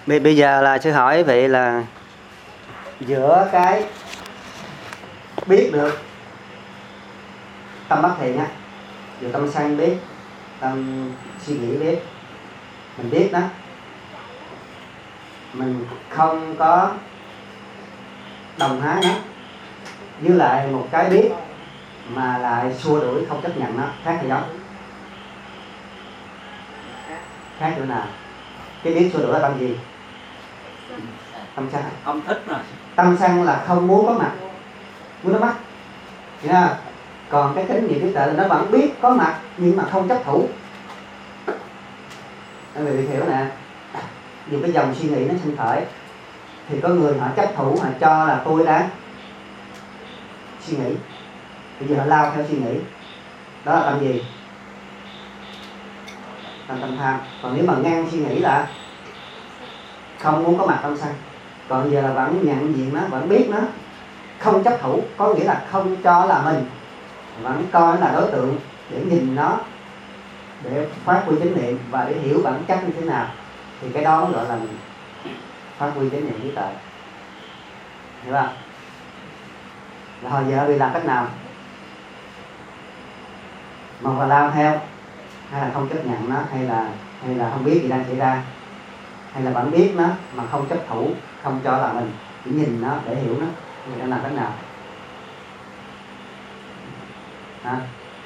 Bây giờ là sư hỏi vậy là giữa cái biết được tâm bất thiện á, giữa tâm sân biết, tâm suy nghĩ biết, mình biết đó, mình không có đồng hóa nó, với lại một cái biết mà lại xua đuổi không chấp nhận nó, khác hay giống? Khác chỗ nào? Cái biết xua đuổi là tâm gì? Tâm sân. Không thích mà. Tâm sân là không muốn có mặt, muốn nó mất. Yeah. Còn cái chánh niệm trí tuệ là nó vẫn biết có mặt nhưng mà không chấp thủ. Các vị hiểu nè. Dù cái dòng suy nghĩ nó sinh khởi thì có người họ chấp thủ, họ cho là tôi đã suy nghĩ, bây giờ họ lao theo suy nghĩ. Đó là tâm gì? Tâm tham. Còn nếu mà ngang suy nghĩ là không muốn có mặt tâm sân. Còn giờ là vẫn nhận diện nó, vẫn biết nó, không chấp thủ, có nghĩa là không cho là mình, vẫn coi nó là đối tượng để nhìn nó, để phát huy chánh niệm và để hiểu bản chất như thế nào, thì cái đó gọi là mình phát huy chánh niệm trí tuệ. Hiểu không? Là hồi giờ vì làm cách nào? Một là lao theo, hay là không chấp nhận nó, hay là không biết gì đang xảy ra, hay là vẫn biết nó mà không chấp thủ, không cho là mình, chỉ nhìn nó để hiểu nó, thì đang làm cách nào? Hả?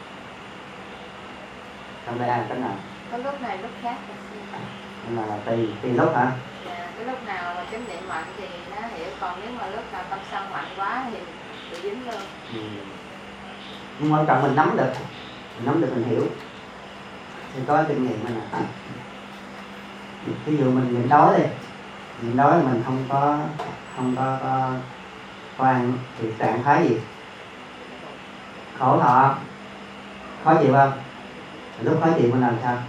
Trong đây ai làm cách nào? Có lúc này lúc khác. Là tùy lúc hả? Cái lúc nào mà chánh niệm mạnh thì nó hiểu, còn nếu mà lúc nào tâm sân mạnh quá thì bị dính luôn. Nhưng quan trọng mình nắm được, mình hiểu thì có kinh nghiệm mình nè. Ví dụ mình nhịn đói đi, nhịn đói mình không có ăn thì trạng thái gì? Khổ thọ, khó chịu không? Lúc khó chịu mình làm sao?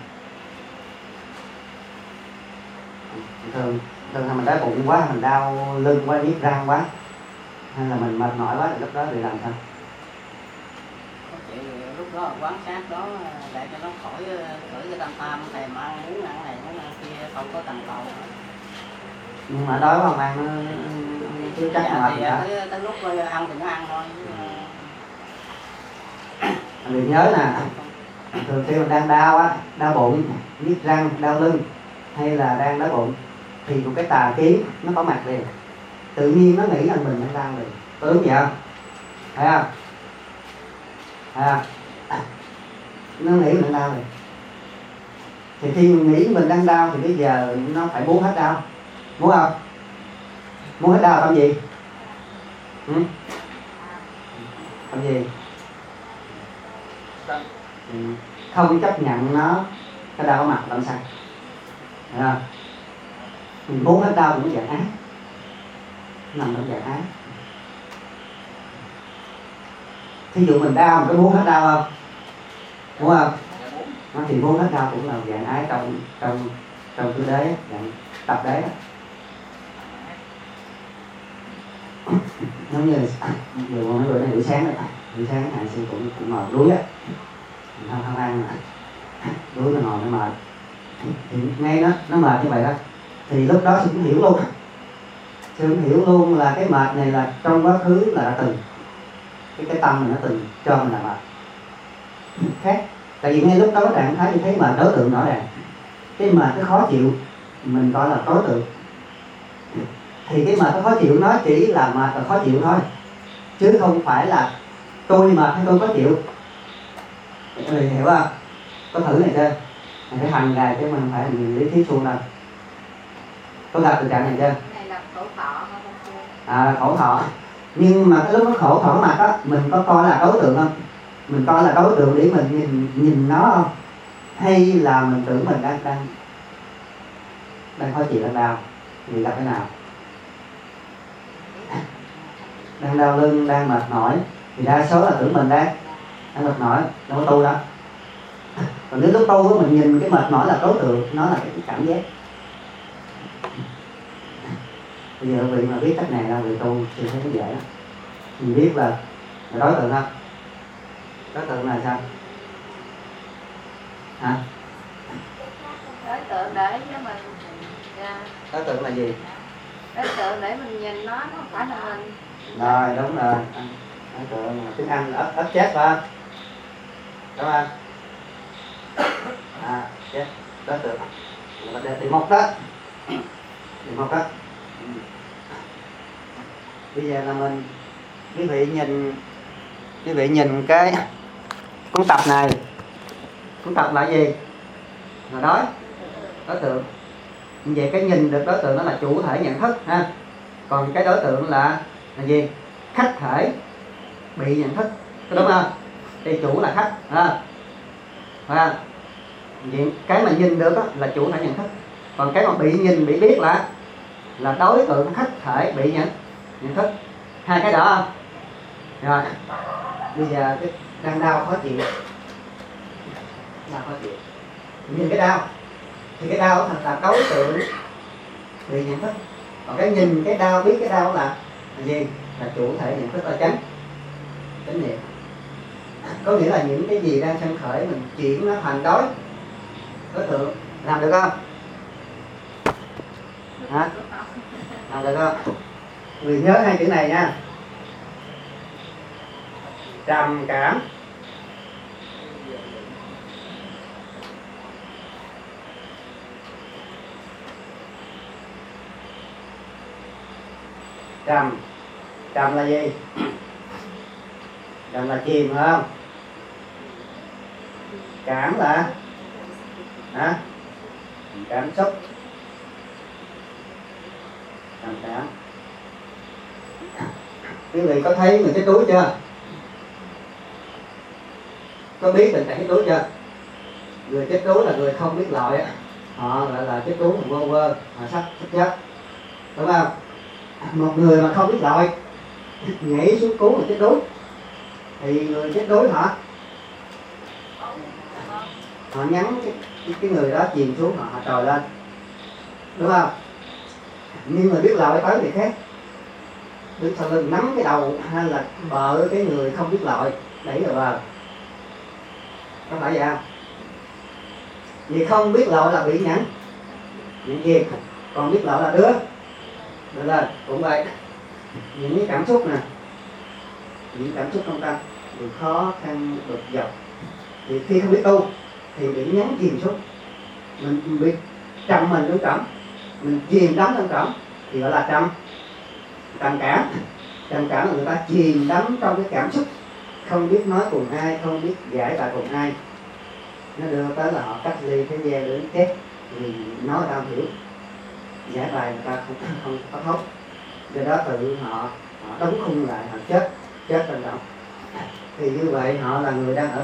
Thường mình đói bụng quá, mình đau lưng quá, nhức răng quá, hay là mình mệt mỏi quá, thì lúc đó thì làm sao? Lúc đó quán sát đó để cho nó khỏi cái tâm tham thèm ăn muốn ăn này muốn ăn kia, không có cần cầu. Nhưng mà đói không ăn chứ chắc dạ, mệt thì hả? tới lúc ăn thì nó ăn thôi. Mình nhớ nè, thường khi mình đang đau á, đau bụng, nhức răng, đau lưng, hay là đang đói bụng, thì một cái tà kiến nó có mặt liền, tự nhiên nó nghĩ là mình đang đau liền, có đúng vậy không? Thấy không? Nó nghĩ mình đang đau liền. Thì khi mình nghĩ mình đang đau thì bây giờ nó phải muốn hết đau, muốn không? Muốn hết đau làm gì? Làm gì? Không chấp nhận nó, cái đau mặt làm sao? Thấy không? Mình muốn hết đau cũng dạng ác, nằm trong dạng ác. Thí dụ mình đau, mình có muốn hết đau không? Muốn không? Nó thì muốn hết đau cũng là dạng ái trong tư đế, dạng tập đế đó. Giống như nhiều bữa nay buổi sáng thằng sư cũng ngồi đuối á, không ăn đuối, nó ngồi nó mệt, thì ngay nó mệt như vậy đó, thì lúc đó sư cũng hiểu luôn, là cái mệt này là trong quá khứ là đã từng cái tâm mình nó từng cho mình là mệt khác. Tại vì ngay lúc đó trạng thái như thế mà đối tượng rõ ràng, cái mệt cái khó chịu mình coi là đối tượng, thì cái mệt cái khó chịu nó chỉ là mệt và khó chịu thôi, chứ không phải là tôi mệt hay tôi khó chịu. Người hiểu không? Có thử này chưa? Mình phải hành ngày chứ mình không phải mình lý thuyết suông đâu. Có gặp tình trạng này chưa? Này là khổ thọ. Khổ thọ. Nhưng mà cái lúc nó khổ thọ mặt á, mình có coi là đối tượng không? Mình coi là đối tượng để mình nhìn nó không? Hay là mình tưởng mình đang khó chịu, đang đau? Thì gặp cái nào? Đang đau lưng, đang mệt mỏi thì đa số là tưởng mình đang mệt mỏi, đâu có tu đó. Còn nếu lúc tu mình nhìn cái mệt mỏi là đối tượng, nó là cái cảm giác. Bây giờ vị mà biết cách này là vị tu thì thấy nó dễ lắm. Mình biết là đối tượng không? Đối tượng là sao? Hả? Đối tượng để cho mình Dạ. Đối tượng là gì? Đối tượng để mình nhìn nó không phải là mình. Rồi, đúng rồi. Đối tượng tiếng Anh là object phải không? Đúng không? Chết. Đối tượng là đề mục đó. Đề mục đó. Bây giờ là quý vị nhìn cái cuốn tập này. Cuốn tập là gì? Là đối tượng. Như vậy cái nhìn được đối tượng đó là chủ thể nhận thức ha. Còn cái đối tượng là gì? Khách thể bị nhận thức, đúng không? Thì chủ là khách ha. Vậy cái mà nhìn được đó là chủ thể nhận thức. Còn cái mà bị nhìn, bị biết là đối tượng khách thể bị nhận thức. Hai cái đó không? Rồi. Bây giờ cái đang đau khó chịu. Đau khó chịu. Nhìn cái đau thì cái đau thành là đối tượng bị nhận thức. Còn cái nhìn cái đau, biết cái đau là gì? Là chủ thể nhận thức, là chánh niệm. Có nghĩa là những cái gì đang sanh khởi mình chuyển nó thành đối tượng. Làm được không? Hả? Làm được không? Người nhớ hai chữ này nha. Trầm cảm, trầm là gì? Trầm là chìm phải không? Cảm là cảm xúc. Trầm cảm. Quý vị có thấy người chết đuối chưa? Có biết tình trạng chết đuối chưa? Người chết đuối là người không biết lỗi, họ gọi là chết đuối vô vơ, họ sắp chết, đúng không? Một người mà không biết lỗi nhảy xuống cứu người chết đuối thì người chết đuối họ nhắn cái người đó chìm xuống, họ trồi lên, đúng không? Nhưng mà biết lỗi tới thì khác, đứng sau lưng nắm cái đầu hay là bợ cái người không biết lỗi đẩy vào bờ, có phải vậy không? Vì không biết lỗi là bị nhẫn việc, còn biết lỗi là đưa lên. Cũng vậy, những cái cảm xúc nè, những cảm xúc trong tâm, được khó khăn, bực dọc, thì khi không biết tu thì bị nhấn chìm xuống, mình bị trầm mình trong trầm, mình chìm đắm trong trầm thì gọi là trầm cảm. Trầm cảm là người ta chìm đắm trong cái cảm xúc, không biết nói cùng ai, không biết giải bài cùng ai, nó đưa tới là họ cách ly thế gian đến chết vì nói đau hiểu, giải bài người ta không có thốt, do đó tự họ đóng khung lại, họ chết trong đó. Thì như vậy họ là người đang ở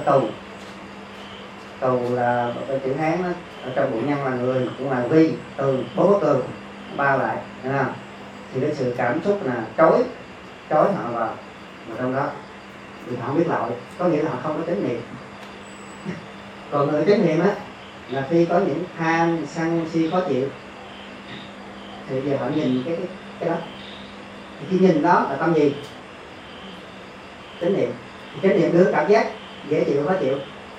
tù là bên chữ Hán đó, ở trong bộ nhân là người, cũng là vi tường, bốn bức tường bao lại, thấy không? Thì cái sự cảm xúc là trói họ vào trong đó, vì họ không biết lỗi, có nghĩa là họ không có chánh niệm. Còn người chánh niệm á là khi có những tham sân si khó chịu thì giờ họ nhìn cái đó, thì khi nhìn đó là tâm gì? Chánh niệm. Chánh niệm đưa cảm giác dễ chịu khó chịu?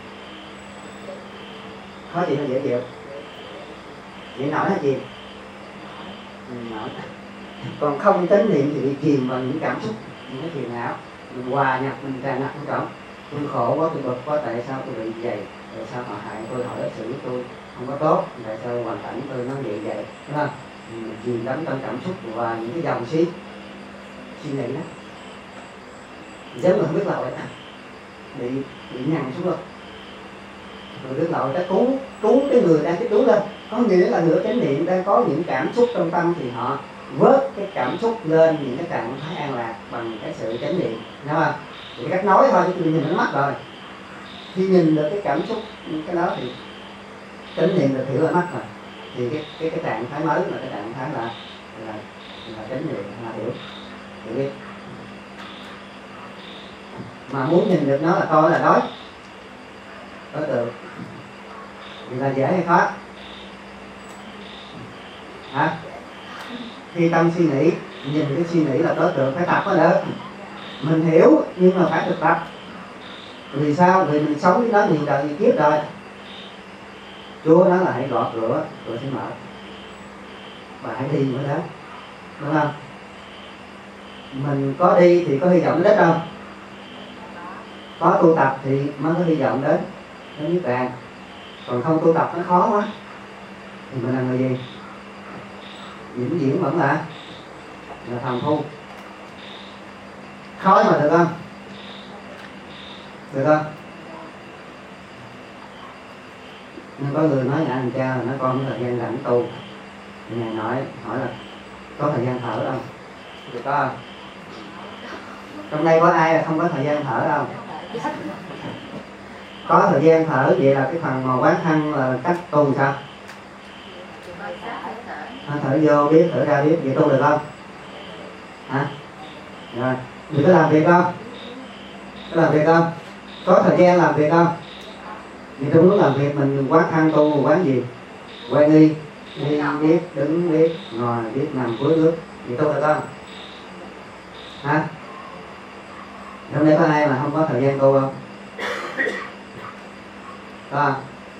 Khó chịu hay dễ chịu? Dễ nổi hay chìm? Nổi. Còn không chánh niệm thì bị chìm vào những cảm xúc, những cái phiền não, mình hòa nhập, mình tràn ngập trong trọng. Tôi khổ quá, tôi bực quá, tại sao tôi bị vậy? Tại sao họ hại tôi, họ đối xử với tôi không có tốt? Tại sao hoàn cảnh tôi nó vậy? Đúng không? Mình chìm đắm trong cảm xúc và những cái dòng suy nghĩ đó. Nếu mà không biết lỗi bị nhằn xuống luôn. Rồi biết lỗi ta cứu cái người đang chết đuối lên. Có nghĩa là nửa chánh niệm đang có những cảm xúc trong tâm thì họ vớt cái cảm xúc lên những cái trạng thái an lạc bằng cái sự chánh niệm, đúng không? Thì cách nói thôi chứ nhìn nó mắt rồi. Khi nhìn được cái cảm xúc cái đó thì chánh niệm được hiểu là mắt rồi. Thì cái trạng thái mới là cái trạng thái là chánh niệm, là hiểu biết. Mà muốn nhìn được nó là coi là đối tượng thì là dễ hay khó? Hả? Khi tâm suy nghĩ, nhìn cái suy nghĩ là đối tượng, phải tập nó được. Mình hiểu nhưng mà phải thực tập. Vì sao? Vì mình sống với nó nhiều đời nhiều kiếp rồi. Chúa nói là hãy gõ cửa, cửa sẽ mở. và hãy đi mới đến, đúng không? Mình có đi thì có hy vọng đến đâu, có tu tập thì mới có hy vọng đến niết bàn. Còn không tu tập nó khó quá thì mình là người gì? Vĩnh viễn vẫn là thằng phu. Khó mà được không? Được không? Nhưng có người nói anh cha là nó con có thời gian rảnh tu. Ngài hỏi là có thời gian thở không? Được không? Trong đây có ai là không có thời gian thở không? Có thời gian thở, vậy là cái phần mà quán thân là cách tu làm sao? Thở vô biết, thở ra biết, vậy tu được không? Hả? Rồi, mình có làm việc không? Có làm việc không? Có thời gian làm việc không? Thì trong lúc làm việc mình quán thân tu, quán gì? Quay nghi, đi biết, đứng biết, ngồi biết, nằm cúi bước, vậy tu được không? Hả? Trong đây có ai mà không có thời gian tu không? Có không?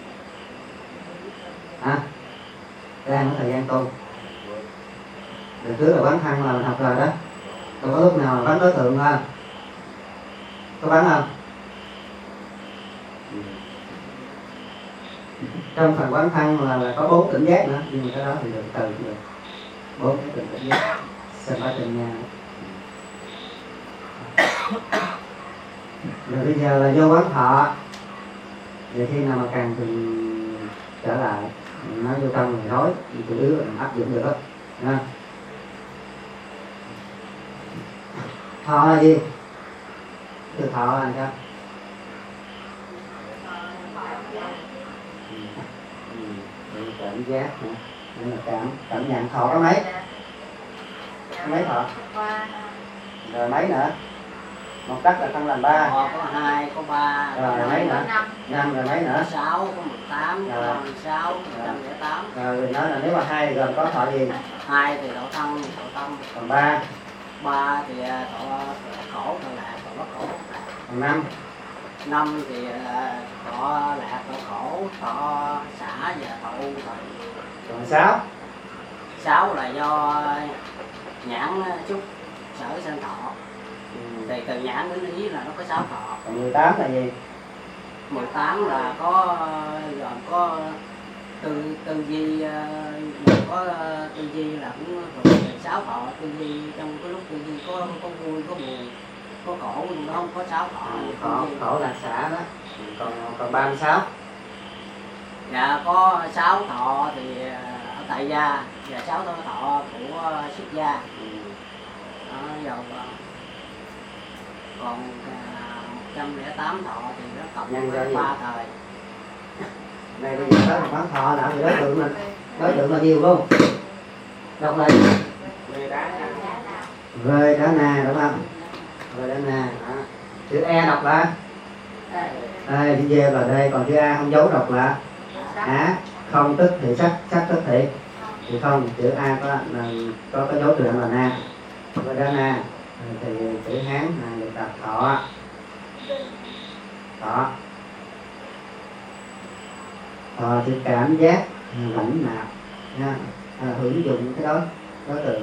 Hả? Đang có thời gian tu. Được trước là quán thân là mình học rồi đó. Còn có lúc nào bắn đối tượng không? Có bắn không? Trong phần quán thân là có 4 tỉnh giác nữa, nhưng mà cái đó thì được từ được 4 cái tỉnh giác xem ở trên nhà. Rồi bây giờ là vô quán thọ. Vậy khi nào mà càng từng trở lại nói vô trong rồi nói chủ yếu là áp dụng được đó. Nha. Thọ là gì? Từ thọ là sao? Cảm giác hả? Nên là cảm nhận. Thọ có mấy? Có mấy thọ? Rồi mấy nữa? Một cách là phân làm 3. Thọ có 2, có 3. Rồi mấy nữa? 5 rồi mấy nữa? 6, có 18, rồi. 16, 108. Rồi nói là nếu mà 2 gồm có thọ gì? 2 thì thọ thân, thọ tâm. Còn 3? 3 thì thọ khổ, thọ lạc, thọ bất khổ. Còn 5? 5 thì thọ lạc, thọ khổ, thọ xả và thọ u. Còn 6? 6 là do nhãn chút sở sanh thọ. Thì từ nhãn đến ý là nó có 6 thọ. Còn 18 là gì? 18 là có gồm có tư duy, có tư duy là cũng thuộc 6 thọ. Tư duy trong cái lúc tư duy có vui, có buồn, có khổ, nhưng nó không có 6 thọ. Khổ là xả đó. Còn 36? Dạ có 6 thọ thì ở tại gia và 6 thọ của xuất gia. Đó, rồi còn 108 thọ thì nó cộng với 3 thời. Này bây giờ tới một quán thọ nào thì đối tượng là nhiều luôn. Đọc lại. Rơi đá na đúng không? Rơi đá na. Chữ E đọc là đây, chữ D là đây, còn chữ A không dấu đọc là á. Không tức thì sắc, sắc tức thì không. Chữ A có cái dấu trượng là na. Rơi đá na thì chữ Hán là được đặt thọ. Thọ thì cảm giác, lãnh nạp nha, hưởng dụng cái đó đối tượng.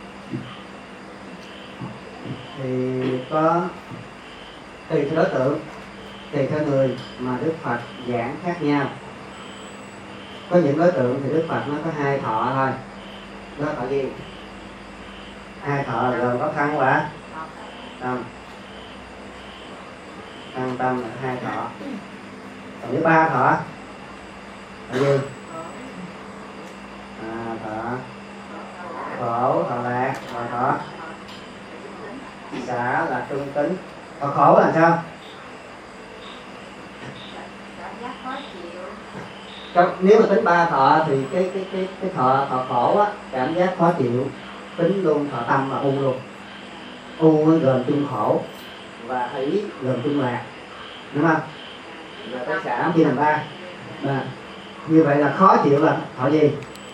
Thì có tùy theo đối tượng, tùy theo người mà Đức Phật giảng khác nhau. Có những đối tượng thì Đức Phật nó có 2 thọ thôi. Đó thọ gì? 2 thọ là gồm có thân và tâm. Thân tâm là 2 thọ. Còn với 3 thọ là gì? Thọ khổ, thọ lạc, thọ xả là trung tính. Thọ khổ là sao? Nếu mà tính 3 thọ thì cái thọ khổ á, cảm giác khó chịu, tính luôn thọ tâm là u luôn. U nó gồm chung khổ và hỷ gồm chung lạc, đúng không? Rồi cái xả chia làm 3. Như vậy là khó chịu là thọ gì?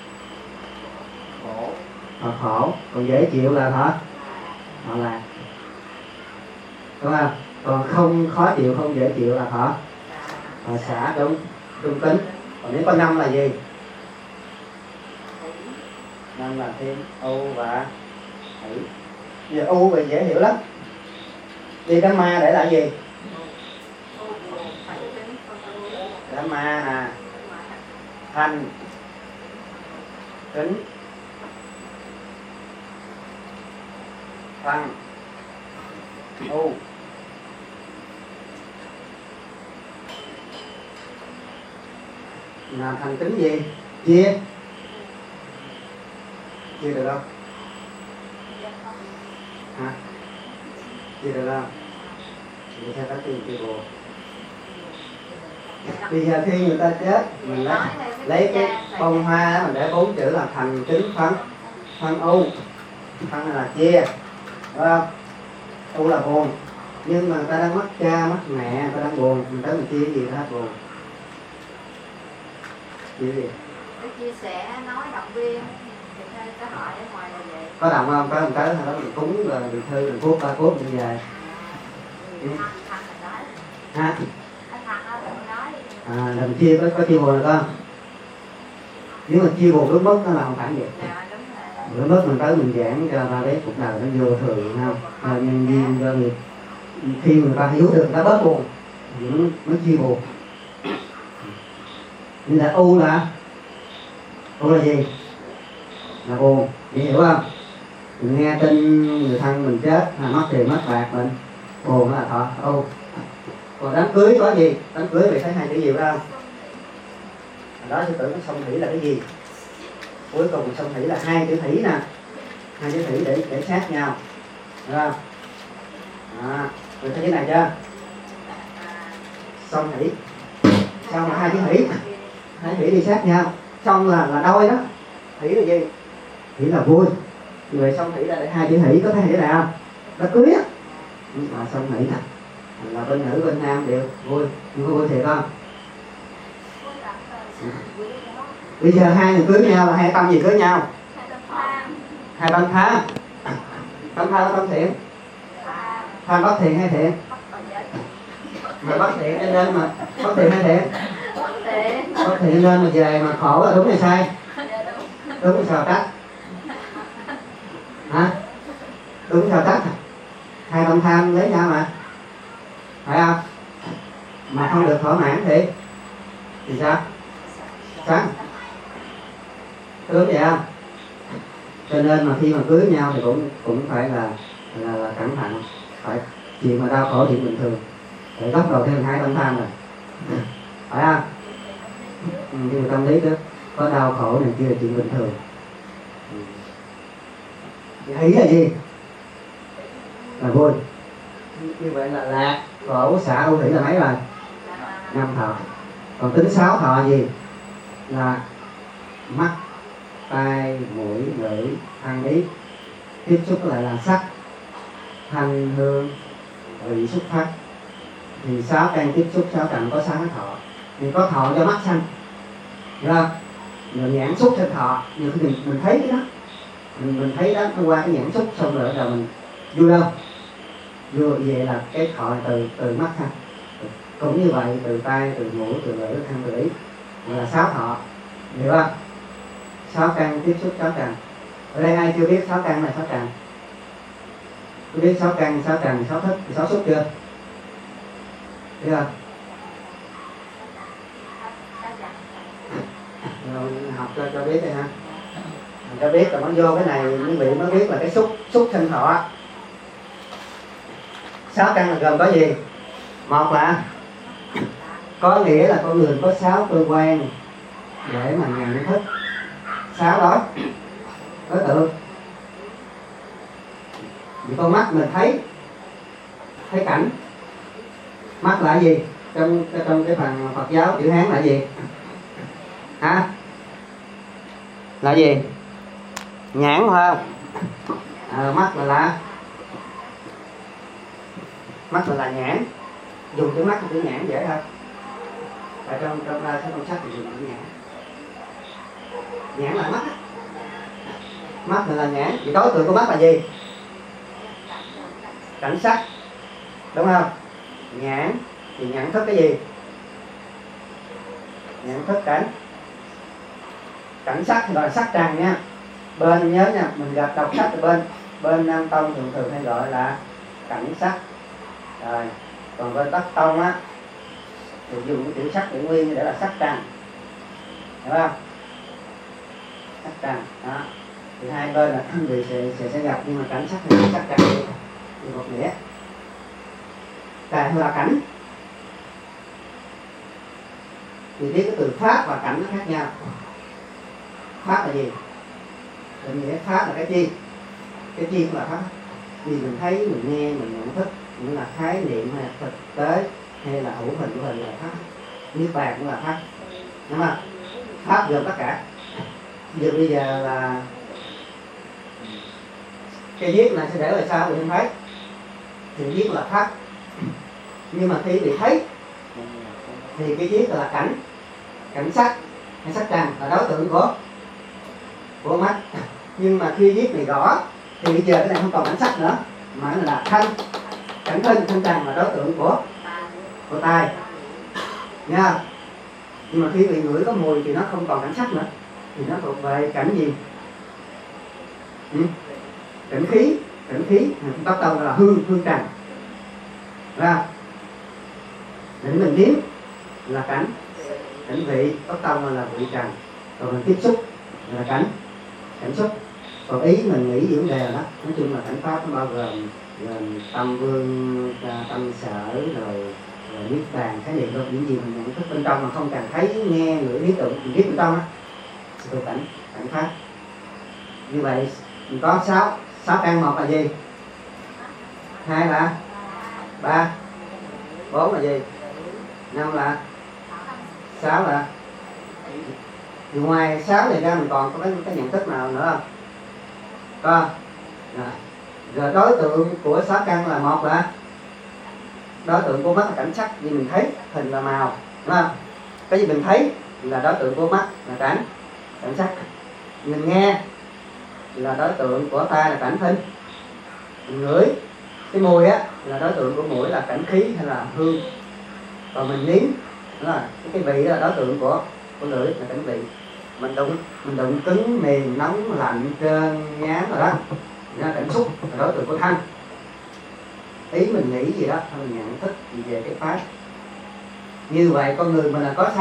Thọ khổ. Còn dễ chịu là thọ lạc, đúng không? Còn không khó chịu, không dễ chịu là thọ xả, đúng, trung tính. Còn nếu có 5 là gì? nên là thêm u và hỷ. Giờ u thì dễ hiểu lắm. Đi cái ma để lại gì? Cái ma nè, thanh, kính, văn, u. Là thành kính gì? Chia. Chia được không? Hả? Chia được không? Vậy theo cách chia bồ. Bây giờ khi người ta chết, mình lấy cái bông hoa đó, mình để 4 chữ là thành kính phân. Phân u. Phân là chia. Đúng không? U là buồn. Nhưng mà người ta đang mất cha, mất mẹ, người ta đang buồn, mình tới mình chia cái gì đó hết buồn. Chia gì? Chia sẻ, nói, động viên. Thì thôi cái hỏi ở ngoài là vậy. Có động không? Có một cái hồi đó mình cúng rồi mình thư, mình cuốc 3 cuốc như vậy. Ha? Lần chia có chia buồn được không? Nếu mà chia buồn lúc mất nó là không phải vậy. Lúc mất mình tới mình giảng cho ta biết cuộc đời nó vô thường không? Nhân viên cho nghiệp. Khi người ta hiểu được người ta bớt buồn mới chia buồn. Nên là u là gì? Là buồn, vậy hiểu không? Mình nghe tin người thân mình chết, mất tiền mất bạc mình buồn là thọ u. Còn đám cưới có gì? Đám cưới bị thấy 2 chữ gì không? Đó sư tưởng song thủy là cái gì? Cuối cùng song thủy là 2 chữ thủy nè. 2 chữ thủy để sát nhau. Được không? Đó. Rồi thấy cái này chưa? Song thủy. Song là 2 chữ thủy. 2 thủy đi sát nhau. Song là đôi đó. Thủy là gì? Thủy là vui. Người song thủy là để 2 chữ thủy có thể hiểu nào? Đám cưới á. Mà song thủy là bên nữ bên nam đều vui. Nhưng có vui thiệt không? Bây giờ 2 người cưới nhau là 2 tâm gì cưới nhau? 2 tâm tham. Tâm tham là tâm thiện. Tham bất thiện hay thiện? Mà bất thiện nên mà bất thiện hay thiện? Bất thiện nên mà về mà khổ là đúng hay sai? Đúng hay sao trách? Hả? Đúng sao trách? 2 tâm tham lấy nhau mà, phải không? Mà không được thỏa mãn thì sao? Sáng. Đúng vậy không? Cho nên mà khi mà cưới nhau thì cũng phải là cẩn thận, phải chuyện mà đau khổ chuyện bình thường, để gấp đầu thêm 2 tâm tham rồi, phải không? Nhưng mà tâm lý đó có đau khổ này kia là chuyện bình thường. Hỷ là gì? Là vui. Như vậy là lạc, khổ, xả, ưu, hỷ là mấy rồi? 5 thọ. Còn tính 6 thọ gì? Là mắt, tai, mũi, lưỡi, thân, ý. Tiếp xúc lại là sắc, thanh, hương, vị, xúc, pháp. Thì 6 căn tiếp xúc, 6 trần có 6 thọ. Thì có thọ cho mắt xanh, được không? Rồi nhãn xúc trên thọ, nhiều khi mình thấy cái đó, mình thấy đó, nó qua cái nhãn xúc xong rồi mình vui đâu? Vui vậy là cái thọ từ mắt ha. Cũng như vậy, từ tai, từ mũi, từ lưỡi, thân, từ ý, là 6 thọ, hiểu không? 6 căn tiếp xúc 6 trần. Ở đây ai chưa biết 6 căn là 6 trần? Có biết 6 căn, 6 trần, 6 thức, 6 xúc chưa? Biết không? Rồi học cho biết đây ha. Cho biết là mới vô cái này quý vị mới biết là cái xúc sinh thọ. 6 căn là gồm có gì? Một là có nghĩa là con người có 6 cơ quan để mà nhận thức. 6 đó đối tượng. Vì con mắt mình thấy cảnh. Mắt là gì? Trong cái phần Phật giáo chữ Hán là gì? Hả? Là gì? Nhãn phải không? Mắt là mắt là nhãn. Dùng chữ mắt chữ nhãn dễ hơn. Ở trong sách thì dùng chữ nhãn. Nhãn là mắt. Mắt là nhãn. Thì đối tượng của mắt là gì? Cảnh sắc, đúng không? Nhãn thì nhận thức cái gì? Nhận thức cảnh sắc thì gọi là sắc trần nha. Bên nhớ nha, mình gặp đọc sách ở bên Nam Tông thường thường hay gọi là cảnh sắc. Rồi còn bên Bắc Tông á thì dùng cái chữ sắc để nguyên để là sắc trăng, hiểu không? Sắc trăng đó. Thì hai bên là thì sẽ gặp, nhưng mà cảnh sắc thì sắc trăng thì một nghĩa. Tại là cảnh thì biết cái từ pháp và cảnh nó khác nhau. Pháp là gì? Định nghĩa pháp là cái chi cũng là pháp. Vì mình thấy, mình nghe, mình nhận thức, cũng là khái niệm hay là thực tế hay là hữu hình của hình là pháp. Niết bàn cũng là pháp, đúng không? Pháp gồm tất cả. Giờ bây giờ là cái viết này sẽ để lại sao mình không thấy thì viết là pháp, nhưng mà khi bị thấy thì cái viết là cảnh sắc hay sắc trăng là đối tượng của mắt. Nhưng mà khi viết này rõ thì bây giờ cái này không còn cảnh sắc nữa mà nó là cảnh thân trăng là đối tượng của tai nha. Nhưng mà khi bị ngửi có mùi thì nó không còn cảnh sắc nữa, thì nó thuộc về cảnh gì? Cảnh khí. Tóc tông là hương trần ra. Để mình nếm là cảnh vị, tóc tông là vị trần. Còn mình tiếp xúc là cảnh xúc. Còn ý mình nghĩ về vấn đề đó, nói chung là cảnh pháp nó bao gồm tâm vương, tâm sở, rồi niết bàn, khái niệm đâu những gì mình nhận thức bên trong mà không cần thấy, nghe, ngửi, biết được, mình biết bên trong á, thuộc cảnh pháp. Như vậy mình có 6 căn. Một là gì? 2 là 3, 4 là gì? 5 là 6 là. Thì ngoài 6 này ra mình còn có cái nhận thức nào nữa không? Có. Rồi đối tượng của 6 căn là một là đối tượng của mắt là cảnh sắc, vì mình thấy hình là màu, đúng không? Cái gì mình thấy là đối tượng của mắt là cảnh sắc. Mình nghe là đối tượng của tai là cảnh thính. Mình ngửi cái mùi á là đối tượng của mũi là cảnh khí hay là hương. Còn mình nếm là cái vị đó là đối tượng của lưỡi là cảnh vị. Mình đụng cứng, mềm, nóng, lạnh, trơn, nhám rồi đó, là cảnh xúc là đối tượng của thanh. Ý mình nghĩ gì đó, mình nhận thức gì về cái pháp. Như vậy con người mình là có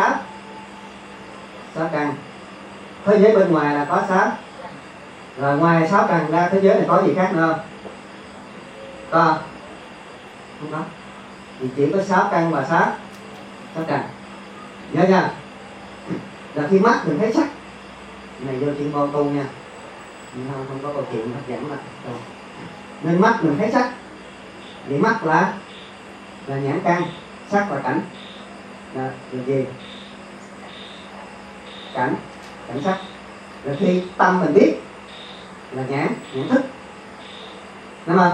6 căn. Thế giới bên ngoài là có 6. Rồi ngoài 6 căn ra thế giới này có gì khác nữa không? Có không? Có. Thì chỉ có 6 căn và 6 căn. Nhớ nha. Là khi mắt mình thấy sắc, này vô chuyên môn tu nha, không có câu chuyện hấp dẫn mà. Nên mắt mình thấy sắc, vì mắt là nhãn căn, sắc là cảnh, là gì? Cảnh sắc. Rồi khi tâm mình biết là nhãn thức, đúng không?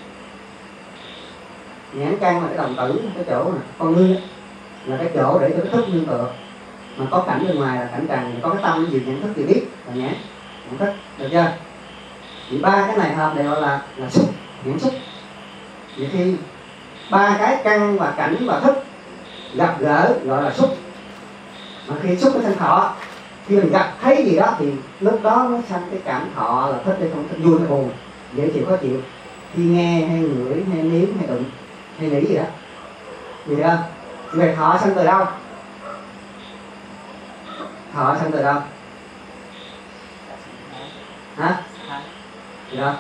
Nhãn căn là cái đồng tử, cái chỗ này, con ngươi là cái chỗ để cho cái thức nương tựa. Mà có cảnh bên ngoài là cảnh trần, có cái tâm gì nhận thức thì biết là nhãn thức, được chưa? Thì 3 cái này hợp đều là xúc, nhãn xúc. Vậy khi 3 cái căn và cảnh và thức gặp gỡ gọi là xúc. Mà khi xúc nó sanh thọ, khi mình gặp thấy gì đó thì lúc đó nó sanh cái cảm thọ là thích hay không thích, vui hay buồn, dễ chịu khó chịu. Khi nghe hay ngửi hay nếm hay đụng hay nghĩ gì đó, gì đó. Về thọ sanh từ đâu? Thọ sanh từ đâu? Hả? Gì đó?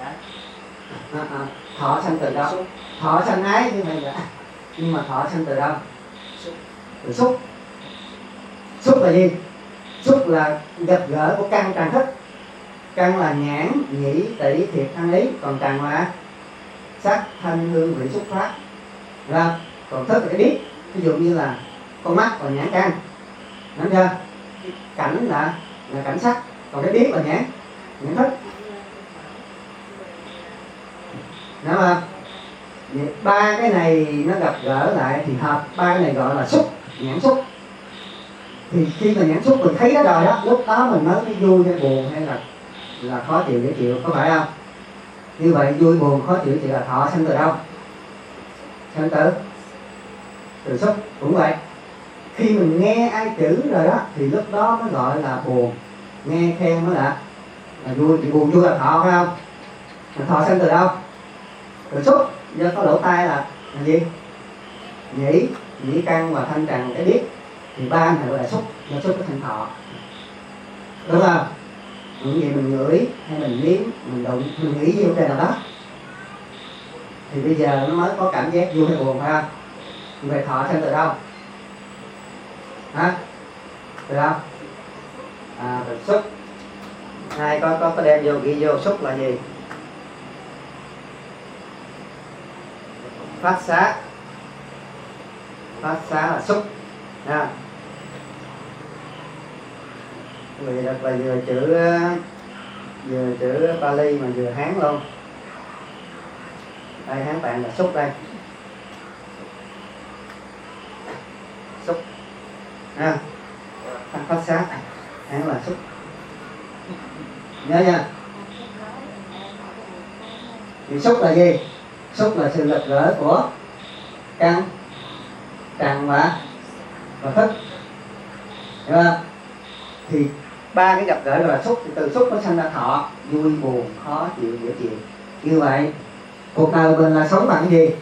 Thọ sanh từ đâu? Thọ sanh ái chứ này là. Nhưng mà thọ sanh từ đâu? Từ xúc. Xúc là gì? Xúc là gặp gỡ của căn trần thức. Căn là nhãn, nhĩ, tỷ, thiệt, thân ý. Còn trần là sắc, thanh, hương, vị, xúc, pháp. Rồi. Còn thức là cái biết. Ví dụ như là con mắt là nhãn căn, đúng chưa? Cảnh là cảnh sắc. Còn cái biết là nhãn thức. Đúng không? Vậy 3 cái này nó gặp gỡ lại thì hợp. 3 cái này gọi là xúc, nhãn xúc. Thì khi mà nhãn xúc mình thấy đó rồi đó, lúc đó mình mới vui hay buồn hay là khó chịu dễ chịu, có phải không? Như vậy vui buồn khó chịu thì là thọ sanh từ đâu? Sanh từ xúc. Cũng vậy. Khi mình nghe ai chữ rồi đó thì lúc đó nó gọi là buồn, nghe khen nó là là vui, thì buồn vui là thọ phải không? Mà thọ sanh từ đâu? Từ xúc, do có lỗ tai là gì? Nhĩ căn và thanh trần cái biết, thì ba này gọi là xúc, do xúc có thành thọ, đúng không? Những gì mình ngửi hay mình nếm, mình đụng, mình nghĩ vô trên nào đó, thì bây giờ nó mới có cảm giác vui hay buồn phải không? Về thọ sanh từ đâu? Hả? Từ đâu? Từ xúc. Ai có đem vô ghi vô xúc là gì? Phát xá. Phát xá là xúc nha. Vì đặt là vừa chữ Pali mà vừa Hán luôn. Đây Hán Tạng là xúc đây. Xúc ha. Phát xá Hán là xúc. Nhớ nha. Thì xúc là gì? Xúc là sự lật rỡ của căn, trần và thức, hiểu không? Thì ba cái gặp gỡ là xúc, thì từ xúc nó sanh ra thọ, vui buồn khó chịu dễ chịu. Như vậy cuộc đời mình là sống bằng cái gì?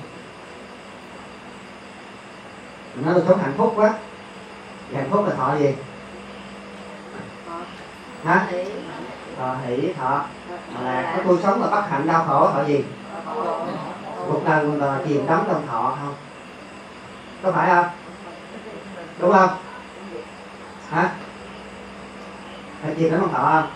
Nó là sống hạnh phúc quá. Hạnh phúc là thọ gì? Hả? Thọ hỷ, thọ là tôi sống là bất hạnh đau khổ, thọ gì? Cuộc đời mình là chìm đắm trong thọ không? Có phải không? Đúng không? Hả? Phải chìm đắm trong thọ không?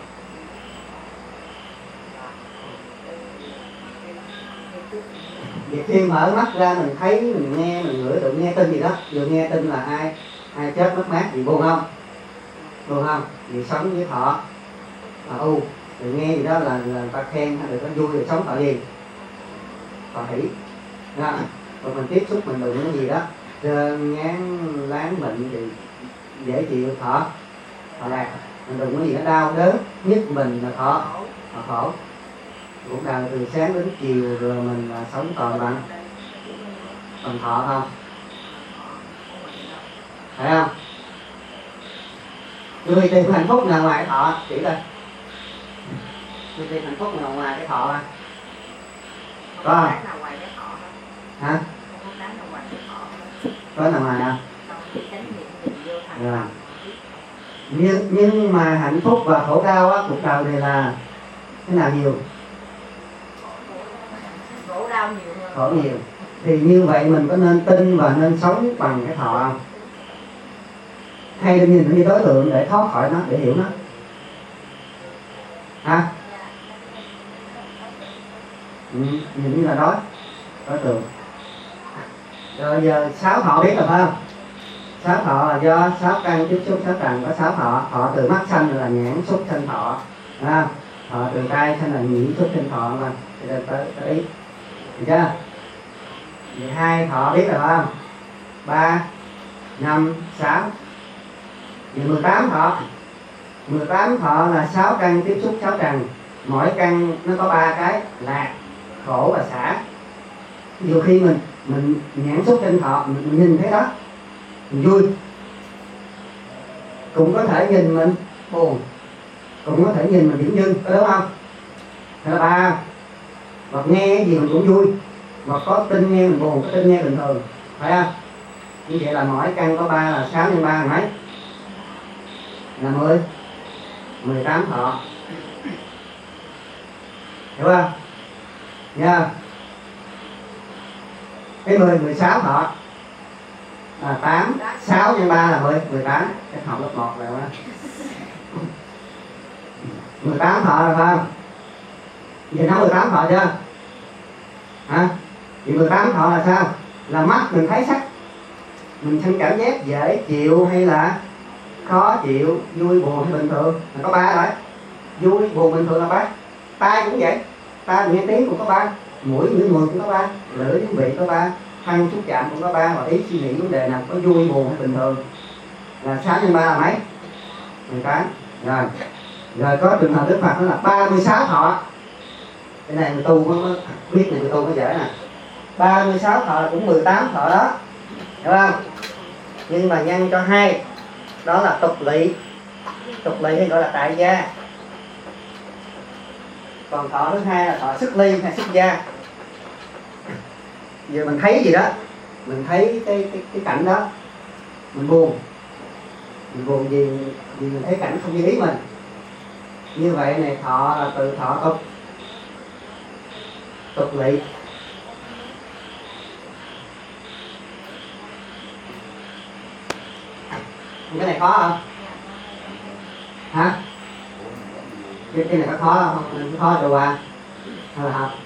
Việc khi mở mắt ra mình thấy, mình nghe, mình ngửi được, nghe tin gì đó. Vừa nghe tin là ai chết mất mát gì buồn không? Buồn không? Vì sống với thọ rồi nghe gì đó là người ta khen hay người ta vui, rồi sống thọ gì? Thọ hỷ. Rồi mình tiếp xúc mình đụng cái gì đó trơn ngán láng bệnh thì dễ chịu, thọ lạc. Mình đụng cái gì đó đau đớn nhất mình là thọ khổ. Cuộc đời từ sáng đến chiều rồi mình là sống toàn bằng thọ không? Phải không? Người tìm hạnh phúc nào ngoài cái thọ? Chỉ coi. Người tìm hạnh phúc nào ngoài cái thọ? Có không? Hả? Có nào ngoài đâu? Rồi. Nhưng mà hạnh phúc và khổ đau á, cuộc đời này là cái nào nhiều? Khổ nhiều. Thì như vậy mình có nên tin và nên sống bằng cái thọ không? Hay nên nhìn nó như đối tượng để thoát khỏi nó, để hiểu nó? Hả? Nhìn như là đối tượng. Rồi giờ 6 thọ biết rồi phải không? 6 thọ là do 6 căn tiếp xúc 6 trần, có 6 thọ. Thọ từ mắt sanh là nhãn xúc sanh thọ. Thọ từ tai sanh là nhĩ xúc sanh thọ mà. Thì đây tới ý. Được chưa? 12 thọ biết rồi phải không? 3, 5, 6. Vậy 18 thọ. 18 thọ là 6 căn tiếp xúc 6 trần. Mỗi căn nó có 3 cái: lạc, khổ và xả. Nhiều khi mình nhãn xúc trên thọ, mình nhìn thấy đó mình vui, cũng có thể nhìn mình buồn, cũng có thể nhìn mình điểm dưng, có đúng không? Thế là 3. Hoặc nghe cái gì mình cũng vui, hoặc có tin nghe mình buồn, có tin nghe bình thường, phải không? Như vậy là mỗi căn có 3 là 6 nhân 3 là mấy? Là 18 thọ. Hiểu không? Nha. Cái 16 thọ là 8, 6 nhân 3 là 18. Cái học lớp 1 rồi đó. 18 thọ rồi phải không? Vậy nó 18 thọ chưa? Hả? Vậy 18 thọ là sao? Là mắt mình thấy sắc, mình sinh cảm giác dễ chịu hay là khó chịu, vui buồn hay bình thường, là có 3 đấy. Vui buồn bình thường là 3. Tai cũng vậy, tai nghe tiếng cũng có 3, mũi ngửi mùi cũng có 3, lưỡi những vị có 3, thân xúc chạm cũng có 3, và ý suy nghĩ vấn đề nào có vui buồn hay bình thường là 6 nhân 3 là mấy? 18. Rồi có trường hợp Đức Phật đó là 36 thọ. Cái này người tu mới biết, này người tu mới dễ nè. 36 thọ là cũng 18 thọ đó, hiểu không? Nhưng mà nhân cho 2, đó là tục lỵ. Tục lỵ hay gọi là tại gia. Còn thọ thứ hai là thọ xuất ly hay xuất gia. Giờ mình thấy gì đó, mình thấy cái cảnh đó mình buồn vì mình thấy cảnh không như ý mình. Như vậy này thọ là từ thọ tục lỵ. Cái này khó không? Hả? Cái này có khó không? Khó cho qua hay là học?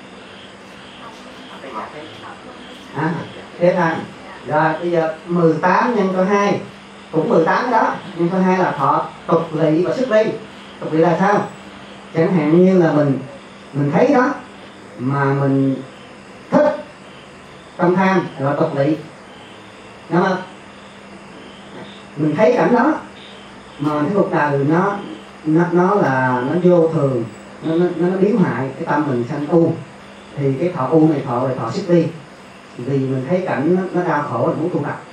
Hả? Tiếp ha. Rồi bây giờ 18 nhân cho 2 cũng 18 đó, nhân cho 2 là thọ tục lỵ và xuất ly. Tục lỵ là sao? Chẳng hạn như là mình thấy đó mà mình thích tâm tham là tục lỵ, đúng không? Mình thấy cảnh đó mà mình thấy cuộc đời nó là nó vô thường, nó biến hại cái tâm mình sanh u, thì cái thọ u này thọ là thọ xuất ly, vì mình thấy cảnh nó đau khổ mình muốn tu tập.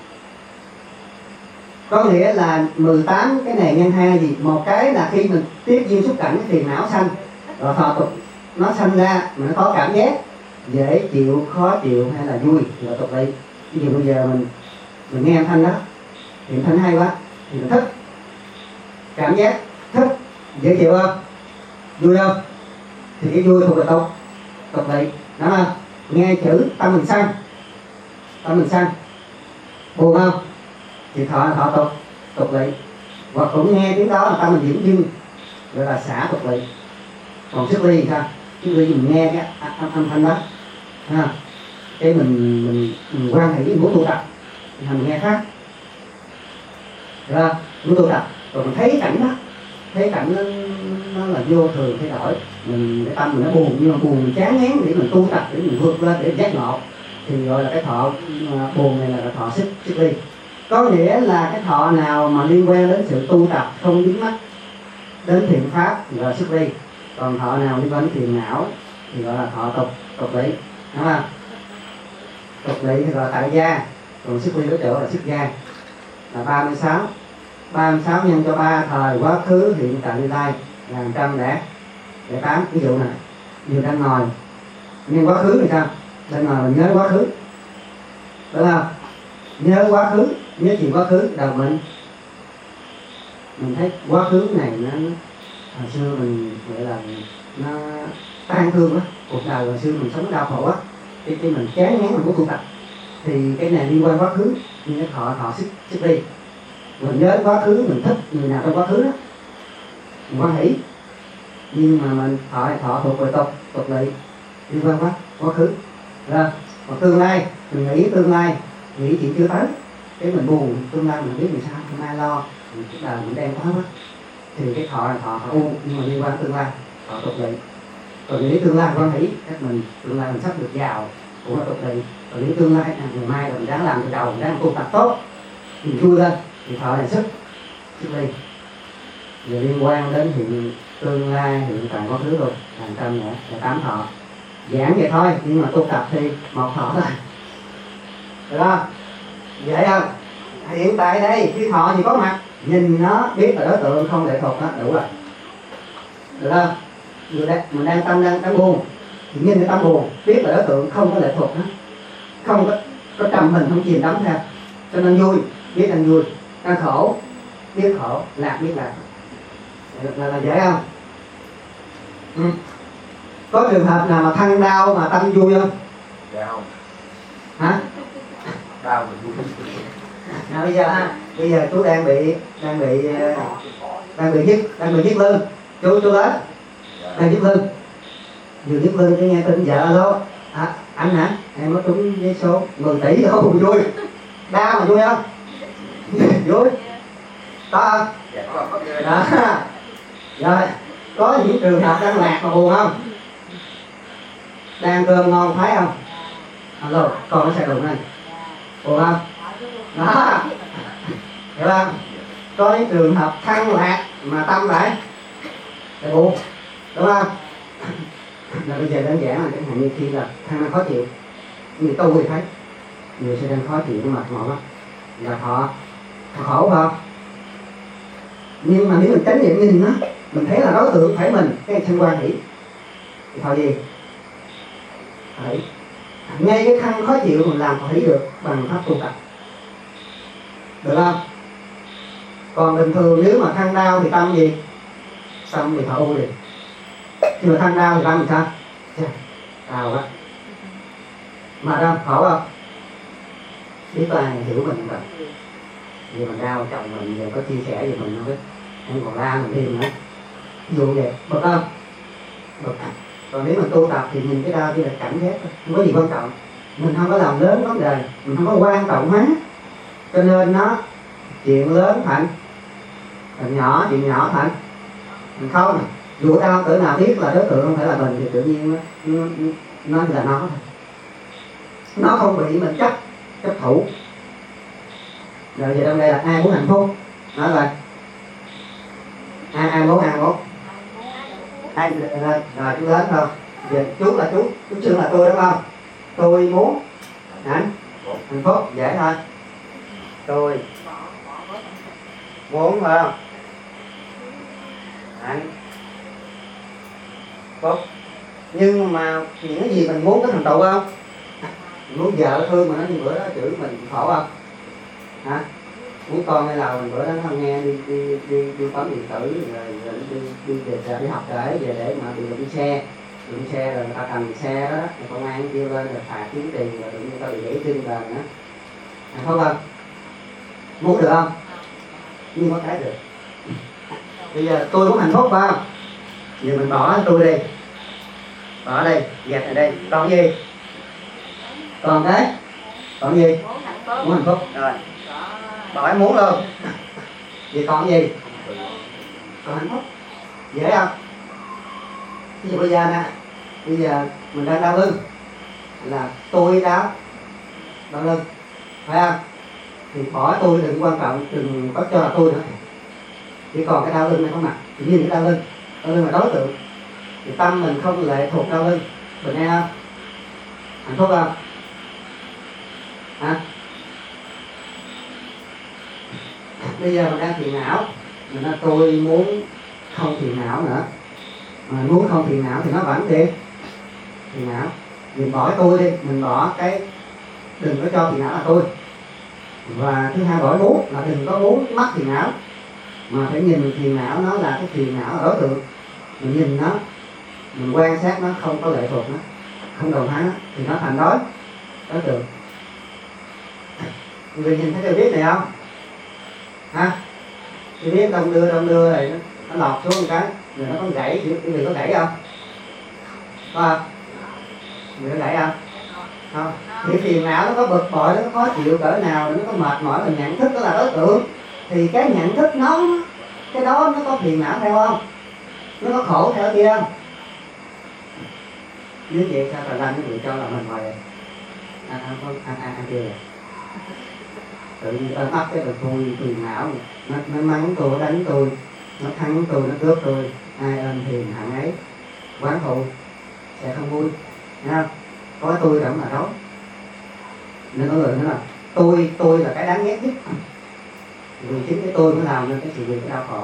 Có nghĩa là 18 cái này nhân 2 gì? Một cái là khi mình tiếp duyên xúc cảnh cái phiền não sanh, rồi thọ tục nó sanh ra mà nó có cảm giác dễ chịu, khó chịu hay là vui là tục lỵ. Ví dụ bây giờ mình nghe âm thanh đó thì âm thanh hay quá thì mình thích, cảm giác thích, dễ chịu không, vui không, thì cái vui thuộc về tục lỵ, đúng không? Nghe chữ tâm mình sân buồn không thì thọ tục lỵ. Hoặc cũng nghe tiếng đó là tâm mình dửng dưng gọi là xả tục lỵ. Còn xuất ly thì sao? Xuất ly mình nghe cái âm thanh đó ha, cái mình quan hệ với muốn tu tập thì mình nghe khác rồi muốn tu tập, rồi mình thấy cảnh đó, thấy cảnh nó là vô thường thay đổi, cái tâm mình nó buồn, nhưng mà buồn mình chán ngán để mình tu tập, để mình vượt lên để giác ngộ, thì gọi là cái thọ buồn này là thọ xuất ly. Có nghĩa là cái thọ nào mà liên quan đến sự tu tập không dính mắc đến thiện pháp thì gọi là xuất ly. Còn thọ nào liên quan đến phiền não thì gọi là thọ tục lỵ, đúng không? Tục lỵ thì gọi là tại gia, còn xuất ly đối chỗ là xuất gia. Là 36 nhân cho 3 thời quá khứ hiện tại tương lai là 108. Ví dụ này, vừa đang ngồi nhưng quá khứ thì sao? Đang ngồi mình nhớ quá khứ, đúng không? Nhớ quá khứ, nhớ chuyện quá khứ, đầu mình thấy quá khứ này nó hồi xưa mình gọi là nó tan thương quá, cuộc đời hồi xưa mình sống đau khổ quá, cái mình chán ngán mình muốn tu tập, thì cái này liên quan quá khứ, nhưng cái thọ xuất ly. Mình nhớ quá khứ, mình thích người nào trong quá khứ đó, mình hoan hỷ, nhưng mà mình thọ thuộc về tục lỵ, liên quan quá khứ. Rồi còn tương lai, mình nghĩ tương lai, nghĩ chuyện chưa tới, cái mình buồn tương lai, mình biết vì sao hôm nay lo, cuộc đời mình đang quá quá, thì cái thọ là thọ u, nhưng mà liên quan tương lai, thọ tục lỵ. Còn nghĩ tương lai hoan hỷ, cách mình tương lai mình sắp được giàu cũng là tục lỵ. Còn nghĩ tương lai ngày mai mình đang làm từ đầu, mình đang tu tập tốt, mình vui lên thì thọ này xuất ly. Giờ liên quan đến hiện tương lai, hiện tại quá khứ luôn, hàng trăm nữa là 8 thọ. Giảng vậy thôi, nhưng mà tu tập thì 1 thọ thôi, được không? Dễ không? Hiện tại đây cái thọ gì có mặt, nhìn nó biết là đối tượng không lệ thuộc, nó đủ rồi, được không? Vừa đây mình đang tâm đang buồn thì nhìn cái tâm buồn biết là đối tượng không có lệ thuộc, nó không có trầm mình, không chìm đắm theo, cho nên vui biết đang vui, đang khổ biết khổ, lạc biết lạc, là dễ không? Có trường hợp nào mà thân đau mà tâm vui không? Dạ không. Hả? Đau mà vui. Nào bây giờ chú đang bị nhức lưng, chú đến đang nhức lưng, vừa nhức lưng cái nghe tin vợ đó, anh hả? Em có trúng vé số 10 tỷ đâu, vui. Đau mà vui không? Vui. Có không? Dạ có ghê. Đó. Rồi, có những trường hợp đang lạc mà buồn không? Đang cơm ngon thấy không? Alo, con nó sẽ đụng này. Buồn không? Đó. Hiểu không? Có những trường hợp thăng lạc mà tâm lại buồn, đúng không? Là bây giờ đơn giản là chẳng hạn như khi là thăng năng khó chịu, người tu thì thấy người sẽ đang khó chịu cái mệt mỏi đó, là họ khổ không? Nhưng mà nếu mình tránh niệm nhìn nó, mình thấy là đối tượng phải mình, cái sanh quan hỷ, thì thôi gì hỷ. Ngay cái khăn khó chịu mình làm hỷ được bằng pháp tu tập, được không? Còn bình thường nếu mà khăn đau thì tâm gì? Xong thì thọ u đi. Nhưng mà khăn đau thì tâm thì sao? Đau quá. Mà đâu, khổ không? Biết có ai hiểu mình không? Vì mình đau chồng mình giờ có chia sẻ gì mình không biết. Em còn la mình thêm nữa. Ví dụ vậy, bực không? Bực. Còn nếu mình tu tập thì nhìn cái đau chỉ là cảm giác thôi, không có gì quan trọng. Mình không có làm lớn vấn đề, mình không có quan trọng hóa. Cho nên nó chuyện lớn thành nhỏ, chuyện nhỏ thành không. Dù đau cỡ nào biết là đối tượng không phải là mình thì tự nhiên nó là nó thôi. Nó không bị mình chấp thủ. Rồi vậy trong đây là ai muốn hạnh phúc? Nói rồi. Ai muốn ai rồi chú lớn không? Giờ chú là chú Sương là tôi đúng không? Tôi muốn hạnh phúc, dễ thôi. Tôi muốn phải không? Hạnh phúc. Nhưng mà những cái gì mình muốn có thành tựu không? Mình muốn vợ thương mà nó như bữa đó chửi mình khổ không? Hả? Muốn con hay là mình bữa đó nó không nghe đi bấm điện tử rồi đi học về để mà bị đụng xe rồi người ta cầm xe đó, rồi công an kêu lên rồi phạt kiếm tiền rồi tự nhiên ta bị gãy chân rồi nữa. Không không? Muốn được không? Nhưng có cái được. Bây giờ tôi muốn hạnh phúc phải không? Giờ mình bỏ tôi đi. Bỏ đây, dẹp ở đây. Còn gì? Còn cái? Còn gì? Muốn hạnh phúc. Rồi. Bỏ em muốn luôn. Vậy còn gì? Còn hạnh phúc. Dễ không? Ví dụ bây giờ nè, bây giờ mình đang đau lưng là tôi đau lưng, phải không? Thì bỏ tôi đừng quan trọng, đừng có cho là tôi nữa. Chỉ còn cái đau lưng này không mặt, chỉ nhìn cái đau lưng là đối tượng. Thì tâm mình không lệ thuộc đau lưng, mình nghe không? Hạnh phúc không? Hả? Bây giờ mình đang phiền não, mình nói tôi muốn không phiền não nữa. Mà muốn không phiền não thì nó vẫn đi phiền não. Mình bỏ tôi đi, mình bỏ cái đừng có cho phiền não là tôi. Và thứ hai bỏ muốn là đừng có muốn mắc phiền não, mà phải nhìn phiền não nó là cái phiền não là đối tượng. Mình nhìn nó, mình quan sát nó, không có lệ thuộc nó, không đồng hóa nó thì nó thành đối tượng. Người nhìn thấy điều biết này không? Ha? Điều biết đông đưa này nó lọt xuống một cái rồi nó có gãy, cái gì có gãy không? Có không? Người có gãy không? Không. Thì phiền não nó có bực bội, nó có khó chịu cỡ nào, nó có mệt mỏi, mình nhận thức đó là đối tượng. Thì cái nhận thức nó, cái đó nó có phiền não theo không? Nó có khổ theo kia không? Nếu vậy sao Trà Lan nó bị cho là mình hoài vậy? Ăn kia rồi. Tự nhiên ơn ấp cái tôi phiền não, nó mắng tôi, nó đánh tôi, nó thắng tôi, nó cướp tôi. Ai ơn phiền hạng ấy, quán thù sẽ không vui, nghe không? Có tôi cảm là đó. Nên có người nói là tôi là cái đáng ghét nhất. Vì chính cái tôi mới làm nên cái sự việc cái đau khổ.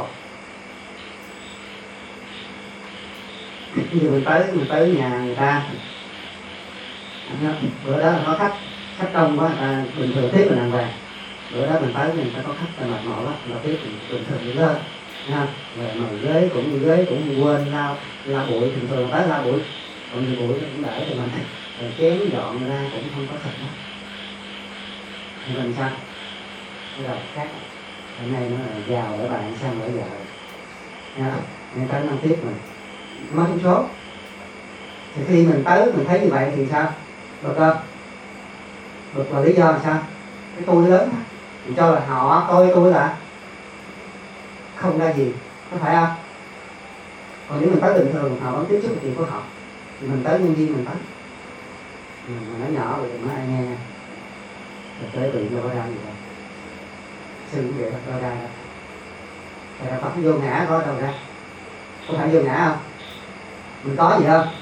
Bây giờ mình tới nhà người ta, bữa đó có khách đông quá, bình thường tiếp mình làm về. Bữa đó mình tới mình phải có khách là mệt mỏi quá, mà tiếp mình bình thường đi lên, nha. Rồi mà ghế cũng quên lau bụi, thường thường tới lau bụi, còn nhiều bụi cũng để thì mình rồi chén dọn ra cũng không có thịt đó. Thì mình sao? Cái đầu khác, hôm nay nó là giàu ở bạn sang ở vợ, nha. Nên tới năm tiếp mình mất trúng số. Thì khi mình tới mình thấy như vậy thì sao? Bực không? Bực là lý do là sao? Cái tôi lớn, mình cho là họ tôi là không ra gì, có phải không? Còn nếu mình tới bình thường họ vẫn tiếp xúc chuyện của họ, thì mình tới nhân viên mình tới, mình nói nhỏ rồi nó ai nghe nha. Thực tế bị đâu có ra gì đâu, sư cũng vậy đâu ra đâu. Tại là Phật vô ngã có đâu ra, có phải vô ngã không? Mình có gì không?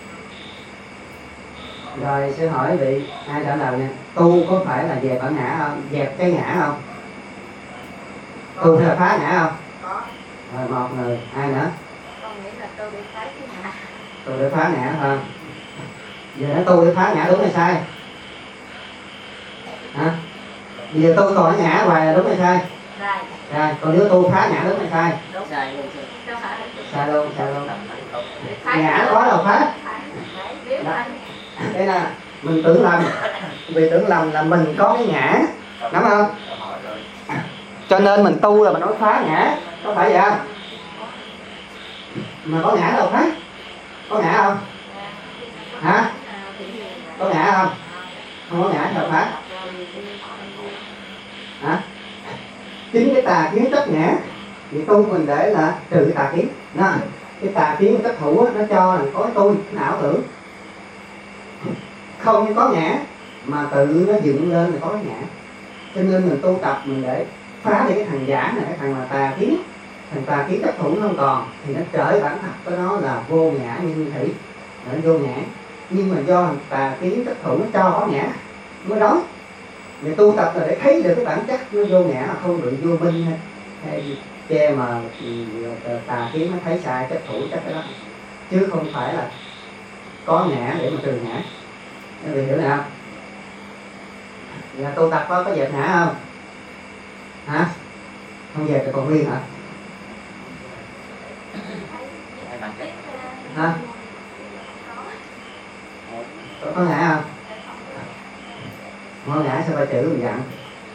Rồi sẽ hỏi vị ai trả lời nè, tu có phải là dẹp ở ngã không? Dẹp cái ngã không? Tu hay là phá ngã không? Có. Rồi một người, ai nữa? Con nghĩ là tôi bị phá cái ngã. tu để phá ngã thôi. Giờ nó tu để phá ngã đúng hay sai? Hả? Bây giờ tu còn ngã hoài là đúng hay sai? Sai. Còn nếu tu phá ngã đúng hay sai? Sai luôn. Sai luôn, sai luôn. Ngã có đâu phá. Đây là mình tưởng lầm, vì tưởng lầm là mình có cái ngã, đúng không? Cho nên mình tu là mình nói phá ngã, có phải vậy không? Mà có ngã đâu phá? Có ngã không? Hả? Có ngã không? Không có ngã đâu phá. Hả? Chính cái tà kiến chấp ngã, thì tu mình để là trừ tà kiến. Nó, cái tà kiến chấp thủ nó cho là có tôi, nó ảo tưởng. Không có ngã mà tự nó dựng lên là có cái ngã. Cho nên mình tu tập mình để phá đi cái thằng giả này, cái thằng mà tà kiến, thằng tà kiến chấp thủ nó không còn, thì nó trở bản thật của nó là vô ngã như thủy, nó vô ngã. Nhưng mà do thằng tà kiến chấp thủ nó cho có ngã, nó đói. Người tu tập là để thấy được cái bản chất nó vô ngã, mà không bị vô minh hay che mà tà kiến nó thấy sai chấp thủ chấp cái đó, chứ không phải là có ngã để mà trừ ngã. Các vị hiểu nào? Là tu tập có dẹp ngã không? Hả? Không dẹp thì còn nguyên hả? Hả? Có ngã không? Không có ngã sao ba chữ mình dặn?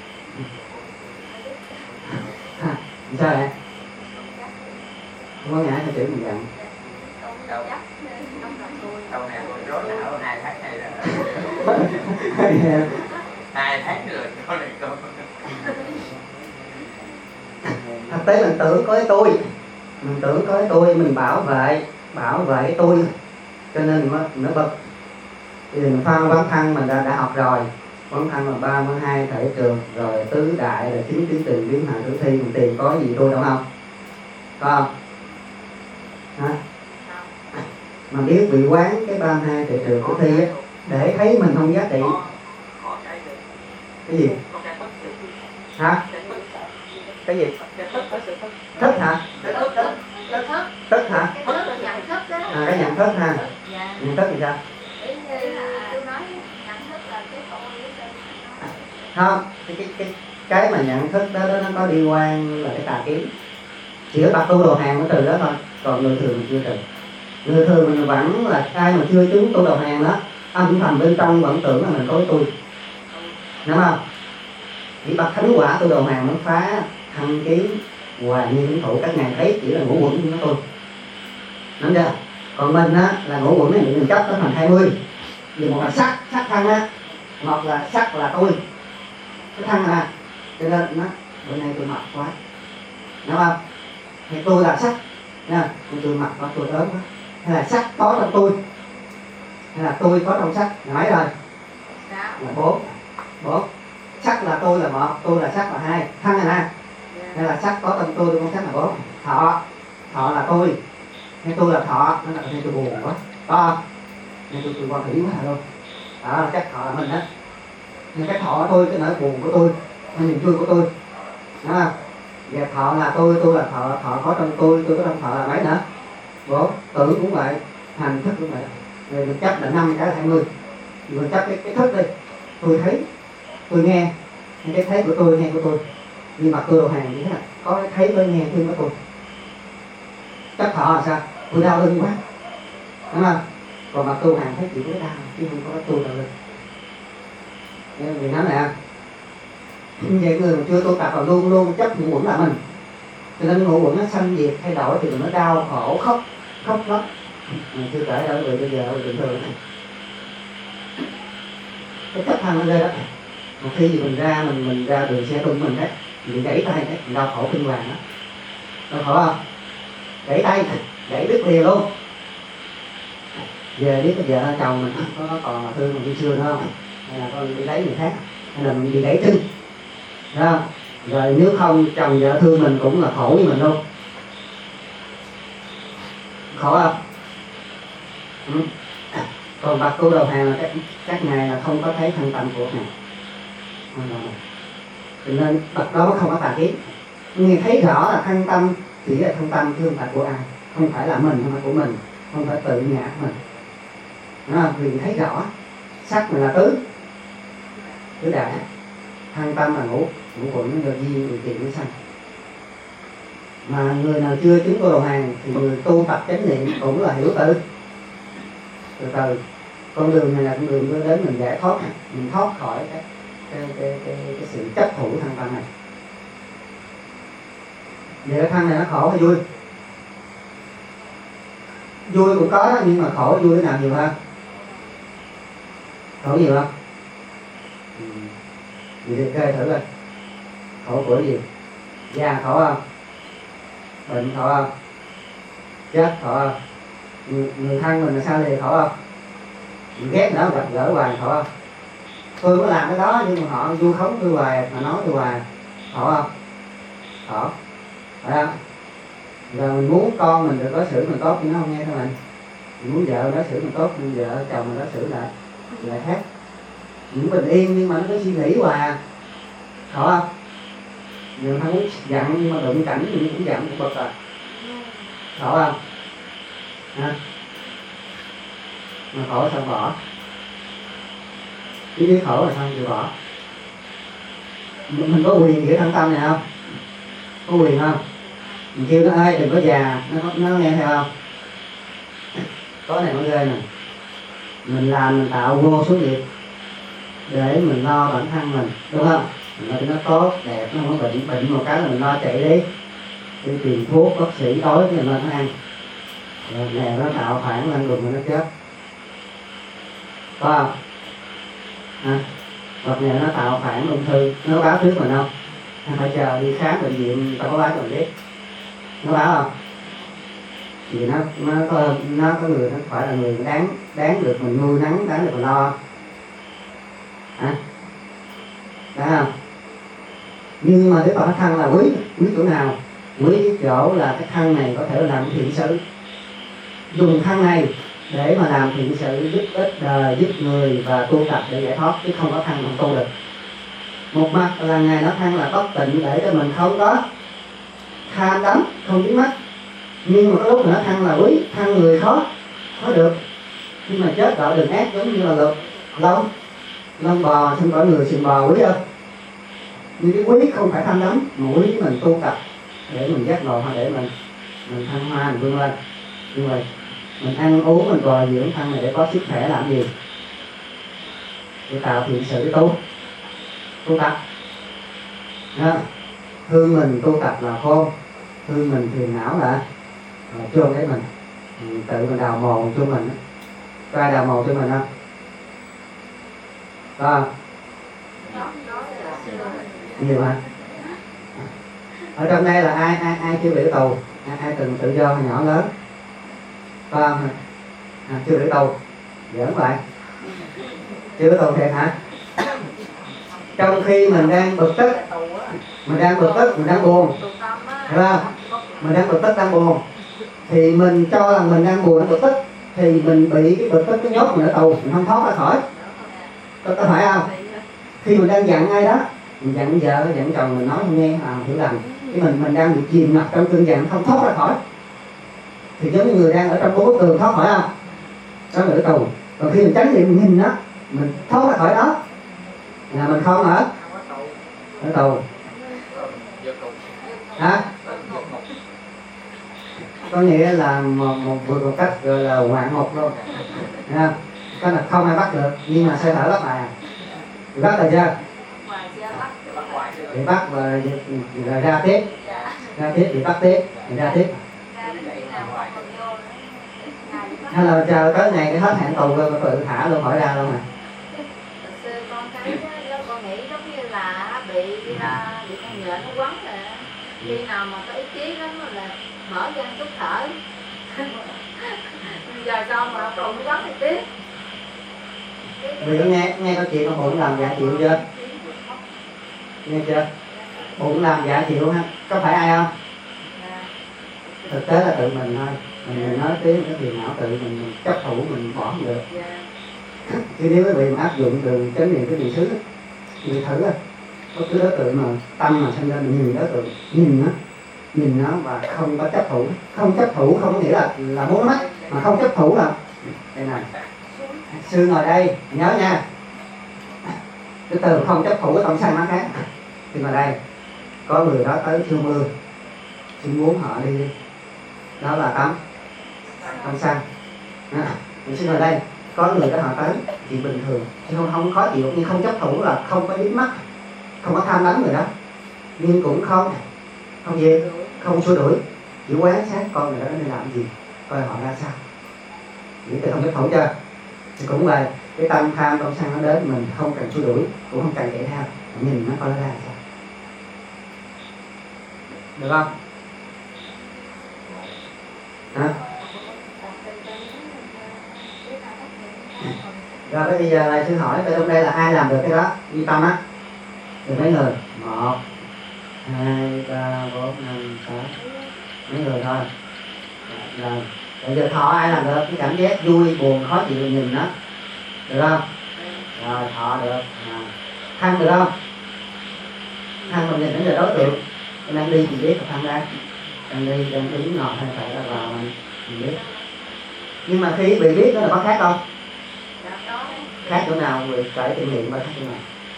Sao vậy? Không có ngã sao chữ mình dặn? Câu này còn rối não 2 tháng này là 2 tháng rồi câu này câu. Thực tế mình tưởng có cái tôi, mình tưởng có cái tôi, mình bảo vệ cái tôi, cho nên nó bật. Thì mình văn thăng mình đã học rồi, văn thăng là 32 thể trường, rồi tứ đại là 9 tiến trình biến hạng tử thi, mình tìm có gì tôi đâu không? Có không? Hả? Mà biết bị quán cái 32 thể trường tử thi á, để thấy mình không giá trị. Cái gì? Hả? Cái gì? Thức hả? Thức hả? À, cái nhận thức ha. Nhận thức thì sao? Không, cái mà nhận thức đó nó có đi quan là cái tà kiến. Chỉ có tập tu đồ hàng nó từ đó thôi, còn người thường mình chưa từ. Người thường mình vẫn là ai mà chưa trúng tu đồ hàng đó, âm thầm bên trong vẫn tưởng là mình có cái tôi, đúng không? Chỉ bậc thánh quả tu đồ hàng nó phá thăng kiến hòa nhiên ứng thủ, các ngài thấy chỉ là ngũ quẩn của tôi, nắm chưa? Còn mình á là ngũ quẩn này mình chấp nó thành 20. Vì một là sắc thân á, một là sắc là tôi, cái thân là, cho nên nó bữa nay tôi mập quá, đúng không? Thì tôi là sắc nha, tôi mập quá, tôi ốm quá, hay là sắc có trong tôi, hay là tôi có trong sắc là mấy rồi? Là 4. Sắc là tôi là 1, tôi là sắc là 2, thân là nè, hay là sắc có trong tôi con sắc là 4. Thọ là tôi, hay tôi là thọ, nó là hay tôi buồn quá, có nên tôi quan hỷ quá luôn, đó là chắc thọ là mình đó. Nhưng cái thọ của tôi, cái nỗi buồn của tôi, cái niềm vui của tôi, đúng không? Và thọ là tôi là thọ có trong tôi có trong thọ là mấy nữa? 4. Tưởng cũng vậy, hành thức cũng vậy. Rồi mình chấp là 5 cái là 20. Mình chấp cái thức đi, tôi thấy, tôi nghe, cái thấy của tôi, nghe của tôi. Nhưng mà tôi đồ hàng như thế nào? Có cái thấy với nghe thương của tôi. Chấp thọ là sao? Tôi đau lưng quá, đúng không? Còn mà tu hàng thấy chỉ cái đau, chứ không có tôi đau lưng. Nên vì nói nè, vậy người mà chưa tu tập là luôn luôn chấp ngũ quẩn là mình, cho nên ngũ quẩn nó sanh diệt thay đổi thì nó đau khổ khóc lắm. Mình chưa kể đâu, bây giờ bình thường cái chấp thân nó ghê đó. Một khi mình ra đường xe tung mình đấy, mình gãy tay đấy, mình đau khổ kinh hoàng đó, đau khổ không? Gãy tay, gãy đứt lìa luôn. Về biết bây giờ chồng mình có còn là thương mình như xưa nữa không? Hay là con đi lấy người khác, hay là mình bị gãy chân, đúng không? Rồi nếu không chồng vợ thương mình cũng là khổ với mình luôn, khổ không? Còn bậc tu đầu hàng là các ngài là không có thấy thân tâm của ngài, cho nên bậc đó không có tà kiến. Ngài thấy rõ là thân tâm chỉ là thân tâm chứ không phải của ai, không phải là mình, không phải của mình, không phải tự ngã mình. Đúng không? Vì thấy rõ sắc mình là tứ đại, thân tâm là ngũ quẩn do duyên điều kiện của sanh. Mà người nào chưa chứng Cô Đồ Hàng thì người tu tập chánh niệm cũng là hiểu từ từ con đường này là con đường đưa đến mình giải thoát, mình thoát khỏi cái sự chấp thủ thân tâm này. Vậy cái thân này nó khổ hay vui? Vui cũng có đó, nhưng mà khổ vui cái nào nhiều hơn? Khổ nhiều không? Vậy thì kê thử coi. Khổ của gì? Già khổ không? Bệnh khổ không? Chết khổ không? Người thân mình là sao thì khổ không? Mình ghét nữa gặp gỡ hoài khổ không? Tôi mới làm cái đó nhưng mà họ vu khống tôi hoài, mà nói tôi hoài, khổ không? Khổ, phải không? Rồi mình muốn con mình được đối xử mình tốt nhưng nó không nghe theo mình muốn vợ đối xử mình tốt nhưng vợ chồng mình đối xử lại khác. Những bình yên nhưng mà nó cứ suy nghĩ hoài, khổ không? Người ta muốn giận nhưng mà đụng cảnh thì cũng giận cũng bực rồi, khổ không? Ha? Mà khổ sao bỏ? Biết khổ là sao chịu bỏ? Mình có quyền giữa thân tâm này không? Có quyền không? Mình kêu nó ơi đừng có già, nó nghe theo không? Có này mới ghê nè. Mình làm mình tạo vô số nghiệp để mình lo bản thân mình, đúng không? Mình lo cho nó tốt, đẹp, nó không có bệnh một cái là mình lo chạy đi tìm thuốc, bác sĩ tối thì mình nó ăn. Rồi nè nó tạo phản lên đùng nó chết. Có không? À, hoặc này nó tạo phản ung thư, nó báo trước mình không? Hay phải chờ đi khám bệnh viện ta có báo cho mình biết. Nó báo không? Vì nó có người nó phải là người đáng được mình nuôi nắng, đáng được mình lo. Hả? Đấy không? Nhưng mà cái bản thân là quý chỗ nào? Quý chỗ là cái thân này có thể làm thiện sự, dùng thân này để mà làm thiện sự giúp ích đời, giúp người và tu tập để giải thoát, chứ không có thân không tu được. Một mặt là Ngài nói thân là bất tịnh để cho mình không có tham đắm, không dính mắc. Nhưng mà có lúc nữa thân là quý, thân người khó được. Nhưng mà chết gọi đừng ác giống như là lục lông bò sinh cõi người sừng bò quý không? Nhưng cái quý không phải tham đắm, mà quý mình tu tập để mình giác ngộ hay để mình thăng hoa mình vươn lên. Như vậy mình ăn uống mình bồi dưỡng thân này để có sức khỏe làm gì? Để tạo thiện sự tu tập. Thương mình tu tập là khôn, thương mình phiền não là chôn lấy mình, tự mình đào mồ cho mình. Có ai đào mồ cho mình không? Có không? Nhiều hả? Ở trong đây là ai chưa bị tù, ai từng tự do hay nhỏ lớn? Có không? Chưa bị tù, giỡn vậy. Chưa bị tù thiệt hả? Trong khi mình đang bực tức, mình đang buồn, hiểu không? Mình đang bực tức, đang buồn, thì mình cho là mình đang buồn, đang bực tức, thì mình bị cái bực tức cái nhốt mình ở tù, mình không thoát ra khỏi. Có phải không? Khi mình đang giận ai đó, mình giận vợ, giận chồng, mình nói không nghe, hiểu lầm, cái mình đang bị chìm ngập trong cơn giận, không thoát ra khỏi. Thì giống như người đang ở trong bốn bức tường, thoát khỏi không? Đó là ở tù. Còn khi mình tránh niệm mình nhìn đó, mình thoát ra khỏi đó là mình không ở tù. Hả? Có nghĩa là một cách gọi là ngoạn mục luôn. Cái là không ai bắt được, nhưng mà sẽ thở bắt lại. Bắt là chưa? Bị bắt và ra tiếp bị bắt tiếp, ra tiếp. Hay là chờ tới ngày cái hết hạn tù rồi tự thả luôn, khỏi ra luôn mà. Con thấy con nghĩ giống như là bị con nhện nó quấn nè. Khi nào mà có ý chí đó là mở ra chút thở. Giờ sau mà bụng quấn thì tiếp. Vì có nghe câu chuyện con bụng làm dạ chịu chưa? Nghe chưa? Bụng làm dạ chịu ha, có phải ai không? Thực tế là tự mình thôi. Mình nói tiếng cái phiền não tự mình chấp thủ, mình bỏ không được. Chứ nếu quý vị mà áp dụng từ chánh niệm cái niệm xứ thì thử á, có cái đối tượng mà tâm mà sinh ra mình nhìn đối tượng, nhìn nó và không có chấp thủ. Không chấp thủ không có nghĩa là muốn mất, mà không chấp thủ là đây này, sư ngồi đây nhớ nha, cái từ không chấp thủ tổng sanh nó khác. Sư ngồi đây, có người đó tới chưa mưa, sư muốn họ đi, đó là tổng sanh. Sư ngồi đây, có người đó họ tới chuyện bình thường, chứ không khó chịu, nhưng không chấp thủ là không có dính mắc, không có tham đắm người đó, nhưng cũng không gì, không xua đuổi, chỉ quan sát con người đó nên làm gì, coi họ ra sao. Những cái không chấp thủ chưa, thì cũng vậy, cái tâm tham tổng sanh nó đến mình không cần xua đuổi, cũng không cần chạy theo, nhìn nó coi nó ra sao, được không? Hả? Rồi bây giờ là sư hỏi từ lúc đây là ai làm được cái đó, ghi tâm á, được mấy người? 1, 2, 3, 4, 5, 6, mấy người thôi. Rồi bây giờ thọ ai làm được cái cảm giác vui buồn khó chịu nhìn nó, được không? Rồi thọ được. Thân được không? Thân mình nhìn đến giờ đối tượng, đang đi thì biết là thân đang đi ngọt hay phải là vào mình biết. Nhưng mà khi bị biết nó là có khác không? Khác chỗ nào người kể kinh nghiệm và khác chỗ nào?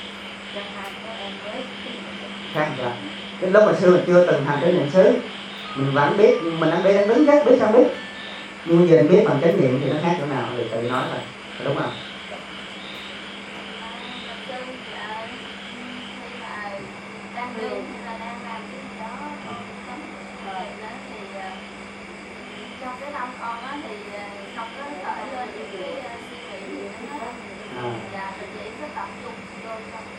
Khác rồi. Cái lúc mà xưa mình chưa từng thành chánh niệm xứ, mình vẫn biết, mình đang đứng chắc biết sao biết. Nhưng bây giờ mình biết bằng chánh niệm thì nó khác chỗ nào thì tự nói thôi, đúng không? Trong cái tâm con á thì không có khởi lên những cái suy nghĩ gì nữa hết. Và mình chỉ có tập trung vô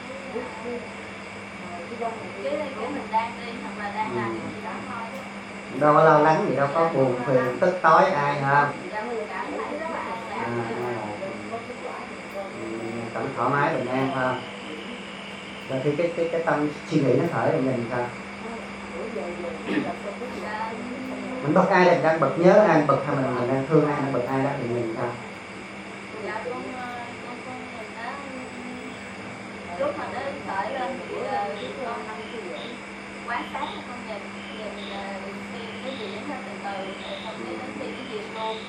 trong cái mình đang đi hoặc là đang làm gì đó thôi. Đâu có lo lắng gì đâu, có buồn phiền tức tối ai hả? Dạ mình cảm thấy rất là an lạc. Cảm thoải mái bình an phải không? Rồi thì cái tâm suy nghĩ nó khởi rồi nhìn sao? Mình bậc ai đây, đang bậc nhớ ai bậc hay mình đang thương ai, đang bậc ai đó thì nhìn sao? Dạ con nhìn nó lúc mà nó khởi lên thì con quan sát, con nhìn cái gì nó từ từ không đi đến cái gì luôn.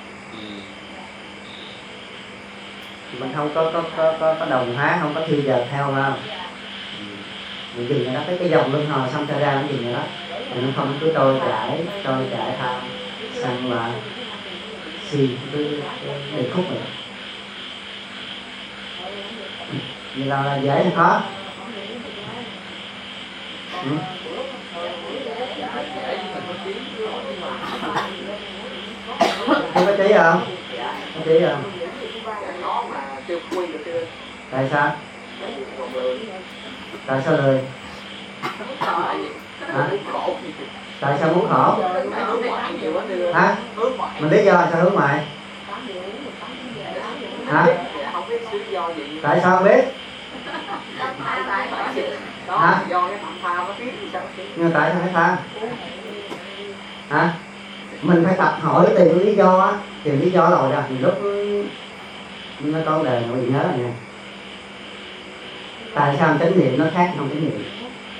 Mình không có đồng hóa, không có thiêu giờ theo ha. Mình dừng đó, cái dòng luân hồi xong ra nó dừng rồi đó, thì nó không cứ trôi chảy tham sân và si cứ đi khúc rồi. Vậy là dễ hay khó? Không có trí không? Có trí không? Tại sao? Tại sao lười? Hả? Tại sao muốn khổ? Hả? Mình lý do sao hướng ngoại? Hả? Tại sao không biết? Hả? Nhưng tại sao phải tham? Hả? Mình phải tập hỏi tìm lý do á, tìm lý do rồi ra thì lúc nó có đề nội nhớ này nè. Tại sao chánh niệm nó khác không chánh niệm?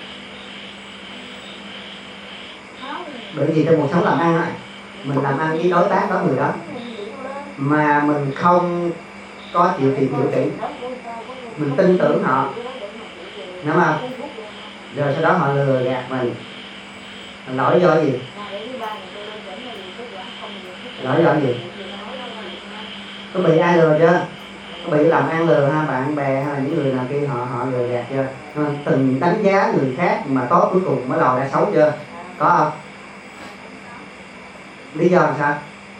Bởi vì trong cuộc sống làm ăn á, mình làm ăn với đối tác đó, người đó mà mình không có chịu tìm hiểu kỹ, mình tin tưởng họ, đúng không? Rồi sau đó họ lừa gạt mình lỗi do gì? Lỗi do gì? Có bị ai lừa chưa? Có bị làm ăn lừa ha, bạn bè hay là những người nào kia họ lừa gạt chưa? Từng đánh giá người khác mà tốt cuối cùng mới lòi ra xấu chưa? Có không? Lý do làm sao?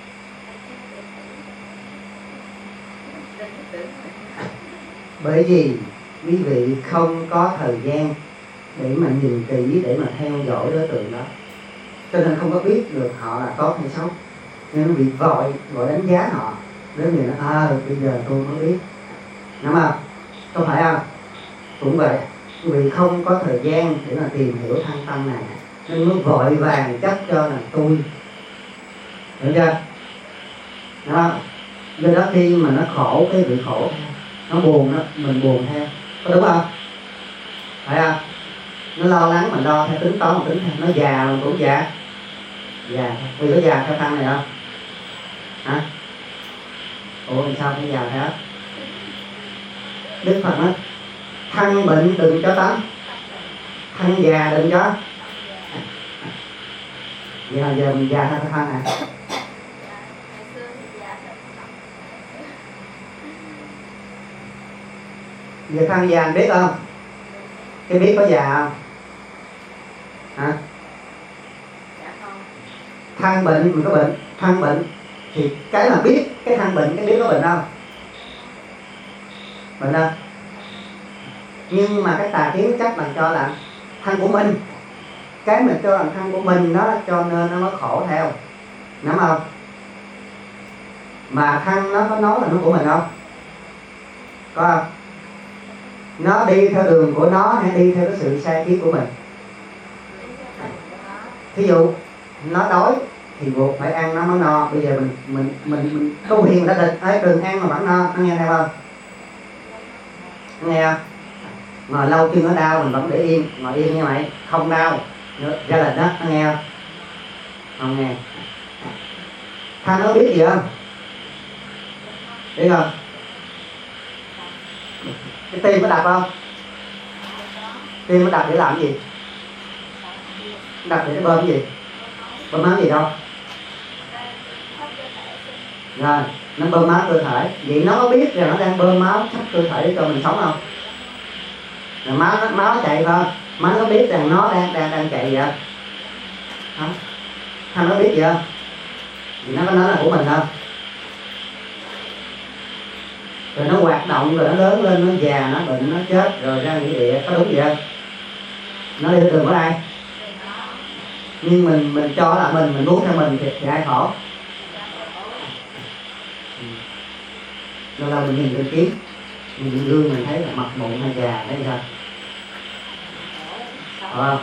Bởi vì quý vị không có thời gian để mà nhìn kỹ, để mà theo dõi đối tượng đó, cho nên không có biết được họ là tốt hay xấu, nên nó bị vội đánh giá họ. Đến người nó bây giờ tôi mới biết, đúng không? Có phải không? Cũng vậy, vì không có thời gian để mà tìm hiểu thân tâm này nên mới vội vàng chấp cho là tôi, hiểu chưa? Đó. Do đó khi mà nó khổ, cái bị khổ, nó buồn đó, mình buồn theo, có đúng không? Phải không? Nó lo lắng mình lo theo, tính toán mình tính theo, nó già mình cũng già, vì có già theo thân này không? hả? Ủa sao phải già thế? Đức Phật nói thân bệnh đừng cho tánh, thân già đừng cho. Giờ mình già thân thân hả? Giờ thân già biết không? Cái biết có già không? Hả? Thân bệnh mình có bệnh, thân bệnh thì cái mà biết cái thân bệnh, cái biết có bệnh không? Bệnh đâu? Nhưng mà cái tà kiến chắc là cho là thân của mình, cái mình cho là thân của mình nó cho nên nó mới khổ theo, nắm không? Mà thân nó có nói là nó của mình không? Có không? Nó đi theo đường của nó hay đi theo cái sự sai kiến của mình? Thí dụ nó đói thì buộc phải ăn nó mới no. Bây giờ mình tu hiền đã định ấy đừng ăn mà vẫn no, nó nghe theo không? Nghe không? Ngồi lâu chân nó đau mình vẫn để yên, ngồi yên như vậy không đau ra lệnh đó, nó nghe không? Không nghe. Thanh nó biết gì không? Biết không? Cái tim có đập không? Tim có đập để làm gì? Đập để bơm gì? Bơm máu gì đâu? Rồi, nó bơm máu cơ thể. Vậy nó có biết rằng nó đang bơm máu khắp cơ thể để cho mình sống không? Rồi máu chạy không? Máu nó biết rằng nó đang chạy vậy không? Nó biết gì không? Thì nó có nói là của mình không? Rồi nó hoạt động rồi nó lớn lên, nó già, nó bệnh, nó chết rồi ra nghĩa địa, có đúng vậy không? Nó đi đường của ai? Nhưng mình cho là mình muốn theo mình thì ai khổ? Nên là mình nhìn trên kiến, mình nhìn gương mình thấy là mặt mụn hay già, thấy sao? Không?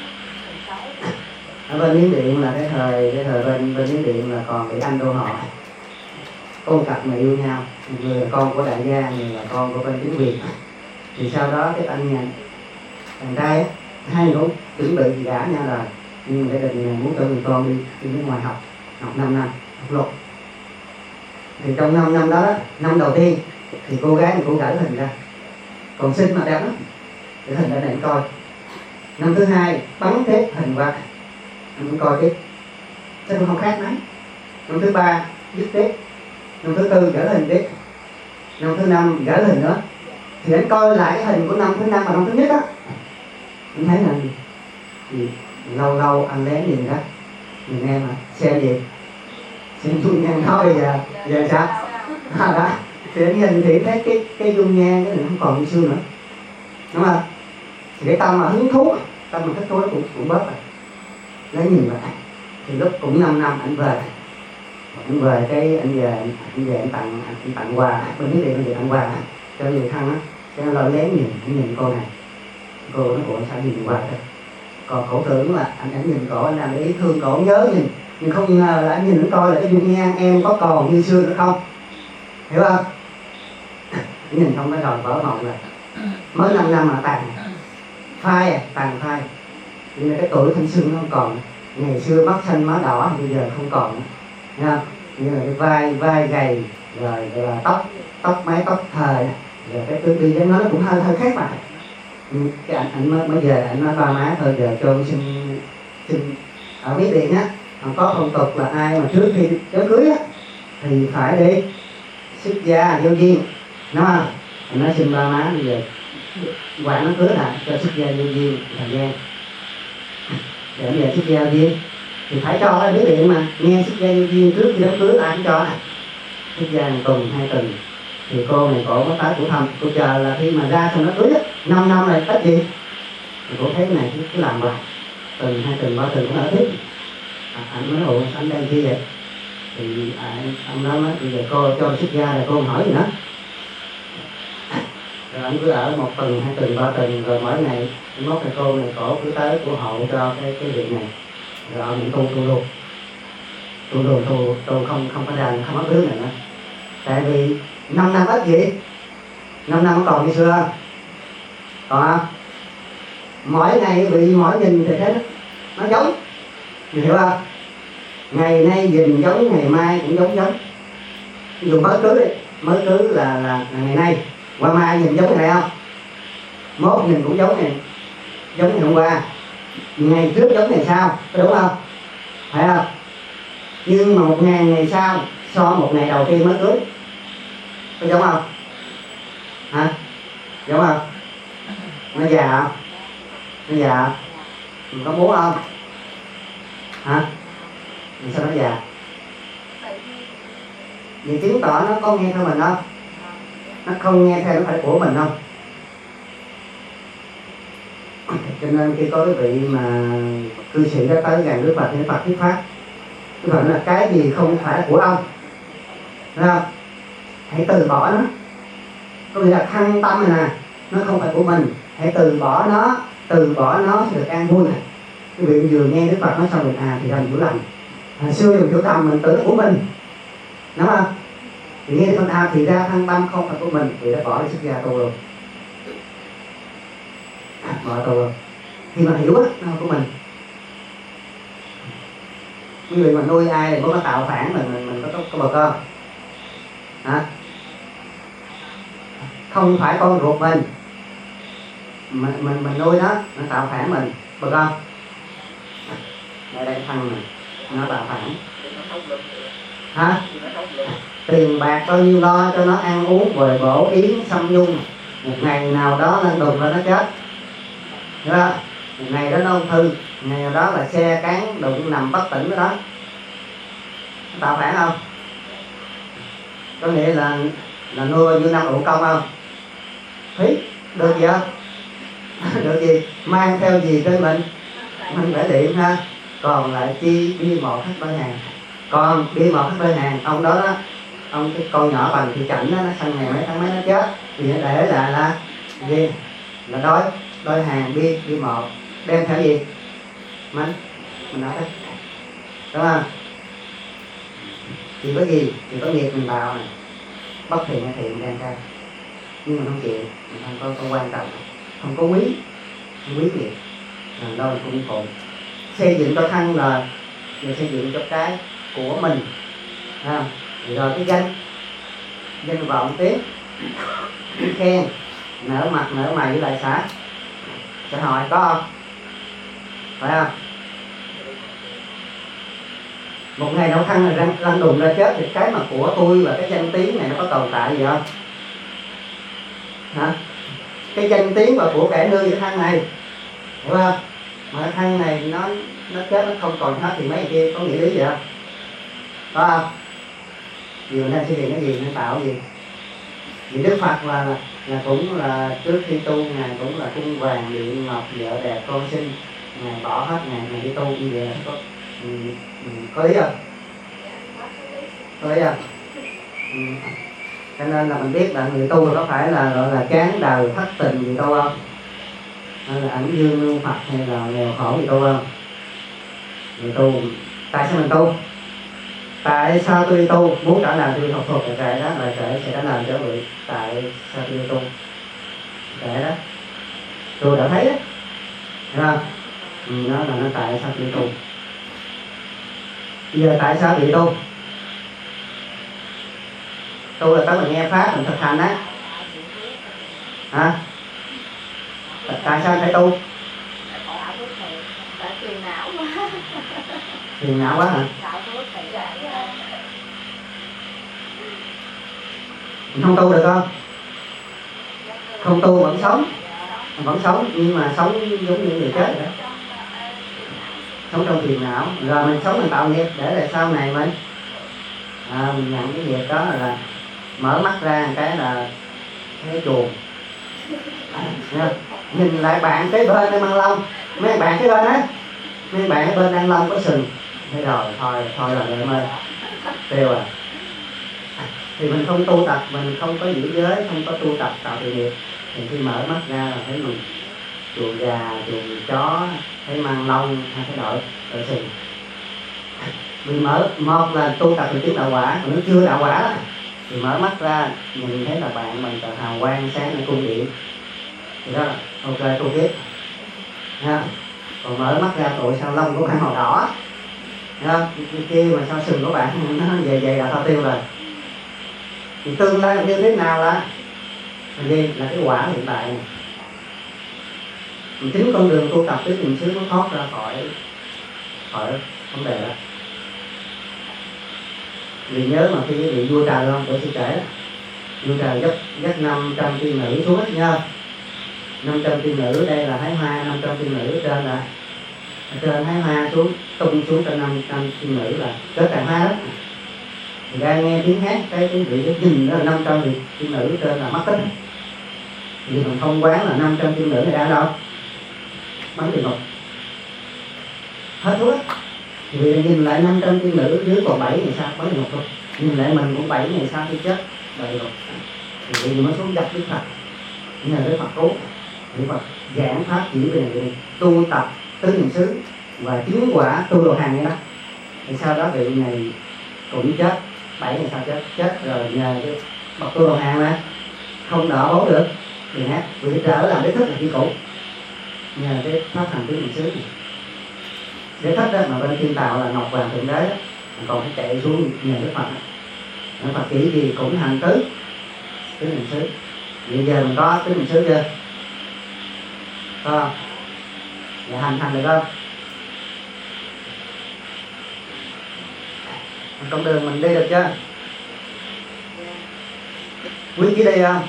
Ở bên Miến Điện là cái thời bên Miến Điện là còn bị Anh đô họ, con cặp mà yêu nhau, người là con của đại gia, người là con của bên chính quyền. Thì sau đó cái anh nhà thằng trai hai người cũng chuẩn bị gả nhau rồi, nhưng mà gia đình muốn cho người con đi nước ngoài học 5 năm học luật. Thì trong 5 năm đó, năm đầu tiên thì cô gái thì cô gửi hình ra, còn xinh mà đẹp lắm, cái hình ra này coi. Năm thứ hai bắn tiếp hình qua, anh cũng coi tiếp, chứ không khác mấy. Năm thứ ba viết tiếp, năm thứ tư gửi hình tiếp, năm thứ năm gửi hình nữa. Thì anh coi lại cái hình của năm thứ năm và năm thứ nhất á, anh thấy là lâu lâu anh lén nhìn đó, nhìn em à, xem gì, xem dung nhan thôi giờ sao? Đó thì anh nhìn thì thấy cái dung nhan cái này không còn như xưa nữa, đúng không? Thì cái tâm mà hứng thú, tâm mà thích thú cũng bớt rồi, lấy nhìn lại. Thì lúc cũng 5 năm anh về cái anh về anh tặng quà, bên Miến Điện anh về tặng quà cho người thân á, cho nên là lén nhìn cô này, cô nói cô sao nhìn quà thôi. Còn cổ tưởng là anh nhìn cổ, anh làm để ý thương cổ, nhớ nhìn, nhưng không ngờ là anh nhìn nó coi là cái dung nhan em có còn như xưa nữa không, hiểu không? Nhìn không có rồi vỡ mộng rồi, mới 5 năm mà tàn phai, nhưng mà cái tuổi thanh xuân nó không còn. Ngày xưa mắt xanh má đỏ, bây giờ không còn, nghe không? Như là cái vai gầy, rồi là tóc mái tóc thời, rồi cái tư đi nó cũng hơi khác mà. Cái anh mới về anh nói ba má thôi giờ cho xin ở Miến Điện á, có phong tục là ai mà trước khi đám cưới á thì phải đi xuất gia vô duyên, đúng không? Anh nói xin ba má bây giờ quản nó cưới là cho xuất gia vô duyên thời gian, để anh về xuất gia vô duyên thì phải cho ở Miến Điện mà, nghe xuất gia vô duyên trước khi đám cưới ai cũng cho. Xuất gia 1 tuần 2 tuần thì cô này cổ có tới cổ thăm, cô chờ là khi mà ra xong nó cưới á, 5 năm này ít gì thì cô thấy cái này cứ làm hoài, tuần 2 tuần 3 tuần cũng ở tiếp. Anh nói ủa anh đây chi vậy? Thì ông nói bây giờ cô cho xuất gia là cô không hỏi gì nữa. Rồi anh cứ ở 1 tuần 2 tuần 3 tuần, rồi mỗi ngày mốt này cô này cổ cứ tới cô hộ cho cái việc này, rồi ông cũng tu luôn, tu không có đàn, không có cưới này nữa. Tại vì 5 năm ít gì, 5 năm còn như xưa không? Còn không? Mỗi ngày bị mỗi nhìn thì thấy nó giống, hiểu không? Ngày nay nhìn giống, ngày mai cũng giống, ví dụ mới cưới đi, mới cưới là ngày nay, qua mai nhìn giống ngày này không, mốt nhìn cũng giống ngày hôm qua, ngày trước giống ngày sau, có đúng không, phải không? Nhưng mà 1000 ngày sau so một ngày đầu tiên mới cưới có giống không? Hả? Giống không? Nó già không? Nó già không? Mình có muốn không? Hả? Vì sao nó già? Vì chứng tỏ nó có nghe theo mình không? Nó không nghe theo, nó phải của mình không? Cho nên khi có cái vị mà cư sĩ đó tới gần Đức Phật thì Đức Phật thuyết pháp. Đức Phật là cái gì không phải là của ông, thấy không? Hãy từ bỏ nó. Có nghĩa là thăng tâm này nè, nó không phải của mình, hãy từ bỏ nó sẽ được an vui này. Cái vị vừa nghe Đức Phật nói xong rồi thì ra mình hiểu lầm. Xưa mình hiểu lầm, mình tưởng nó của mình, đúng không? Thì nghe Đức Phật thì ra thăng tâm không phải của mình, thì đã bỏ đi xuất gia tu luôn, bỏ tu luôn. Khi mà hiểu á, nó không của mình. Quý vị mà nuôi ai thì có tạo phản mình có bờ con, hả? Không phải con ruột mình nuôi nó tạo phản mình, bờ con. Đây thằng này nó tạo phản, hả? Tiền bạc bao nhiêu lo cho nó ăn uống bồi bổ yến xăm nhung, một ngày nào đó lên đùng lên nó chết, hiểu không? Một ngày đó nó ung thư, ngày nào đó là xe cán đụng nằm bất tỉnh đó, nó tạo phản không? Có nghĩa là nuôi bao nhiêu năm đủ công không? Phí, được gì không? Được gì? Mang theo gì trên mình phải điện ha. Còn lại chi đi một khách đôi hàng. Còn đi một khách đôi hàng, ông đó đó, ông cái con nhỏ bằng thị cảnh đó, nó sang ngày mấy tháng mấy nó chết, thì nó để là gì? Là đôi hàng đi một, đem theo gì? Mình nói đó, đúng không? Chỉ có gì? Chỉ có nghiệp mình vào này, bất thiện hay thiện đem theo, nhưng mà không chịu, mình không có quan trọng, không có quý nghiệp, làm đâu là cũng khổ. Xây dựng cho thân là xây dựng cho cái của mình, rồi cái danh vọng tiếng khen, nở mặt nở mày với lại xã hội có không? Phải không? Một ngày nào thân là lăn đùng ra chết thì cái mà của tôi và cái danh tiếng này nó có tồn tại gì không? Hả? Cái danh tiếng và của kẻ nuôi cái thân này, hiểu không? Mà cái thân này nó chết, nó không còn hết thì mấy người kia có nghĩa lý gì không? Có không? Vì mình đang xây dựng cái gì, nên tạo cái gì? Vì Đức Phật là cũng là trước khi tu ngài cũng là cung vàng điện ngọc vợ đẹp con sinh, ngài bỏ hết ngài đi tu như vậy là có lý không? Có lý không? Cho nên là mình biết là người tu có phải là gọi là chán đời thất tình gì tu không? Hay là ảnh dương lương Phật hay là nghèo khổ gì tu không? Người tu, tại sao mình tu? Tại sao tôi đi tu? Muốn trả lời tôi học thuộc là kệ đó, là kệ sẽ trả lời cho vị. Tại sao tôi đi tu? Kệ đó, tôi đã thấy đó, thấy không? Nó là nó tại sao tôi đi tu. Bây giờ tại sao bị tu? Tu là tới mình nghe pháp, mình thực hành á. Hả? Tại sao phải tu? Tại phiền não quá. Phiền não quá hả? Mình không tu được không? Không tu vẫn sống nhưng mà sống giống như người chết vậy đó. Sống trong phiền não, rồi mình sống mình tạo nghiệp để là sau này mình nhận cái nghiệp đó là mở mắt ra một cái là thấy chuồng. Nhìn lại bạn kế bên đang mang lông, mấy bạn kế bên á, mấy bạn kế bên đang lông có sừng, thế rồi thôi là em ơi, tiêu à. Thì mình không tu tập, mình không có giữ giới, không có tu tập tạo thiện nghiệp, thì khi mở mắt ra là thấy mình chuồng gà, chuồng chó, thấy mang lông hay thấy đội sừng. Mình mở một là tu tập thì tiến đạo quả, còn nó chưa đạo quả đó, thì mở mắt ra nhìn thấy là bạn mình tự hào quang sáng ở cung điện, thì đó là ok tu tiếp ha. Còn mở mắt ra tụi sao lông của bạn màu đỏ, thấy không? Kia mà sao sừng của bạn nó về là tao tiêu rồi, thì tương lai như thế nào là gì? Là cái quả hiện tại này. Chính con đường tu tập tứ niệm xứ nó thoát ra khỏi vấn đề đó. Vì nhớ mà khi bị vua Trần không, tôi sẽ kể đó. Vua Trần dắt 500 tiên nữ xuống hết nha. 500 tiên nữ đây là Thái Hoa, 500 tiên nữ trên là trên Thái Hoa xuống, tung xuống cho 500 tiên nữ là kết Tràng Hoa đó. Thì ra nghe tiếng hát, cái vị đó nhìn đó là 500 tiên nữ trên là mất tích. Thì mình không quán là 500 tiên nữ này đã đâu? Bắn địa ngục. Hết thuốc. Vì nhìn lại 500 tiên nữ dưới còn 7 ngày sau bắn địa ngục thôi. Nhìn lại mình cũng 7 ngày sau khi chết bắn địa ngục. Thì vì mới xuống gặp Đức Phật. Nhờ Đức Phật cứu. Đức Phật giảng pháp chỉ về này, tu tập tứ niệm xứ và chứng quả tu đồ hàng này đó. Thì sau đó vị này cũng chết, 7 ngày sau chết rồi nhờ cái bậc tu đồ hàng này không đỡ bố được. Thì hát vì trở làm đế thích là chỉ cũ. Nhờ cái pháp hành tứ niệm xứ này. Đế thích đó mà bên Thiên Tàu là Ngọc Hoàng Thượng Đế, còn phải chạy xuống nhờ Đức Phật. Đức Phật chỉ gì cũng hành tứ niệm xứ. Bây giờ mình có tứ niệm xứ chưa? Có không? Dạ hành được không? Con đường mình đi được chưa? Quý chỉ đi không?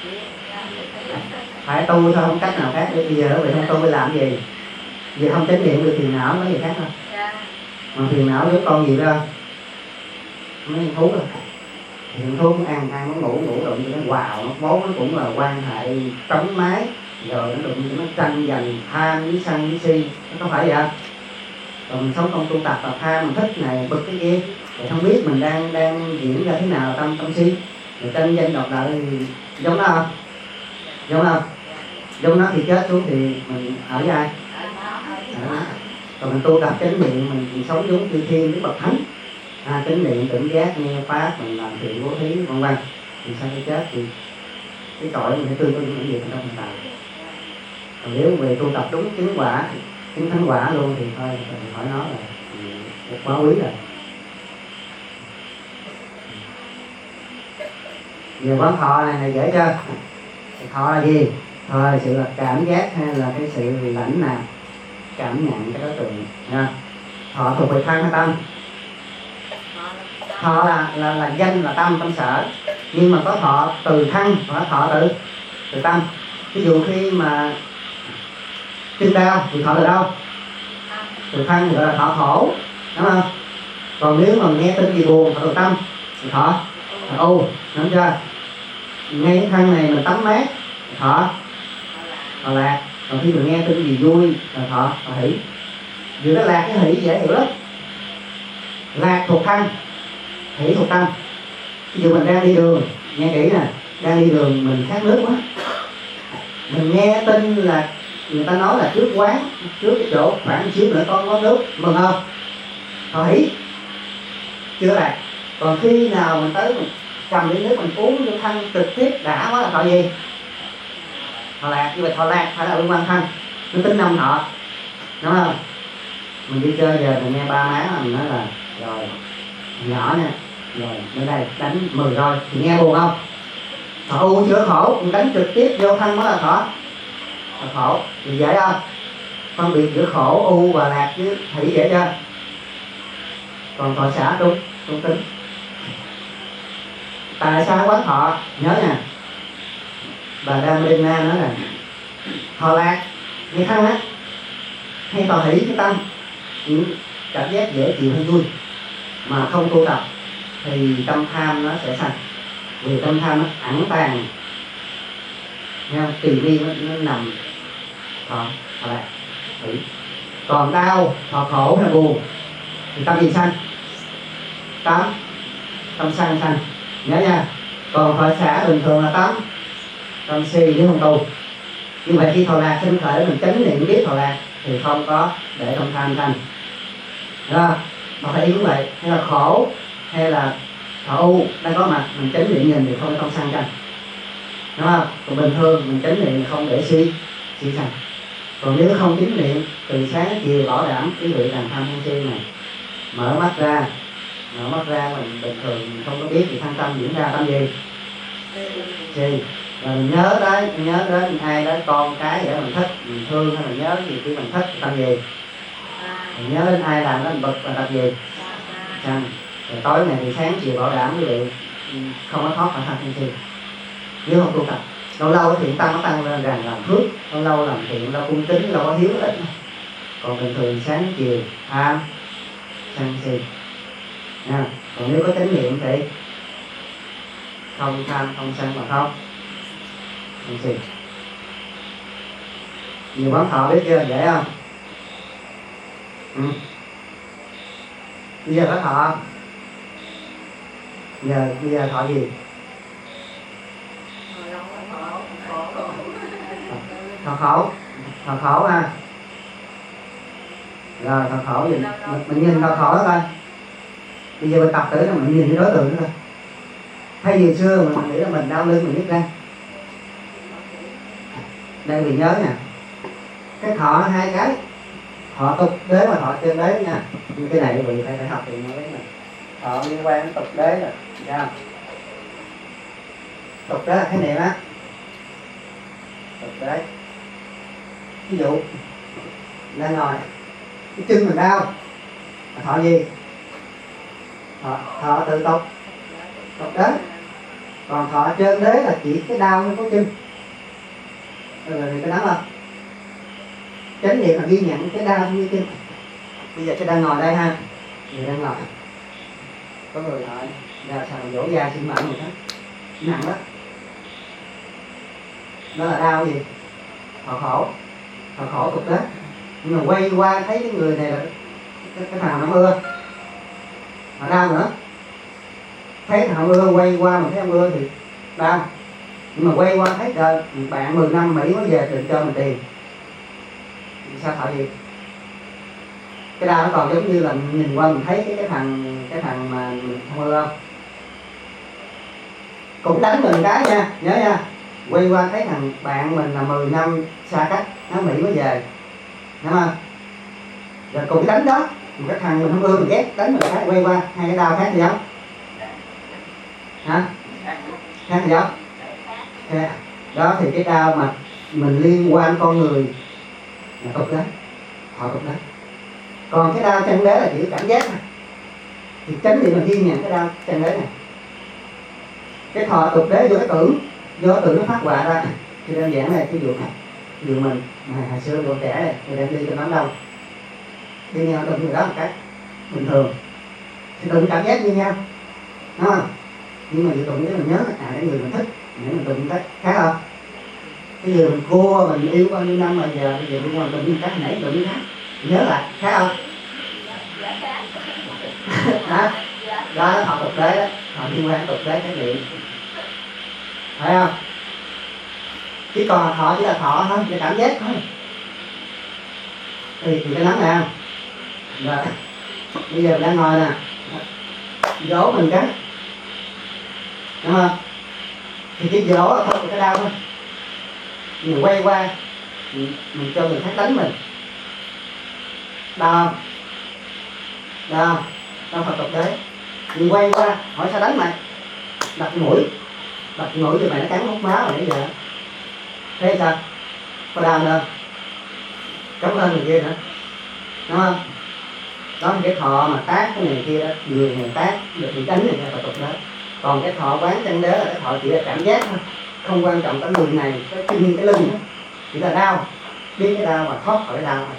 Phải tu thôi, không cách nào khác. Bây giờ vậy không tu phải làm gì? Vì không chánh niệm được phiền não, có gì khác không? Mà phiền não giống con gì đó mấy thú rồi. Hiện thú cũng ăn nó ngủ đụng cho nó vào, nó vốn nó cũng là quan hệ trống mái. Rồi nó đụng cho nó tranh giành tham với sân với si. Nó có phải vậy không? Còn mình sống không tu tập và tham, mình thích này bực cái kia. Rồi không biết mình đang diễn ra thế nào tâm si. Rồi tranh danh độc lợi thì giống nó không? Giống không? Giống nó thì chết xuống thì mình ở với ai? Còn mình tu tập chánh niệm, mình sống giống chư thiên, Đức Bậc Thánh. Chánh niệm, tỉnh giác, nghe pháp, mình làm thiện bố thí, vân vân. Thì sau khi chết thì cái cõi mình phải tương ứng những gì trong hiện tại. Còn nếu về tu tập đúng chứng quả, chứng thánh quả luôn thì thôi, mình hỏi nó là một quá quý rồi. Giờ quán thọ này dễ chưa? Thọ là gì? Thọ là sự là cảm giác hay là cái sự lãnh nạp, cảm nhận cái đối tượng nha. Thọ thuộc về thân hay tâm? Thọ là danh, là tâm sở. Nhưng mà có thọ từ thân và thọ từ tâm. Ví dụ khi mà kinh đau thì thọ từ đâu? Từ thân thì gọi là thọ khổ, đúng không? Còn nếu mà nghe tin gì buồn thọ từ tâm thì thọ u, đúng chưa? Nghe cái thân này mình tắm mát thọ lạc. Còn khi mình nghe tin gì vui là thọ hỷ. Vừa cái lạc cái hỷ dễ hiểu lắm. Lạc thuộc thân, hỷ thuộc tâm. Ví dụ mình đang đi đường, nghe kỹ nè, đang đi đường mình khát nước quá, mình nghe tin là người ta nói là trước quán, trước cái chỗ khoảng xíu nữa có nước, mừng không? Thọ hỷ, chưa lạc. Còn khi nào mình tới mình cầm ly nước mình uống vô thân trực tiếp đã quá là thọ gì? Thọ lạc. Như vậy thọ lạc phải là liên quan thân, nó tính năm thọ, đúng không? Mình đi chơi giờ mình nghe ba má mình nói là rồi nhỏ nè, rồi bên đây đánh 10 rồi thì nghe buồn không? Thọ u chữa khổ, mình đánh trực tiếp vô thân mới là thọ khổ. Thì dễ không? Phân biệt giữa khổ u và lạc với hỷ dễ chưa? Còn thọ xả trung tính. Tại sao quán thọ? Nhớ nè, bà Dhammedina nói là thọ lạc nghe thân á, hay thọ hỷ cái tâm, những cảm giác dễ chịu hay vui mà không tu tập thì tâm tham nó sẽ sanh. Vì tâm tham nó ẩn tàng, nghe không? Tùy vi nó nằm thọ lạc hỷ. Còn đau, thọ khổ hay buồn thì tâm gì sanh? Tâm sân sanh, nhớ nha. Còn thọ xả bình thường là tâm si nếu không tu. Như vậy khi thọ lạc sinh khởi mình chánh niệm biết thọ lạc thì không có để tâm tham sanh. Đúng không? Mà phải ý như vậy, hay là khổ hay là thọ u đang có mặt mình chánh niệm nhìn thì không có tâm sân sanh, đúng không? Còn bình thường mình chánh niệm không để si sanh. Còn nếu không chánh niệm từ sáng đến chiều bảo đảm quý vị làm tham sân si này, mở mắt ra mở mắt ra mình bình thường không có biết thì thăng tâm diễn ra tâm gì? Gì? Rồi mình nhớ đến ai đó con cái để mình thích, mình thương hay mình nhớ gì khi mình thích tâm gì? Mình nhớ đến ai làm nó mình bực là tập gì? Rồi tối ngày thì sáng chiều bảo đảm quý vị không có thoát khỏi tham sân si. Nếu không tu tập, lâu lâu thiện tâm nó tăng lên rằng làm phước, lâu lâu làm thiện, lâu cung kính, lâu có hiếu ít. Còn bình thường sáng chiều tham sân si. Còn nếu có chánh niệm thì không tham không sân mà không sân si. Nhiều quán thọ biết chưa, dễ không? Bây giờ có thọ, bây giờ thọ gì? Thọ khổ ha. Rồi thọ khổ gì? Mình nhìn thọ khổ đó coi. Bây giờ mình tập tử là mình nhìn cái đối tượng đó thôi. Thay vì xưa mình nghĩ là mình đau lưng mình nhức răng. Đây vì nhớ nè, cái thọ nó hai cái, thọ tục đế và thọ chân đế nha. Nhưng cái này quý vị phải học thì mới biết nè. Thọ liên quan đến tục đế rồi, thấy không? Tục đó là khái niệm á. Tục đế. Ví dụ lên ngồi, cái chân mình đau, thọ gì? Thọ tự tục, tục đế. Còn thọ chân đế là chỉ cái đau nó có chân. Rồi thì cái đó không? Chánh niệm là ghi nhận cái đau như chân. Bây giờ tôi đang ngồi đây ha, người đang ngồi, có người hỏi ra sao dỗ da sinh mệnh người đó nặng đó, đó là đau gì? Thọ khổ tục đó. Nhưng mà quay qua thấy cái người này là cái thằng nó ưa, mà đau nữa. Thấy thằng ưa quay qua mà thấy ông ưa thì đau. Nhưng mà quay qua thấy trời, bạn 10 năm Mỹ mới về định cho mình tiền, sao thọ gì? Cái đau nó còn giống như là nhìn qua mình thấy cái thằng mà không ưa không? Cũng đánh mình cái nha, nhớ nha. Quay qua thấy thằng bạn mình là 10 năm xa cách, nó Mỹ mới về, đúng không? Rồi cùng cái đánh đó, một cái thằng mình không ưa mình ghét đánh mình cái, quay qua hai cái đau khác gì không? Hả? Khác gì không? Đó thì cái đau mà mình liên quan con người là tục đó, họ tục đó. Còn cái đau chân đế là chỉ cảm giác thôi. Thì chánh niệm mình ghi nhận cái đau chân đế này. Cái thọ tục đế do cái tưởng nó phát họa ra. Thì đơn giản này, ví dụ mình hồi xưa còn trẻ này, mình đang đi cho nó đâu, đi nhau đụng người đó một cái bình thường thì đụng cảm giác như nhau, đúng không? Nhưng mà đụng cái mình nhớ cái người mình thích, để mình đụng cái khác không? Cái người mình cua mình yêu bao nhiêu năm mà bây giờ đi ngoài đụng cái nãy đụng cái khác, nhớ lại khác không? Hả? Đó là thọ tục đế đó, họ liên quan tục đế cái niệm, phải không? Chỉ còn thọ chỉ là thọ thôi, chỉ cảm giác thôi. Thì cái nắm nè, rồi bây giờ mình đang ngồi nè, dỗ mình cái, đúng không? Thì cái dỗ là thôi cái đau thôi. Mình quay qua mình cho người khác đánh mình, đau không? Đau không? Đau Phật tục đế. Mình quay qua hỏi sao đánh mày, đặt mũi thì mày nó cắn hút máu rồi nãy giờ. Thế sao? Có đau nữa, cảm ơn người kia nữa, đúng không? Đó là cái thọ mà tác cái này kia đó, người này tác được bị đánh này là tục đó. Còn cái thọ quán chân đế là cái thọ chỉ là cảm giác thôi, không quan trọng cái người này, cái chân, cái lưng đó. Chỉ là đau, biết cái đau mà thoát khỏi cái đau thôi.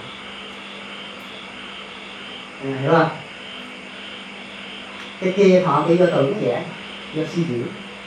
Hiểu không? Cái kia thọ kia do tưởng cái giả, do suy diễn.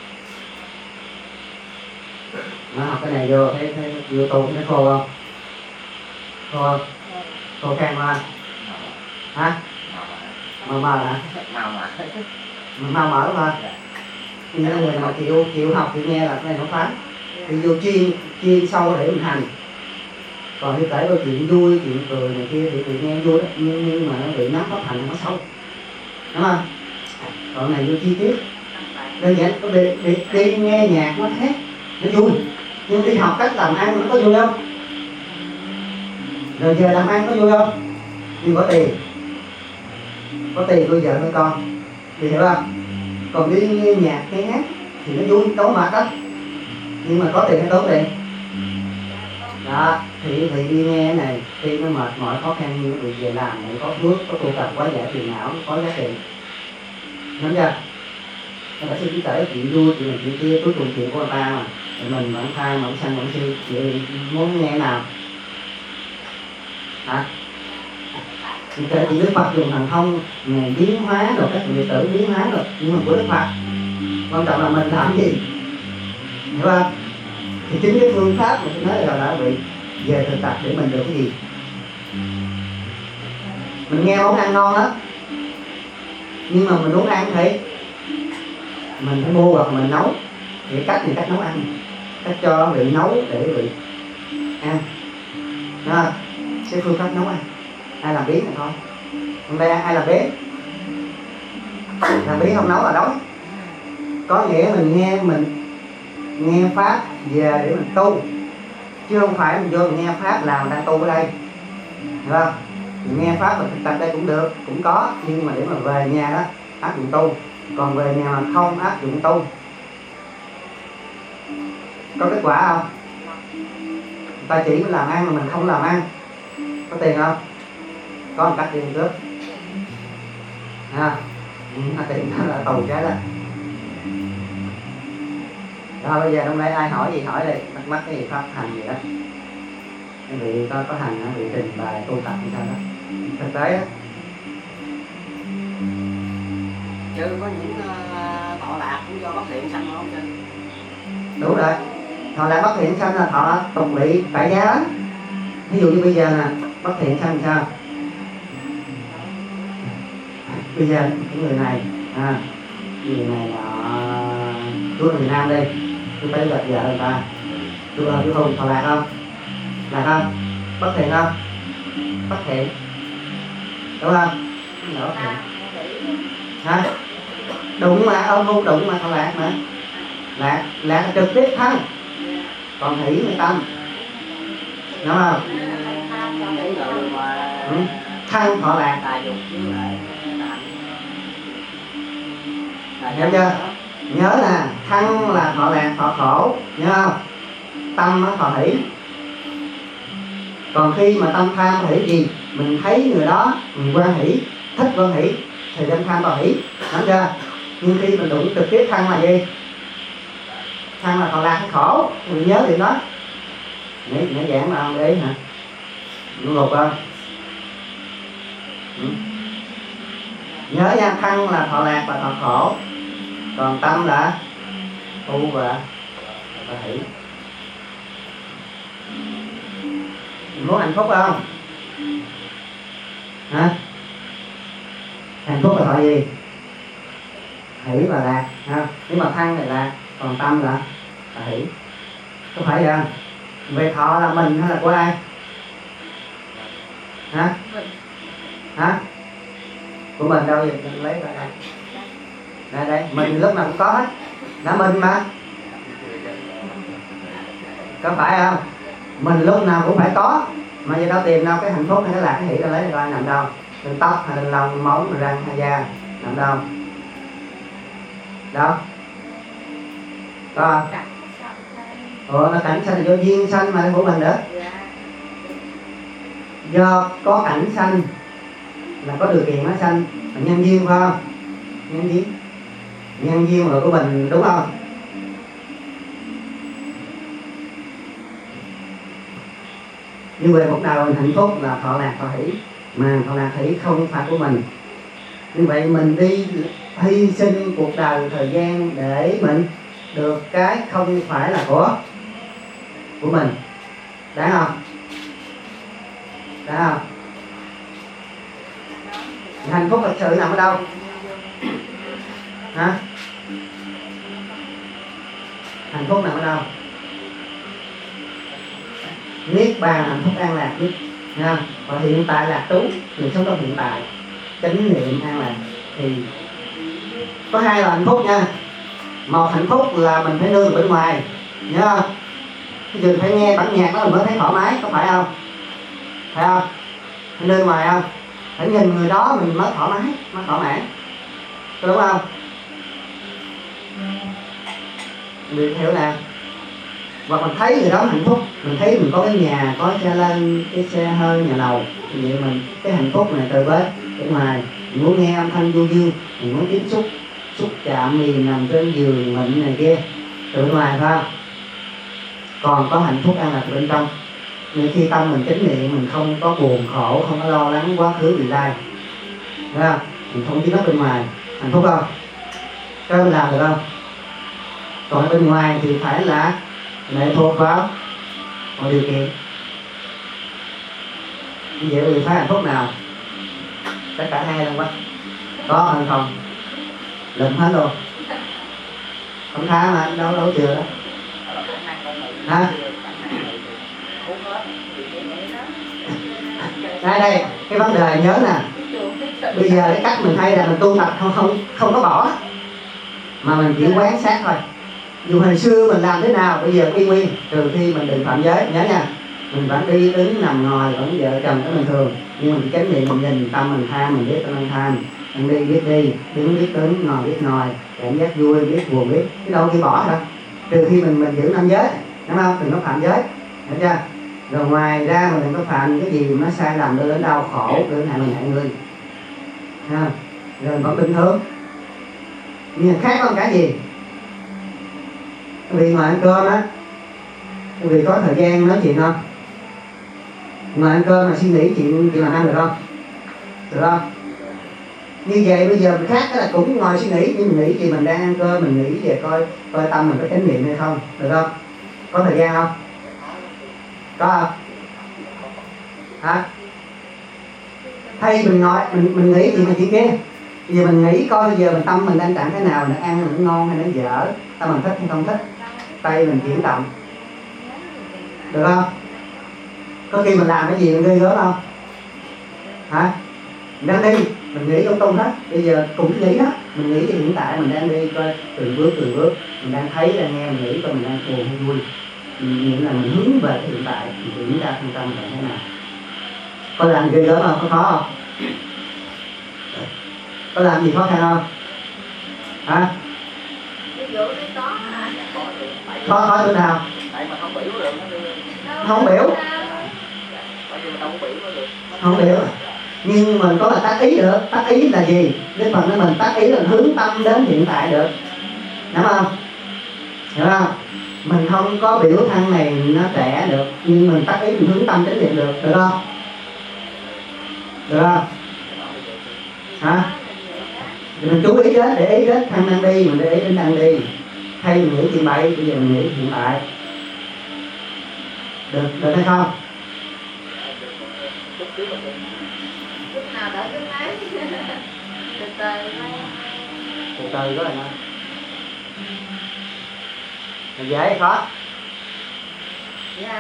Nó học cái này vô thấy vô tu nó khô không? Khô không? Khô khan không? Hả? Mờ hả? Mờ mở thôi. Nhưng người nào chịu học chịu nghe là cái này nó phán. Thì vô chuyên sâu để mình hành. Còn như kể câu chuyện vui, chuyện cười này kia thì nghe vui đó, nhưng mà nó bị nắm pháp hành nó sâu, đúng không? Còn này vô chi tiết. Đơn giản có đi nghe nhạc nó khác, nó vui. Nhưng đi học cách làm ăn nó có vui không? Rồi giờ làm ăn có vui không? Nhưng có tiền nuôi vợ nuôi con, Chị hiểu không? Còn đi nghe nhạc nghe hát thì nó vui tốn mệt đó, nhưng mà có tiền hay tốn tiền đó. Thì đi nghe cái này khi nó mệt mỏi khó khăn như bị về làm để có phước có tu tập quá giải tiền não có giá trị, đúng chưa? Nó phải suy kể chuyện vui chuyện này chuyện kia, cuối cùng chuyện của người ta mà mình vẫn than vẫn sanh vẫn si, vậy muốn nghe nào hả? Mình kể chuyện Đức Phật dùng thần thông ngày biến hóa rồi các vị tử biến hóa rồi, nhưng mà của Đức Phật quan trọng là mình làm gì, hiểu không? Thì chính cái phương pháp mà tôi nói là đã bị về thực tập để mình được cái gì. Mình nghe món ăn ngon đó, nhưng mà mình muốn ăn thì mình phải mua hoặc mình nấu. Thì cách thì cách nấu ăn, cách cho vị nấu để vị ăn đó. Cái phương pháp nấu ăn ai làm biến là thôi. Hôm nay ai làm biến, làm biến không nấu là đói. Có nghĩa mình nghe pháp về để mình tu, chứ không phải mình vô mình nghe pháp là mình đang tu ở đây, hiểu không? Mình nghe pháp mình thực tập đây cũng được, cũng có, nhưng mà để mà về nhà đó áp dụng tu, còn về nhà mà không áp dụng tu có kết quả không? Người ta chỉ mình làm ăn mà mình không làm ăn có tiền không? Có một cách tiền cướp ha, tiền đó là tù cái đó. Rồi bây giờ hôm nay ai hỏi gì hỏi đây, thắc mắc cái gì pháp hành gì đó, quý vị có hành đó, vị trình bày tu tập như sao đó thực tế đó. Chứ có những thọ lạc cũng do bất thiện sanh không chứ? Đúng rồi, thọ lạc bất thiện sanh là thọ tục lỵ tại gia đó. Ví dụ như bây giờ nè, bất thiện sanh sao? Bây giờ cái người này người này là tôi là người nam đi, tôi phải gặp vợ người ta, tôi không thọ lạc không? Lạc không? Bất thiện không? Bất thiện, đúng không? Bất thiện hả? Đụng mà ôm hôn đụng mà thọ lạc mà. Lạc là trực tiếp thân, còn hỷ mới tâm, đúng không? Thân thọ lạc, hiểu chưa? Nhớ là thân là thọ lạc thọ khổ, nhớ không? Tâm nó thọ hỷ. Còn khi mà tâm tham hỷ gì, mình thấy người đó mình quan hỷ, thích quan hỷ thì tâm tham thọ hỷ, đúng chưa? Nhưng khi mình đụng trực tiếp thân là gì? Thân là thọ lạc hay khổ, mình nhớ điều đó. Nãy giảng mà không để ý hả? Đúng ngục không? Nhớ nha, thân là thọ lạc và thọ khổ, còn tâm là tu và hỷ. Mình muốn hạnh phúc không? Hả? Hạnh phúc là thọ gì? Hỷ và lạc ha. Nếu mà thân thì lạc, còn tâm là hỷ, có phải vậy không? Về thọ là mình hay là của ai? Hả? Hả? Của mình đâu vậy? Mình lấy ra đây. Đây, mình lúc nào cũng có hết. Đã mình mà. Có phải không? Mình lúc nào cũng phải có. Mà giờ đâu tìm đâu cái hạnh phúc hay cái lạc cái hỷ đâu lấy ra coi nằm đâu? Trên tóc hay trên lông, móng, răng hay da, nằm đâu? Đâu? Có không? Nó cảnh sanh là do duyên sanh mà của mình nữa. Do có cảnh sanh là có điều kiện nó sanh, là nhân duyên phải không? Nhân duyên là của mình, đúng không? Như vậy một đời mình hạnh phúc là thọ lạc thọ hỷ, mà thọ lạc hỷ không phải của mình. Như vậy mình đi hy sinh cuộc đời thời gian để mình được cái không phải là của mình, đáng không? Đáng không? Hạnh phúc thật sự nằm ở đâu? Hả? Hạnh phúc nằm ở đâu? Niết bàn hạnh phúc an lạc nhất nha. Và hiện tại lạc trú, mình sống trong hiện tại, chánh niệm an lạc. Thì có hai là hạnh phúc nha. Một hạnh phúc là mình phải nương bên ngoài, nhớ không? Cái chuyện phải nghe bản nhạc đó mình mới thấy thoải mái, có phải không? Phải không? Phải nương ngoài không? Phải nhìn người đó mình mới thoải mái, mới thỏa mãn. có đúng không? Mình hiểu nè. Hoặc mình thấy người đó hạnh phúc, mình thấy mình có cái nhà, có xe lên, cái xe hơi, nhà lầu, vậy mình cái hạnh phúc này từ bên ngoài, mình muốn nghe âm thanh du dương, mình muốn tiếp xúc, xúc chạm liền nằm trên giường mịn này kia, từ bên ngoài phải không? Còn có hạnh phúc an lạc từ bên trong. Nên khi tâm mình chánh niệm, mình không có buồn khổ, không có lo lắng quá khứ vị lai, thấy không? Mình không biết nó bên ngoài, hạnh phúc không? Các bạn làm được không? Còn ở bên ngoài thì phải là lệ thuộc vào mọi điều kiện. Như vậy thì phải hạnh phúc nào? Tất cả hai luôn quá. Có hay không? Lụm hết luôn. Không tha mà, đâu chừa đó. Hả? Đây, cái vấn đề nhớ nè. Bây giờ cái cách mình hay là mình tu tập không có bỏ, mà mình chỉ quán sát thôi. Dù hồi xưa mình làm thế nào, bây giờ y nguyên, trừ khi mình đừng phạm giới, nhớ nha. Mình vẫn đi đứng nằm ngồi vẫn vợ chồng cái bình thường, nhưng mình chánh niệm, mình nhìn tâm mình tham, mình biết tâm mình tham, mình đi biết đi, đứng biết đứng, ngồi biết ngồi, cảm giác vui biết buồn biết, cái đâu khi bỏ đâu. Trừ khi mình giữ năm giới, đúng không? Đừng có phạm giới, hiểu chưa? Rồi ngoài ra mình đừng có phạm cái gì nó sai lầm đưa đến đau khổ, đưa đến hại mình hại người, ha. Rồi vẫn bình thường. Nhưng khác không cái gì? Vì ngoài ăn cơm á, vì có thời gian nói chuyện không? Ngoài ăn cơm mà suy nghĩ chuyện làm ăn được không? Được không? Như vậy bây giờ mình khác là cũng ngồi suy nghĩ, nhưng mình nghĩ gì mình đang ăn cơm, mình nghĩ về coi tâm mình có chánh niệm hay không, được không? Có thời gian không? Có không? Hả? Thay mình ngồi, mình nghĩ gì mà chuyện kia. Bây giờ mình nghĩ coi bây giờ mình tâm mình đang trạng thế nào, mình ăn mình ngon hay nó dở, tâm mình thích hay không thích, tay mình chuyển động, được không? Có khi mình làm cái gì mình ghê gớm không? Hả? Mình đang đi, mình nghĩ lung tung hết. Bây giờ cũng nghĩ hết, mình nghĩ hiện tại mình đang đi coi từng bước, mình đang thấy, đang nghe, mình nghĩ coi mình đang buồn hay vui. Nghĩa là mình hướng về cái hiện tại, mình chuyển ra thân tâm là thế nào. Có làm ghê gớm không? Có khó không? Có làm gì khó khăn không? Hả? Khó chỗ nào? Không biểu. Không biểu. Nhưng mình có là tác ý được. Tác ý là gì? Đức Phật nói mình tác ý là hướng tâm đến hiện tại được, đúng không? Hiểu không? Mình không có biểu thân này nó trẻ được, nhưng mình tác ý mình hướng tâm chánh niệm được, được không? Được không? Hả? Thì mình chú ý đến, để ý đến thân đang đi, mình để ý đến đang đi. Thay mình nghĩ chuyện bậy, bây giờ mình nghĩ hiện tại. Được hay không? Lúc nào đỡ cái máy. Từ từ có là nói. Là dễ hay khó? dạ.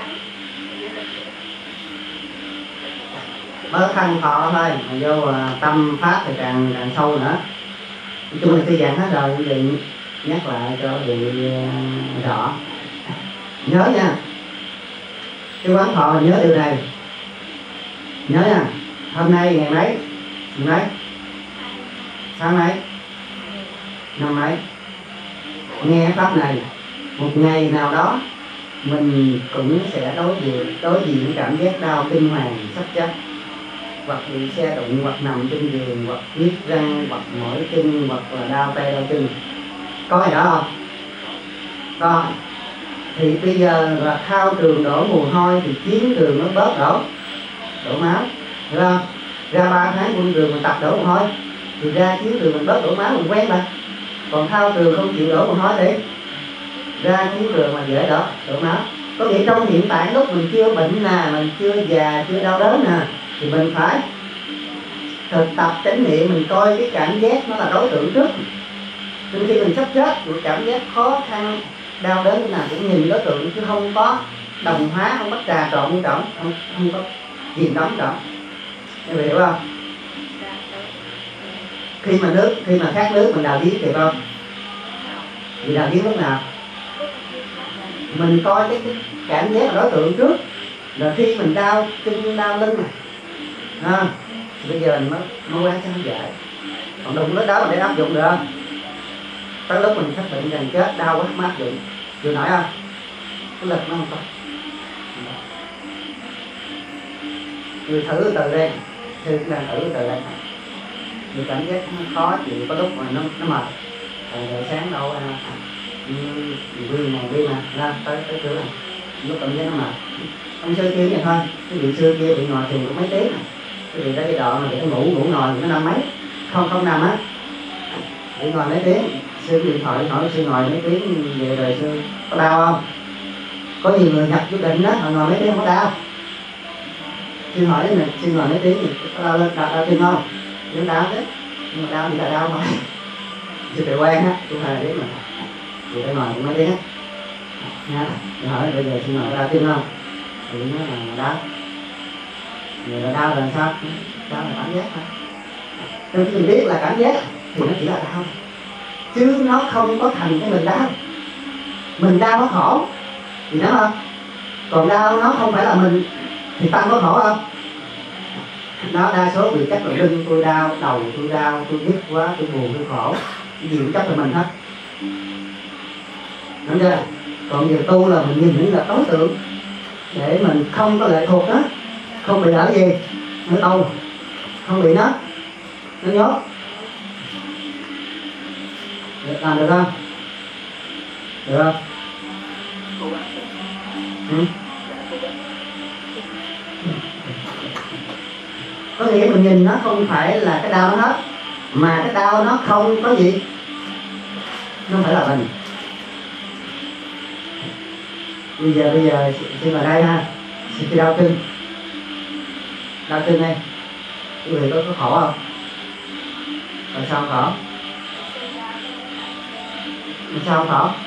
Mới khăn thọ thôi, mà vô tâm pháp thì càng sâu nữa. Nói chung là tôi dặn hết rồi, đừng nhắc lại cho bị rõ. Nhớ nha, cái quán thọ là nhớ điều này. Nhớ nha, hôm nay ngày mấy? Ngày mấy? Sáng mấy? Năm mấy? Nghe pháp này, một ngày nào đó mình cũng sẽ đối diện cảm giác đau kinh hoàng sắp chết, hoặc bị xe đụng, hoặc nằm trên giường, hoặc nhức răng, hoặc mỏi chân, hoặc là đau tay đau chân. Có gì đó không? Có. Thì bây giờ là thao trường đổ mồ hôi thì chiến trường nó bớt đổ máu, hiểu không? Ra 3 tháng quân trường mình tập đổ mồ hôi thì ra chiến trường mình bớt đổ máu, mình quen mà. Còn thao trường không chịu đổ mồ hôi thì ra chiến trường mà dễ đổ máu. Có nghĩa trong hiện tại lúc mình chưa bệnh nè, mình chưa già, chưa đau đớn nè, thì mình phải thực tập chánh niệm, mình coi cái cảm giác nó là đối tượng trước. Nên khi mình sắp chết, mình cảm giác khó khăn, đau đớn thế nào cũng nhìn đối tượng, chứ không có đồng hóa, không có trà trộn trọng, không có chìm đắm trọng. Em hiểu không? Khi mà khát nước mình đào giếng thì không? Vì đào giếng lúc nào? Mình coi cái cảm giác đối tượng trước, rồi khi mình đau chân đau lưng này, bây giờ mình mới quan sát dễ. Còn đụng tới đó mà để áp dụng được không? Tới lúc mình xác định gần chết đau quá mới áp dụng, chịu nổi không? Cái lực nó không có. Người thử từ đây, sư cũng đang thử từ đây. Người cảm giác nó khó chịu, có lúc mà nó mệt. Rồi sáng đâu viên nè, ra tới cửa này, lúc cảm giác nó mệt. Ông sư kia vậy thôi, cái vị sư kia bị ngồi thiền cũng mấy tiếng. Cái vị đó cái đoạn mà để ngủ ngồi nó năm mấy, không nằm á, bị ngồi mấy tiếng. Sư điện thoại hỏi sư ngồi mấy tiếng về rồi sư có đau không? Có nhiều người nhập quyết định đó, họ ngồi mấy tiếng không có đau. Sư hỏi này, sư ngồi mấy tiếng thì có đau lên, đau chân không? Chứ đau thế, nhưng mà đau thì là đau thôi. Sư phải quen á, tôi thầy biết mà. Thì phải ngồi mấy tiếng á. Nha, tôi hỏi bây giờ sư ngồi có đau chân không? Thì nó là đau. Rồi là đau là sao? Đau là cảm giác thôi. Nên mình biết là cảm giác thì nó chỉ là đau, chứ nó không có thành cái mình đau. Mình đau nó khổ thì đúng không? Còn đau nó không phải là mình thì tăng có khổ không? Nó đa số bị chắc là lưng tôi đau, đầu tôi đau, tôi nhức quá, tôi buồn, tôi khổ, cái gì cũng chắc là mình hết. Đúng chưa? Còn giờ tu là mình nhìn những là đối tượng để mình không có lệ thuộc đó, không bị ở gì nó đâu, không bị nó nhốt. Làm được không? Được không? Ừ? Có nghĩa mình nhìn nó không phải là cái đau nó hết, mà cái đau nó không có gì, nó không phải là mình. Bây giờ xin vào đây ha, xin đau chân đây, người có khổ không? Rồi sao không khổ? Rồi sao không khổ?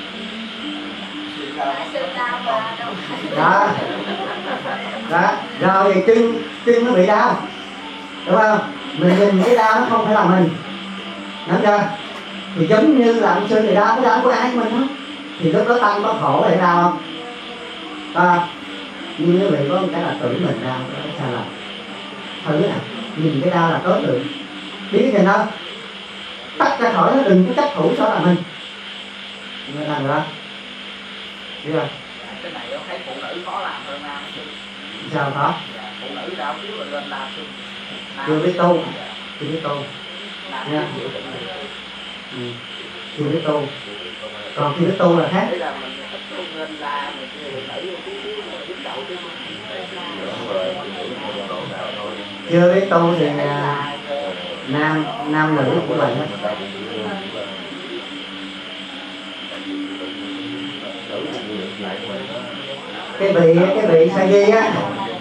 Đó, rồi thì chân nó bị đau, đúng không? Mình nhìn cái đau nó không phải là mình, đúng chưa? Thì giống như là ông sư thì đau, cái đau của ai của mình không? Thì lúc đó tăng có khổ để đau không? Nhưng quý vị có một cái là tưởng mình đau, đó là sai lầm. Thử nè, nhìn cái đau là đối tượng, biết cái gì không? Tách ra khỏi nó, đừng có chấp thủ đó là mình làm được không? Biết không? Cái này tôi thấy phụ nữ khó làm hơn nam. Sao khó? Phụ nữ đau thiếu là lên làm chưa biết tu, nha. Chưa biết tu, còn khi biết tu là khác. Chưa biết tu thì nam nữ cũng vậy hết. Cái vị sa di á,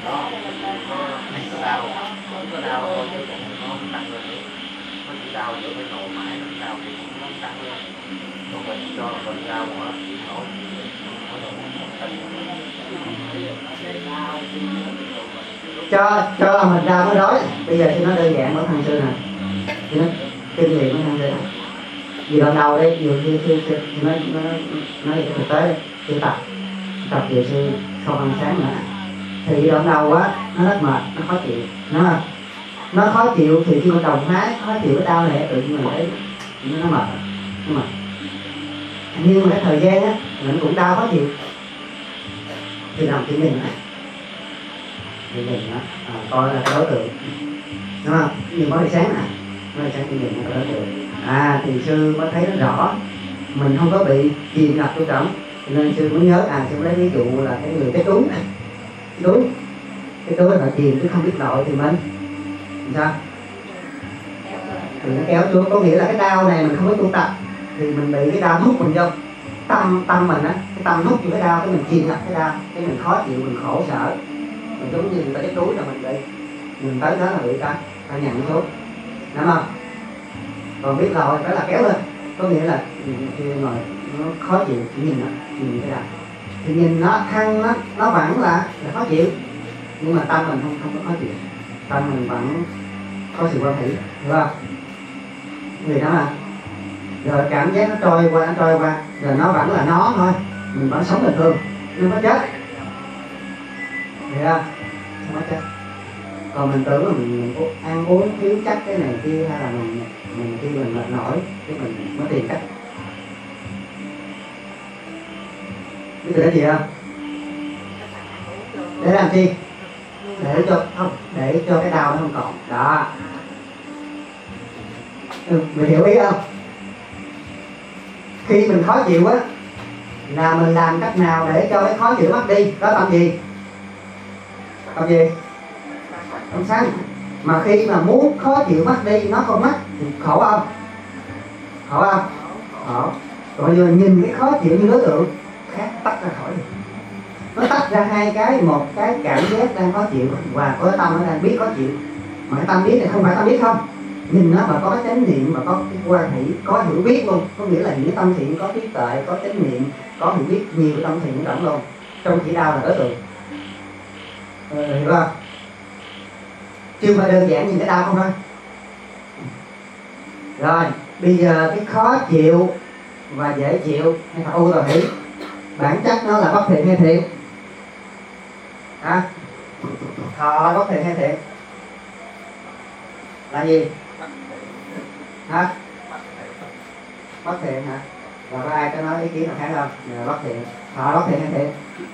cho là mình đau mới đói. Bây giờ thì nó đơn giản với thằng sư nè, thì nó kinh nghiệm với thằng sư này. Vì lần đầu đây nhiều khi sư nói về thực tế sư tập về sư không ăn sáng nữa, thì lần đầu á nó rất mệt, nó khó chịu, nó khó chịu thì khi mà đồng hái khó chịu cái đau này tự nhiên mình thấy nó mệt. Nhưng mà cái thời gian á mình cũng đau khó chịu thì nằm chỉ nhìn đó, coi là cái đối tượng, đúng không? Nhưng mới sáng chỉ nhìn là cái đối tượng, thì sư mới thấy nó rõ mình không có bị chìm ngập trong trọng. Nên sư mới nhớ, sư lấy ví dụ là cái người cái túi là chìm chứ không biết lội thì mình sao? Thì nó kéo xuống, có nghĩa là cái đau này mình không có tu tập thì mình bị cái đau hút mình vô tâm mình á, cái tâm hút vô cái đau, cái mình chìm ngập cái đau, cái mình khó chịu, mình khổ sở, mình giống như cái túi là mình bị, mình tới đó là bị ta nhận xuống, đúng không? Còn biết lội phải là kéo lên, có nghĩa là khi ngồi nó khó chịu, nhìn cái đau thì nhìn nó thăng, nó vẫn là khó chịu, nhưng mà tâm mình không có khó chịu, tâm mình vẫn có sự quan hỷ, hiểu không? Vì đó mà rồi cảm giác nó trôi qua rồi nó vẫn là nó thôi, mình vẫn sống bình thường, nó có chết, hiểu không? Không có chết. Còn mình tưởng là mình ăn uống thiếu chất cái này kia, hay là mình khi mình mệt nổi thì mình mới tìm cách. Biết từ đó gì không? Để làm chi? Để cho cái đau nó không còn. Đó. Mình hiểu ý không? Khi mình khó chịu á là mình làm cách nào để cho cái khó chịu mất đi? Đó tâm gì? Tâm gì? Tâm sân. Mà khi mà muốn khó chịu mất đi nó không mất thì khổ không? Khổ không? Khổ. Rồi giờ nhìn cái khó chịu như đối tượng khác tách ra khỏi. Nó tách ra hai cái, một cái cảm giác đang khó chịu và có tâm nó đang biết khó chịu. Mà cái tâm biết này không phải tâm biết không? Nhìn nó mà có cái chánh niệm, mà có cái quan hỷ, có hiểu biết luôn. Có nghĩa là những cái tâm thiện có trí tuệ, có chánh niệm, có hiểu biết nhiều cái tâm thiện rộng luôn. Trong chỉ đau là đối tượng. Hiểu không? Chứ không phải đơn giản nhìn cái đau không thôi. Rồi, bây giờ cái khó chịu và dễ chịu hay là ưu và hỷ, bản chất nó là bất thiện hay thiện? Hả? Thọ bất thiện hay thiện? Là gì? Hả? Bất thiện hả? Rồi có ai có nói ý kiến nào khác không? Bất thiện. Thọ bất thiện hay thiện?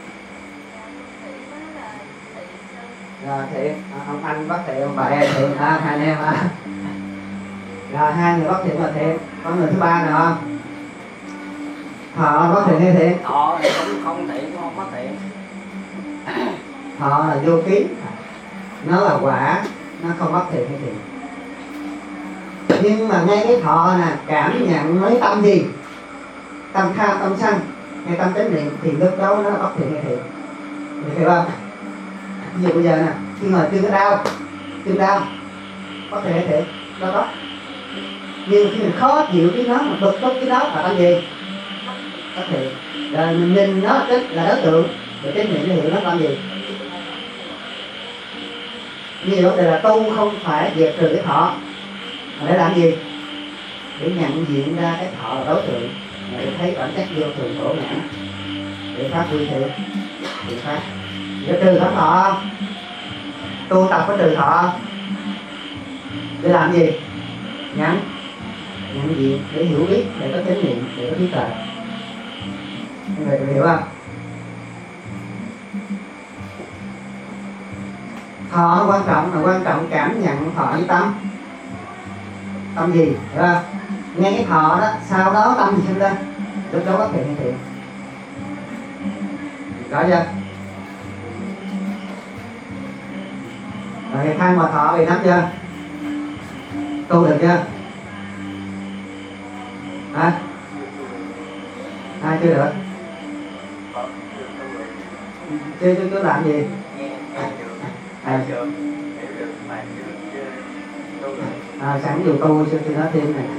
Rồi thiện. Ông anh bất thiện, ông bà em thiện. Hai anh em hả? Rồi hai người bất thiện là thiện. Có người thứ ba nào không? Thọ bất thiện hay thiện? Thọ thì cũng không thiện, cũng không bất thiện. Thọ là vô kiến, nó là quả, nó không bất thiện hay thiện. Nhưng mà ngay cái thọ nè, cảm nhận mấy tâm gì? Tâm tham, tâm sân hay tâm chánh niệm thì lúc đó nó là bất thiện hay thiện. Được hiểu không? Ví dụ bây giờ nè, khi mà chưa có đau, bất thiện hay thiện? Đâu có. Nhưng khi mình khó chịu cái nó, mình bực tức cái đó là tâm gì? Bất thiện. Rồi mình nhìn nó là đối tượng, rồi chánh niệm nó hiểu nó làm gì? Nhiều vấn đề là tu không phải dẹp trừ cái thọ, mà để làm gì? Để nhận diện ra cái thọ là đối tượng, để thấy bản chất vô thường khổ ngã, để phát huy thiện pháp. Để trừ thọ không? Tu tập có trừ thọ không? Để làm gì? Nhận diện, để hiểu biết, để có chánh niệm, để có trí tuệ. Mọi người hiểu không? Thọ quan trọng là quan trọng cảm nhận thọ với tâm. Tâm gì? Hiểu không? Nghe cái thọ đó, sau đó tâm gì sinh lên? Lúc đó bất thiện hay thiện? Rõ chưa? Rồi tham và thọ bị nắm chưa? Tu được chưa? Hả? Ai chưa được? Chưa làm gì? Sẵn dù tu chưa nói thêm này.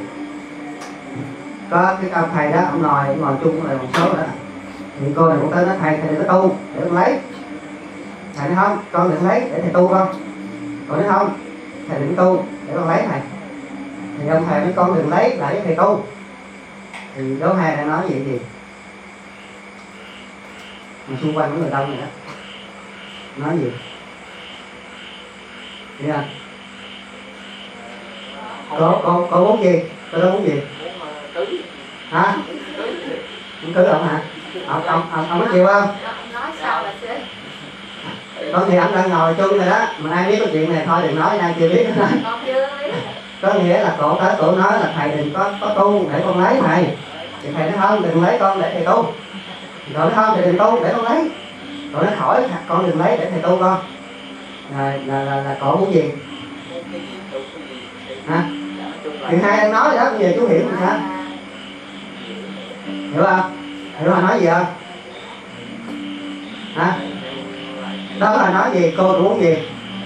Có cái ông thầy đó, ông ngồi chung với một số đó. Thì cô này cũng tới nói thầy đừng có tu để con lấy. Thầy nói không, con đừng lấy để thầy tu con. Còn nói không, thầy đừng tu để con lấy thầy. Thì ông thầy nói con đừng lấy lại thầy tu. Thì đố hai đã nói vậy gì? Mà xung quanh những người đông này đó nói gì? Thấy không? Có muốn gì? Có đó muốn gì? Hả? Muốn cưới ông hả? Ông có chịu không? Nói sao là sẽ Có nghĩa ông đang ngồi chung rồi đó. Mà ai biết cái chuyện này thôi đừng nói, ai chưa biết nữa. con chưa biết. Có nghĩa là cổ tới cổ nói là thầy đừng có tu để con lấy thầy. Thì thầy nói không, đừng lấy con để thầy tu. Rồi nói không, thầy đừng tu để con lấy. Rồi nó khỏi con đừng lấy để thầy tu con. Là cổ muốn gì? Hả? Thì hai đang nói đó, bây giờ chú hiểu làm sao? Hiểu không? Hiểu là nói gì không? Hả? Đó là nói gì? Cô muốn gì?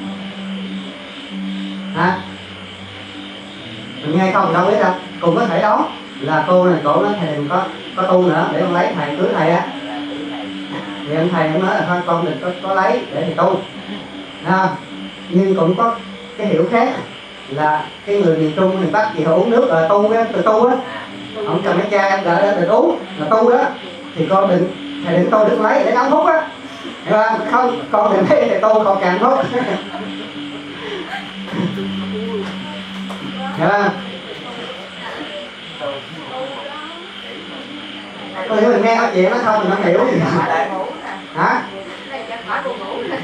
Hả? Mình nghe không đâu biết đâu. Cùng có thể đó là cô này cổ nói thầy đừng có tu nữa để con lấy thầy cưới thầy á. Thì ông thầy cũng nói là thôi con đừng có lấy để thầy tu. Nhưng cũng có cái hiểu khác là cái người miền Trung miền Bắc gì họ uống nước là tu á, từ tu á, ông cầm cái chai em gửi lên từ uống là tu đó. Thì con thầy đừng tu đừng lấy để đóng hút á, hiểu không? Không, con đừng lấy thầy tu còn càng hút. Hiểu không? Tôi hiểu mình nghe nói chuyện nó không mình không hiểu gì Lại ngủ nè. hả. Này chắc khỏi buồn ngủ nè.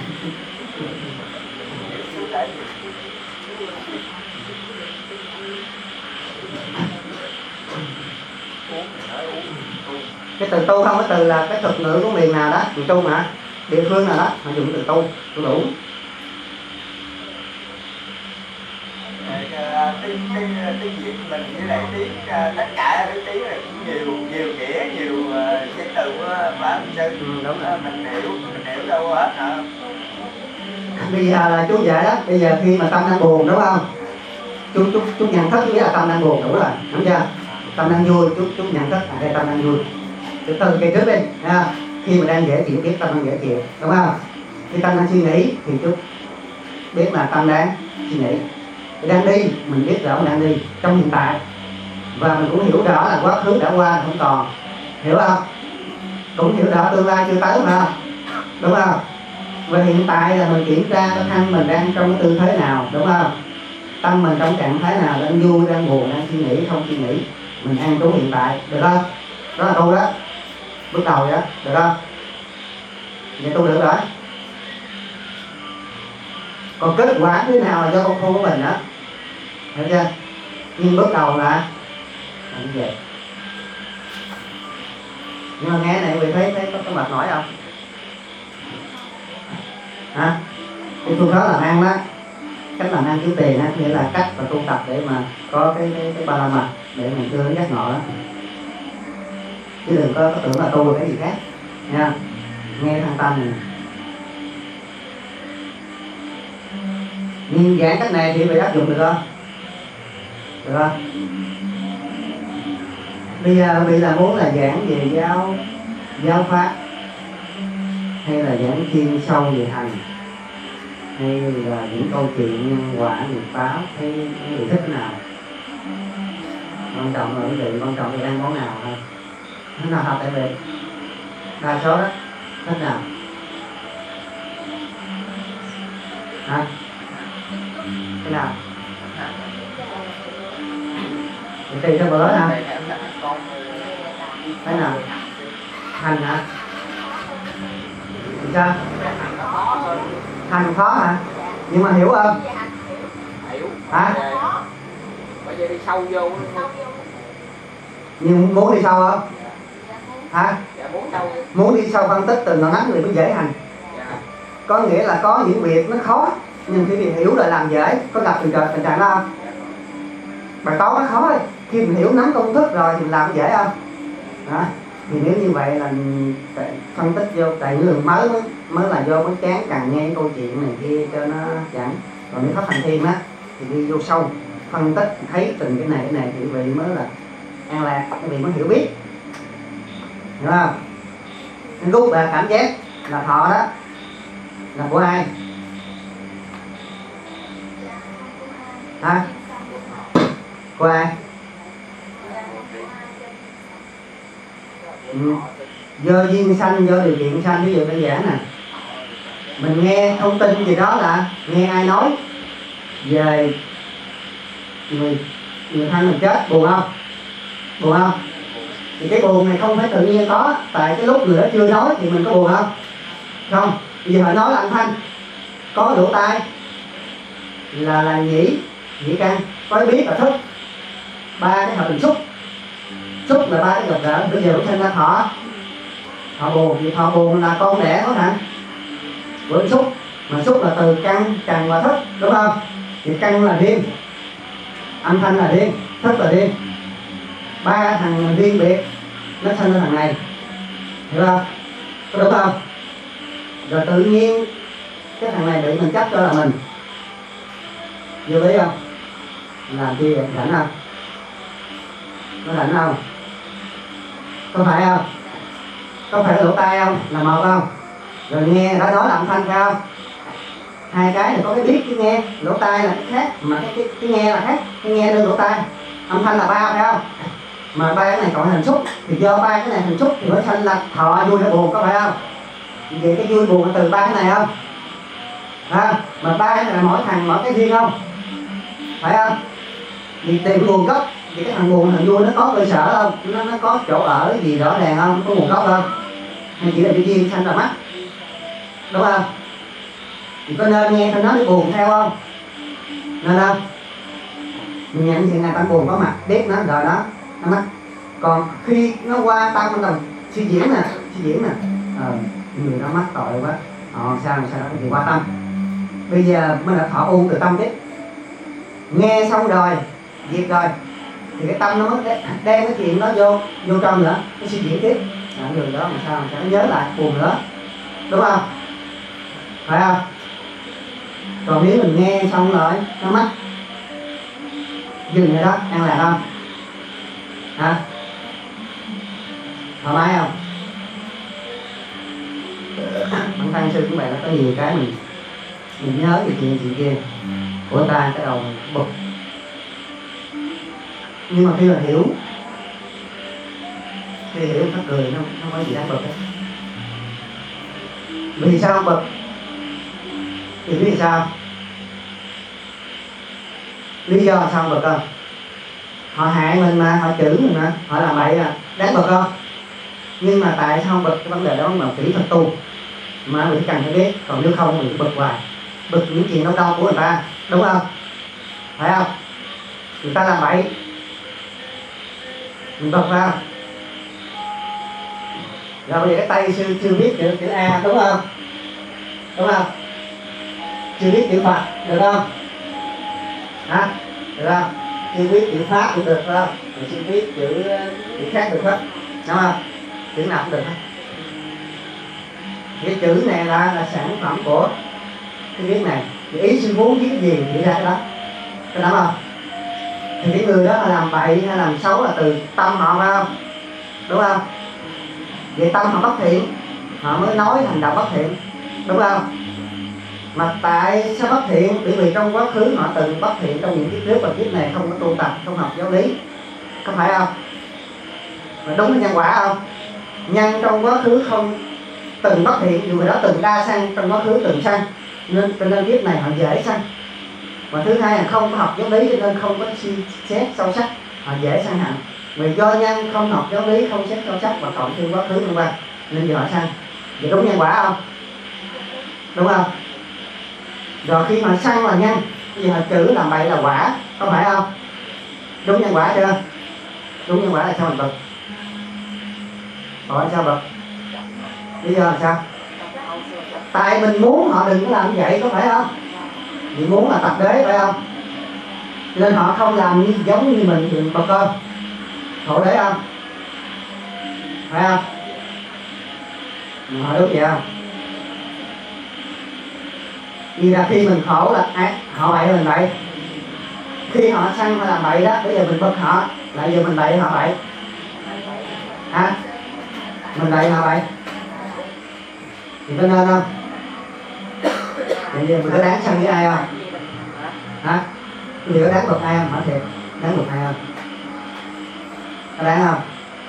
Cái từ tu không, cái từ là cái thuật ngữ của miền nào đó, miền Trung hả, địa phương nào đó họ dùng từ tu đủ. Tiếng Việt mình với lại tiếng tất cả cái tiếng này cũng nhiều nghĩa, nhiều cái từ phải không sư? Đúng rồi. Mình hiểu đâu hết hả? Bây giờ là chú dạy đó, bây giờ khi mà tâm đang buồn đúng không, chú nhận thức nghĩa là tâm đang buồn, đủ rồi, đúng chưa? Tâm đang vui, chú nhận thức đây tâm đang vui. Từ từ cái trước đi ha. Khi mà đang dễ chịu biết tâm đang dễ chịu, đúng không? Khi tâm đang suy nghĩ thì chú biết là tâm đang suy nghĩ. Khi đang đi mình biết rõ mình đang đi trong hiện tại, và mình cũng hiểu rõ là quá khứ đã qua không còn, hiểu không? Cũng hiểu rõ tương lai chưa tới mà, đúng không? Và hiện tại là mình kiểm tra cái thân mình đang trong cái tư thế nào, đúng không? Tâm mình trong trạng thái nào, đang vui, đang buồn, đang suy nghĩ, không suy nghĩ. Mình an trú hiện tại, được không? Đó là tu đó, bước đầu đó, được không? Vậy tu được rồi. Còn kết quả thế nào là do công phu của mình đó, hiểu chưa? Nhưng bước đầu là như vậy. Nhưng mà nghe này quý vị thấy có mệt mỏi không? Hả? Cái phương pháp làm ăn đó, cách làm ăn kiếm tiền á, nghĩa là cách và tu tập để mà có cái ba la mật để mình chưa giác ngộ đó. Chứ đừng có tưởng là tu là cái gì khác nha. Nghe thằng tâm này. Nhưng giảng cách này thì phải áp dụng được không? Được không? Bây giờ vì là muốn là giảng về giáo pháp, hay là giảng chuyên sâu về hành, hay là những câu chuyện nhân quả nghiệp báo, hay người thích nào? Quan trọng là quý vị, quan trọng là ăn món nào thôi. Thế nào học tại vì đa số đó thích nào? Hả? Thế nào? Thì tùy theo bữa hả? Thế nào? Hành hả? Thì sao? Hành khó hả? Nhưng mà hiểu không? Hiểu. Hả? Bây giờ đi sâu vô. Nhưng muốn đi sâu không? Hả? Dạ muốn sâu. Muốn đi sâu phân tích từng ngọn nắng thì mới dễ hành. Dạ. Có nghĩa là có những việc nó khó, nhưng khi mình hiểu rồi làm dễ. Có gặp tình trạng đó không? Bài toán nó khó ấy. Khi mình hiểu nắm công thức rồi thì làm dễ không? Đó. Thì nếu như vậy là phân tích vô, tại người mới là vô mới chán, càng nghe câu chuyện này kia cho nó chẳng. Còn nếu pháp hành thiên á thì đi vô sâu, phân tích thấy từng cái này thì quý vị mới là an lạc, quý vị mới hiểu biết, hiểu không? Cái gút là cảm giác là thọ đó là của ai? Hả? Của ai? Do duyên sanh, do điều kiện sanh. Ví dụ đơn giản nè, mình nghe thông tin gì đó là nghe ai nói về người thân mình chết, buồn không? Buồn không? Thì cái buồn này không phải tự nhiên có, tại cái lúc người đó chưa nói thì mình có buồn không? Không. Bây giờ họ nói là âm thanh, có lỗ tai là nhĩ căn, có biết là thức, ba cái hợp tình xúc là ba cái gặp gỡ. Bây giờ nó sinh ra thọ buồn, vì thọ buồn là con đẻ của thằng với xúc, mà xúc là từ căn, trần và thức, đúng không? Thì căn là riêng, âm thanh là riêng, thức là riêng, ba thằng riêng biệt nó sinh ra thằng này, hiểu không? Có đúng không? Rồi tự nhiên cái thằng này bị mình chấp cho là mình, vô lý không? Làm chi vậy? Rảnh không? Nó rảnh không? Có phải không? Có phải lỗ tai không? Là một không? Rồi nghe đã nói là âm thanh phải không? Hai cái này có cái biết cái nghe, lỗ tai là cái khác, mà cái nghe là khác, cái nghe đưa lỗ tai, âm thanh là ba phải không? Mà ba cái này cộng thành xúc, thì do ba cái này thành xúc thì mới sinh là thọ vui hay buồn, có phải không? Vậy cái vui buồn là từ ba cái này không? Mà ba cái này là mỗi thằng mỗi cái riêng không? Phải không? Vì tìm nguồn gốc, thì cái thằng buồn thằng vui nó có cơ sở không, nó có chỗ ở gì rõ ràng không, có nguồn gốc không, hay chỉ là cái duyên sanh ra mắt, đúng không? Thì có nên nghe tôi nói để buồn theo không? Nên không? Mình nhận chuyện này tâm buồn có mặt, biết nó rồi nó mắc. Còn khi nó qua tâm nó làm suy diễn nè, người nó mắc tội quá, sao đó thì qua tâm. Bây giờ mới đã thọ u từ tâm tiếp, nghe xong rồi dịp rồi thì cái tâm nó mới đem cái chuyện đó vô trong nữa, nó suy diễn tiếp. Người đó làm sao nó nhớ lại buồn nữa, đúng không? Phải không? Còn nếu mình nghe xong rồi nó mất dừng rồi đó, ăn lại không? Hả? Thoải mái không? Bản thân sư của bạn nó có nhiều cái mình nhớ về chuyện kia của người ta, cái đầu mình bực. Nhưng mà khi mà hiểu phát cười, nó không có gì đáng bực hết. Vì sao không bực? Vì sao? Lý do sao không bực không? Họ hại mình mà, họ chửi mình mà, họ làm bậy à, đáng bực không? Nhưng mà tại sao không bực? Cái vấn đề đó mà kỹ thuật tu mà mình cần phải biết. Còn nếu không mình bực hoài, bực những chuyện đau của người ta, đúng không? Phải không? Người ta làm bậy mình bực vào. Rồi bây giờ cái tay chưa biết chữ A, đúng không? Đúng không? Chưa biết chữ Phật, được không? Hả? Được không? Chưa biết chữ Pháp cũng được không? Mình chưa biết chữ khác được hết, đúng không? Chữ nào cũng được hết. Cái chữ này là sản phẩm của cái viết này. Thì ý sư muốn viết gì thì ra cái đó, cái đó không? Thì cái người đó là làm bậy hay làm xấu là từ tâm họ, phải không? Đúng không? Vậy tâm họ bất thiện, họ mới nói hành động bất thiện, đúng không? Mà tại sao bất thiện? Bởi vì trong quá khứ họ từng bất thiện trong những kiếp trước, và kiếp này không có tu tập, không học giáo lý, có phải không? Mà đúng là nhân quả không? Nhân trong quá khứ không từng bất thiện, dù người đó từng đa sanh, trong quá khứ từng sanh, nên kiếp này họ dễ sanh. Và thứ hai là không có học giáo lý cho nên không có suy xét sâu sắc, họ dễ sanh hạnh. Vì do nhân không học giáo lý, không xét sâu sắc và cộng thêm quá khứ vân vân nên giờ họ sanh. Vậy đúng nhân quả không? Đúng không? Rồi khi mà sanh là nhân, thì họ chữ làm bậy là quả, có phải không? Đúng nhân quả chưa? Đúng nhân quả là sao mình bực? Hỏi sao bực? Lý do là sao? Tại mình muốn họ đừng có làm như vậy, có phải không? Vì muốn là tập đế, phải không? Nên họ không làm giống như mình thì bực không? Khổ đế không? Phải không? Họ đúng vậy không? Vì là khi mình khổ là họ bậy mình bậy. Khi họ sanh họ làm bậy đó, bây giờ mình bực họ, lại giờ mình bậy họ bậy. Mình bậy họ bậy thì có nên không? Vậy giờ mình có đáng sanh với ai không? Thì có đáng bực ai không? Hỏi thiệt, đáng bực ai không? Có đáng không?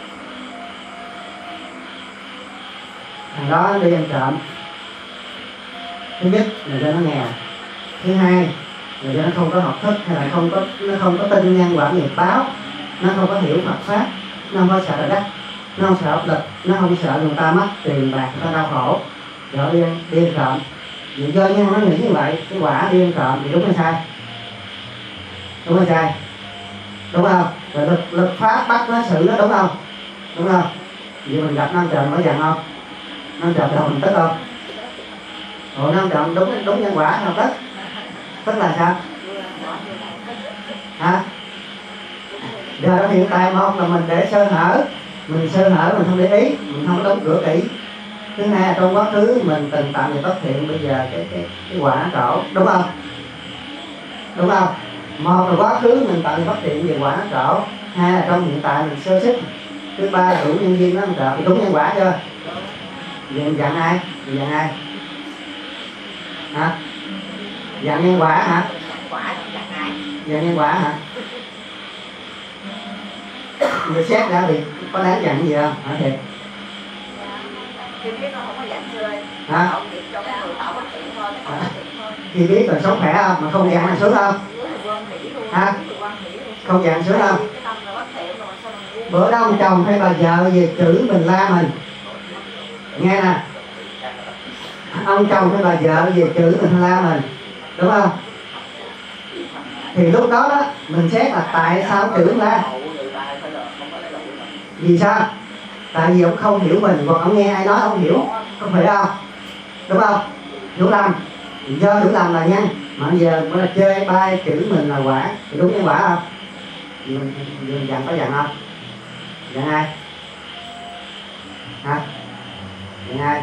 Thằng đó đi ăn trộm, thứ nhất là do nó nghèo, thứ hai là do nó không có học thức, hay là nó không có tin nhân quả nghiệp báo, nó không có hiểu Phật pháp, nó không có sợ đạo đắc, nó không sợ áp lực, nó không sợ người ta mất tiền bạc, người ta đau khổ, rồi đi ăn trộm. Vì do nhân nó nghĩ như vậy, cái quả đi ăn trộm thì đúng hay sai? Đúng hay sai? Đúng không? Rồi lực pháp bắt nó xử nó, đúng không? Đúng không? Vì mình gặp nó ăn trộm có giận không? Nó ăn trộm đâu mình tức không? Ồ, nó ăn trộm đúng nhân quả sao tức? Tức là sao? Hả? Giờ đó hiện tại một là mình để sơ hở, mình không để ý, mình không đóng cửa kỹ. Thứ hai là trong quá khứ mình từng tạo nghiệp bất thiện, bây giờ cái quả trổ, đúng không? Đúng không? Một là quá khứ mình tạo nghiệp bất thiện về quả trổ, hai là trong hiện tại mình sơ sức, thứ ba là đủ nhân duyên nó trổ, đúng nhân quả chưa? Vậy dặn ai? Dặn ai? Hả? Dặn nhân quả hả? Dặn nhân quả hả? Người xét ra thì có đáng dặn gì không? Hả thiệt? Hả? Khi biết là sống khỏe không? Mà không dặn là xuống không? Hả? Không dạng sửa đâu. Cái tâm là bất thiện rồi sao mình buông? Bữa đó ông chồng hay bà vợ về chửi mình la mình, nghe nè, ông chồng hay bà vợ về chửi mình la mình, đúng không? Thì lúc đó đó mình xét là tại sao chửi la. Vì sao? Tại vì ông không hiểu mình, hoặc ông nghe ai nói ông hiểu, không phải không? Đúng không? Hiểu lầm, do hiểu lầm là nhân, mà giờ mới là chơi bay chửi mình là quả, thì đúng cái quả không? Mình dặn có dặn không? Dặn ai? Hả? Dặn ai?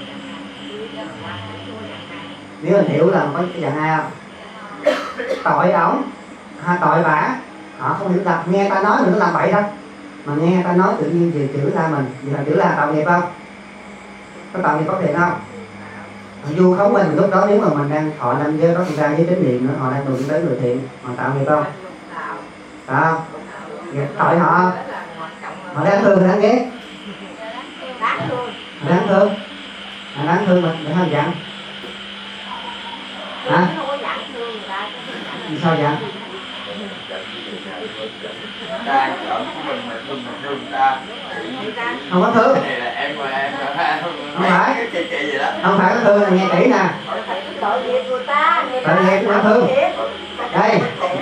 Nếu mình hiểu là có cái dặn ai không? Tội ổng, tội bả, họ không hiểu lầm, nghe ta nói mình nó làm bậy thôi, mà nghe ta nói tự nhiên về chửi la mình, vì là chửi la tội nghiệp không? Có tội nghiệp có thiện không? Dù không mình lúc đó nếu mà mình đang họ đang với đó ra với chánh niệm nữa, họ đang đụng tới người thiện, mà tạo nghiệp không? Tạo không? Tội họ không? Họ đáng thương hay đáng ghét? Họ đáng thương. Họ đáng thương mà để không dặn. Hả? Vì sao vậy? Đang giỡn của mình mà thương ta. Không có thương. Cái này là em Không phải. cái kỳ gì đó. Không phải có thương là nghe kỹ nè. Tội nghiệp người ta, Tội nghiệp người ta thương. Đây.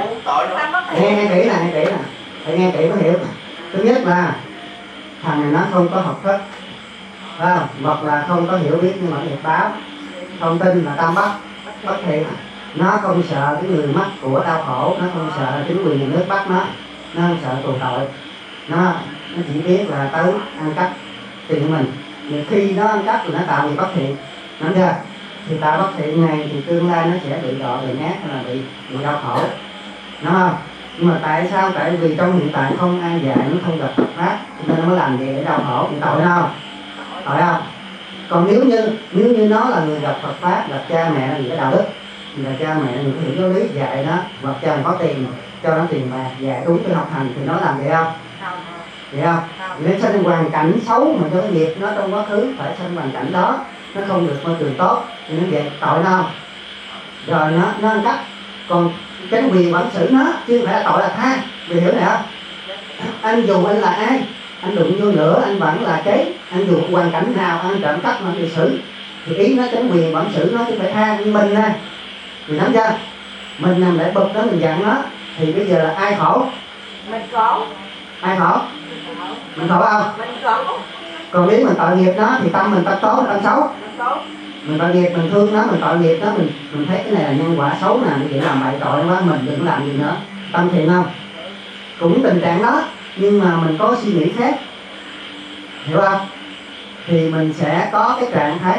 Nghe kỹ nè, nghe kỹ nè. Phải nghe kỹ mới hiểu. Thứ nhất là thằng này nó không có học thức, phải không? Hoặc là không có hiểu biết nhưng mà nghiệp báo, không tin là tâm bất thiện. Nó không sợ cái người mắc của đau khổ, nó không sợ chính quyền nhà nước bắt nó không sợ tù tội, nó chỉ biết là tới ăn cắp tiền mình. Nhiều khi nó ăn cắp thì nó tạo nghiệp bất thiện, nắm chưa? Thì tạo bất thiện này thì tương lai nó sẽ bị đọa, bị nát hay là bị đau khổ, đúng không? Nhưng mà tại sao? Tại vì trong hiện tại không ai dạy, nó không gặp Phật pháp, cho nên nó mới làm gì để đau khổ, thì tội không? Tội không? Còn nếu như nó là người gặp Phật pháp, gặp cha mẹ là người có đạo đức, là cha mẹ người có hiểu giáo lý dạy nó, hoặc cha mình có tiền cho nó tiền bạc dạy đúng cái học hành thì nó làm vậy không? Vậy không? Nếu sinh hoàn cảnh xấu mà cho cái nghiệp nó trong quá khứ phải sinh hoàn cảnh đó, nó không được môi trường tốt thì nó vậy tội nó không? Rồi nó ăn cắp, còn chánh quyền vẫn xử nó chứ không phải là tội là tha. Vì hiểu này không? Anh dù anh là ai, anh đụng vô lửa anh vẫn là cháy, anh dù hoàn cảnh nào anh trộm cắp mà bị xử thì ý nó chánh quyền vẫn xử nó chứ phải tha. Mình nè, mình nắm chưa? Mình nằm để bực đó mình giận nó thì bây giờ là ai khổ? Mình khổ. Ai khổ? Mình khổ không? Mình khổ. Còn nếu mình tội nghiệp nó thì tâm mình tâm tốt, tâm xấu. Mình tội nghiệp, mình thương nó, mình tội nghiệp nó, mình thấy cái này là nhân quả xấu nè, vậy làm bậy tội quá, mình đừng làm gì nữa. Tâm thiện không? Cũng tình trạng đó, nhưng mà mình có suy nghĩ khác, hiểu không? Thì mình sẽ có cái trạng thái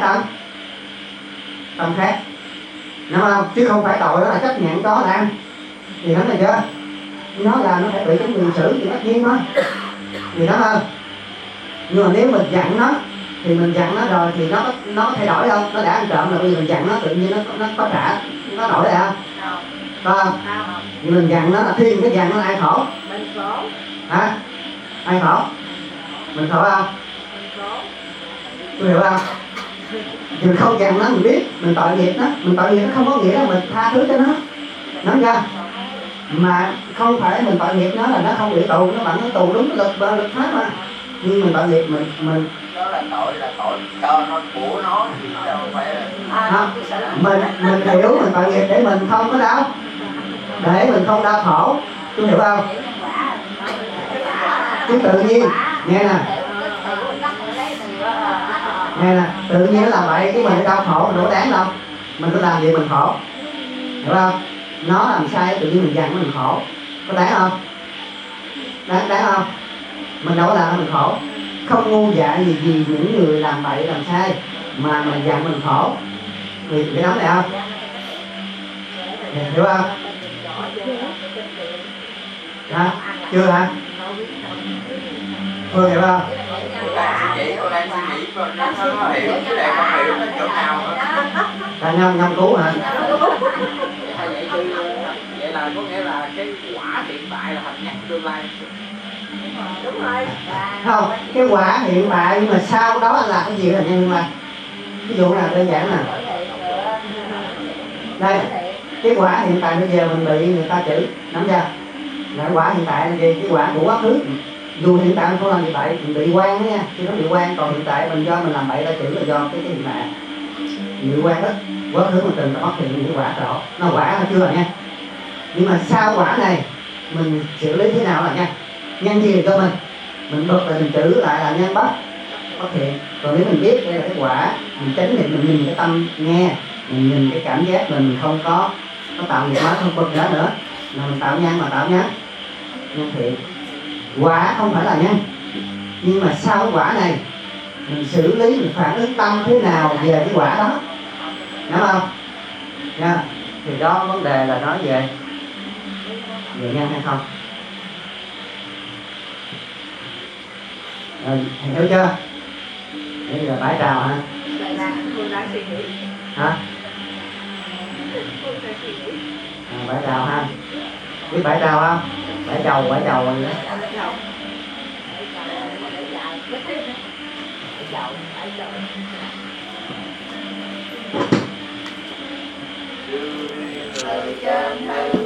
tâm khác, đúng không? Chứ không phải tội đó là chấp nhận có làm thì nắm này chưa? Nó là nó phải bị cái quyền xử thì tất nhiên thôi, thì đó không? Nhưng mà nếu mình dặn nó thì mình dặn nó rồi thì nó thay đổi không? Nó đã ăn trộm rồi bây giờ mình dặn nó tự nhiên nó có trả, nó đổi lại không? Có không? Mình dặn nó là thiên cái dặn nó ai khổ? Mình khổ. Hả? Ai khổ? Mình khổ không? Mình khổ. Tôi hiểu không? Mình không dặn nó mình biết mình tội nghiệp nó, mình tội nghiệp nó không có nghĩa là mình tha thứ cho nó, nắm chưa? Mà không phải mình tội nghiệp nó là nó không bị tù, nó vẫn tù đúng lực pháp mà. Nhưng mình tội nghiệp mình đó là tội cho nó của nó chứ đâu phải là không. Mình hiểu mình tội nghiệp để mình không có đau, để mình không đau khổ, tôi hiểu không? Chứ tự nhiên nghe nè, tự nhiên nó làm vậy chứ mình đau khổ mình đâu đáng đâu, mình có làm gì mình khổ, hiểu không? Nó làm sai tự nhiên mình dằn mình khổ, có đáng không? Đáng không? Mình đâu có làm mình khổ, không ngu dại vì những người làm bậy làm sai mà mình dằn mình khổ, vì cái đó này không? Hiểu không? Hả? Chưa hả? Phương hiểu không? Cô đang suy nghĩ nó hiểu chứ lại không hiểu nó chỗ nào nữa. Là nhâm cứu hả? Vậy là có nghĩa là cái quả hiện tại là thành nhân tương lai. Đúng rồi. Không, cái quả hiện tại nhưng mà sau đó là cái gì là nhân tương lai? Ví dụ là đơn giản nè. Đây, cái quả hiện tại bây giờ mình bị người ta chửi, nắm chưa? Là quả hiện tại là gì? Cái quả của quá khứ. Dù hiện tại mình không làm hiện tại mình bị quan đó nha, khi nó bị quan. Còn hiện tại mình do mình làm bậy ra chữ là do cái hiện tại bị quan đó. Quá khứ mình từng đã phát hiện những quả rõ, nó quả là chưa nha. Nhưng mà sau quả này mình xử lý thế nào là nha. Nhân gì cho mình bật lại mình chữ lại là nhân bất phát hiện. Còn nếu mình biết đây là cái quả, mình chánh niệm, mình nhìn cái tâm nghe, mình nhìn cái cảm giác mình không có tạo nghiệp mới, không bật nữa nữa là mình tạo nhân mà tạo nhân thiện. Quả không phải là nhân, nhưng mà sau cái quả này mình xử lý, mình phản ứng tâm thế nào về cái quả đó, đúng không nha? Thì đó vấn đề là nói về nhân hay không. Rồi, hiểu chưa? Đây là bãi trào hả? Hả? Bãi trào ha. Biết bãi trào không? Bãi trầu gì đó. Trên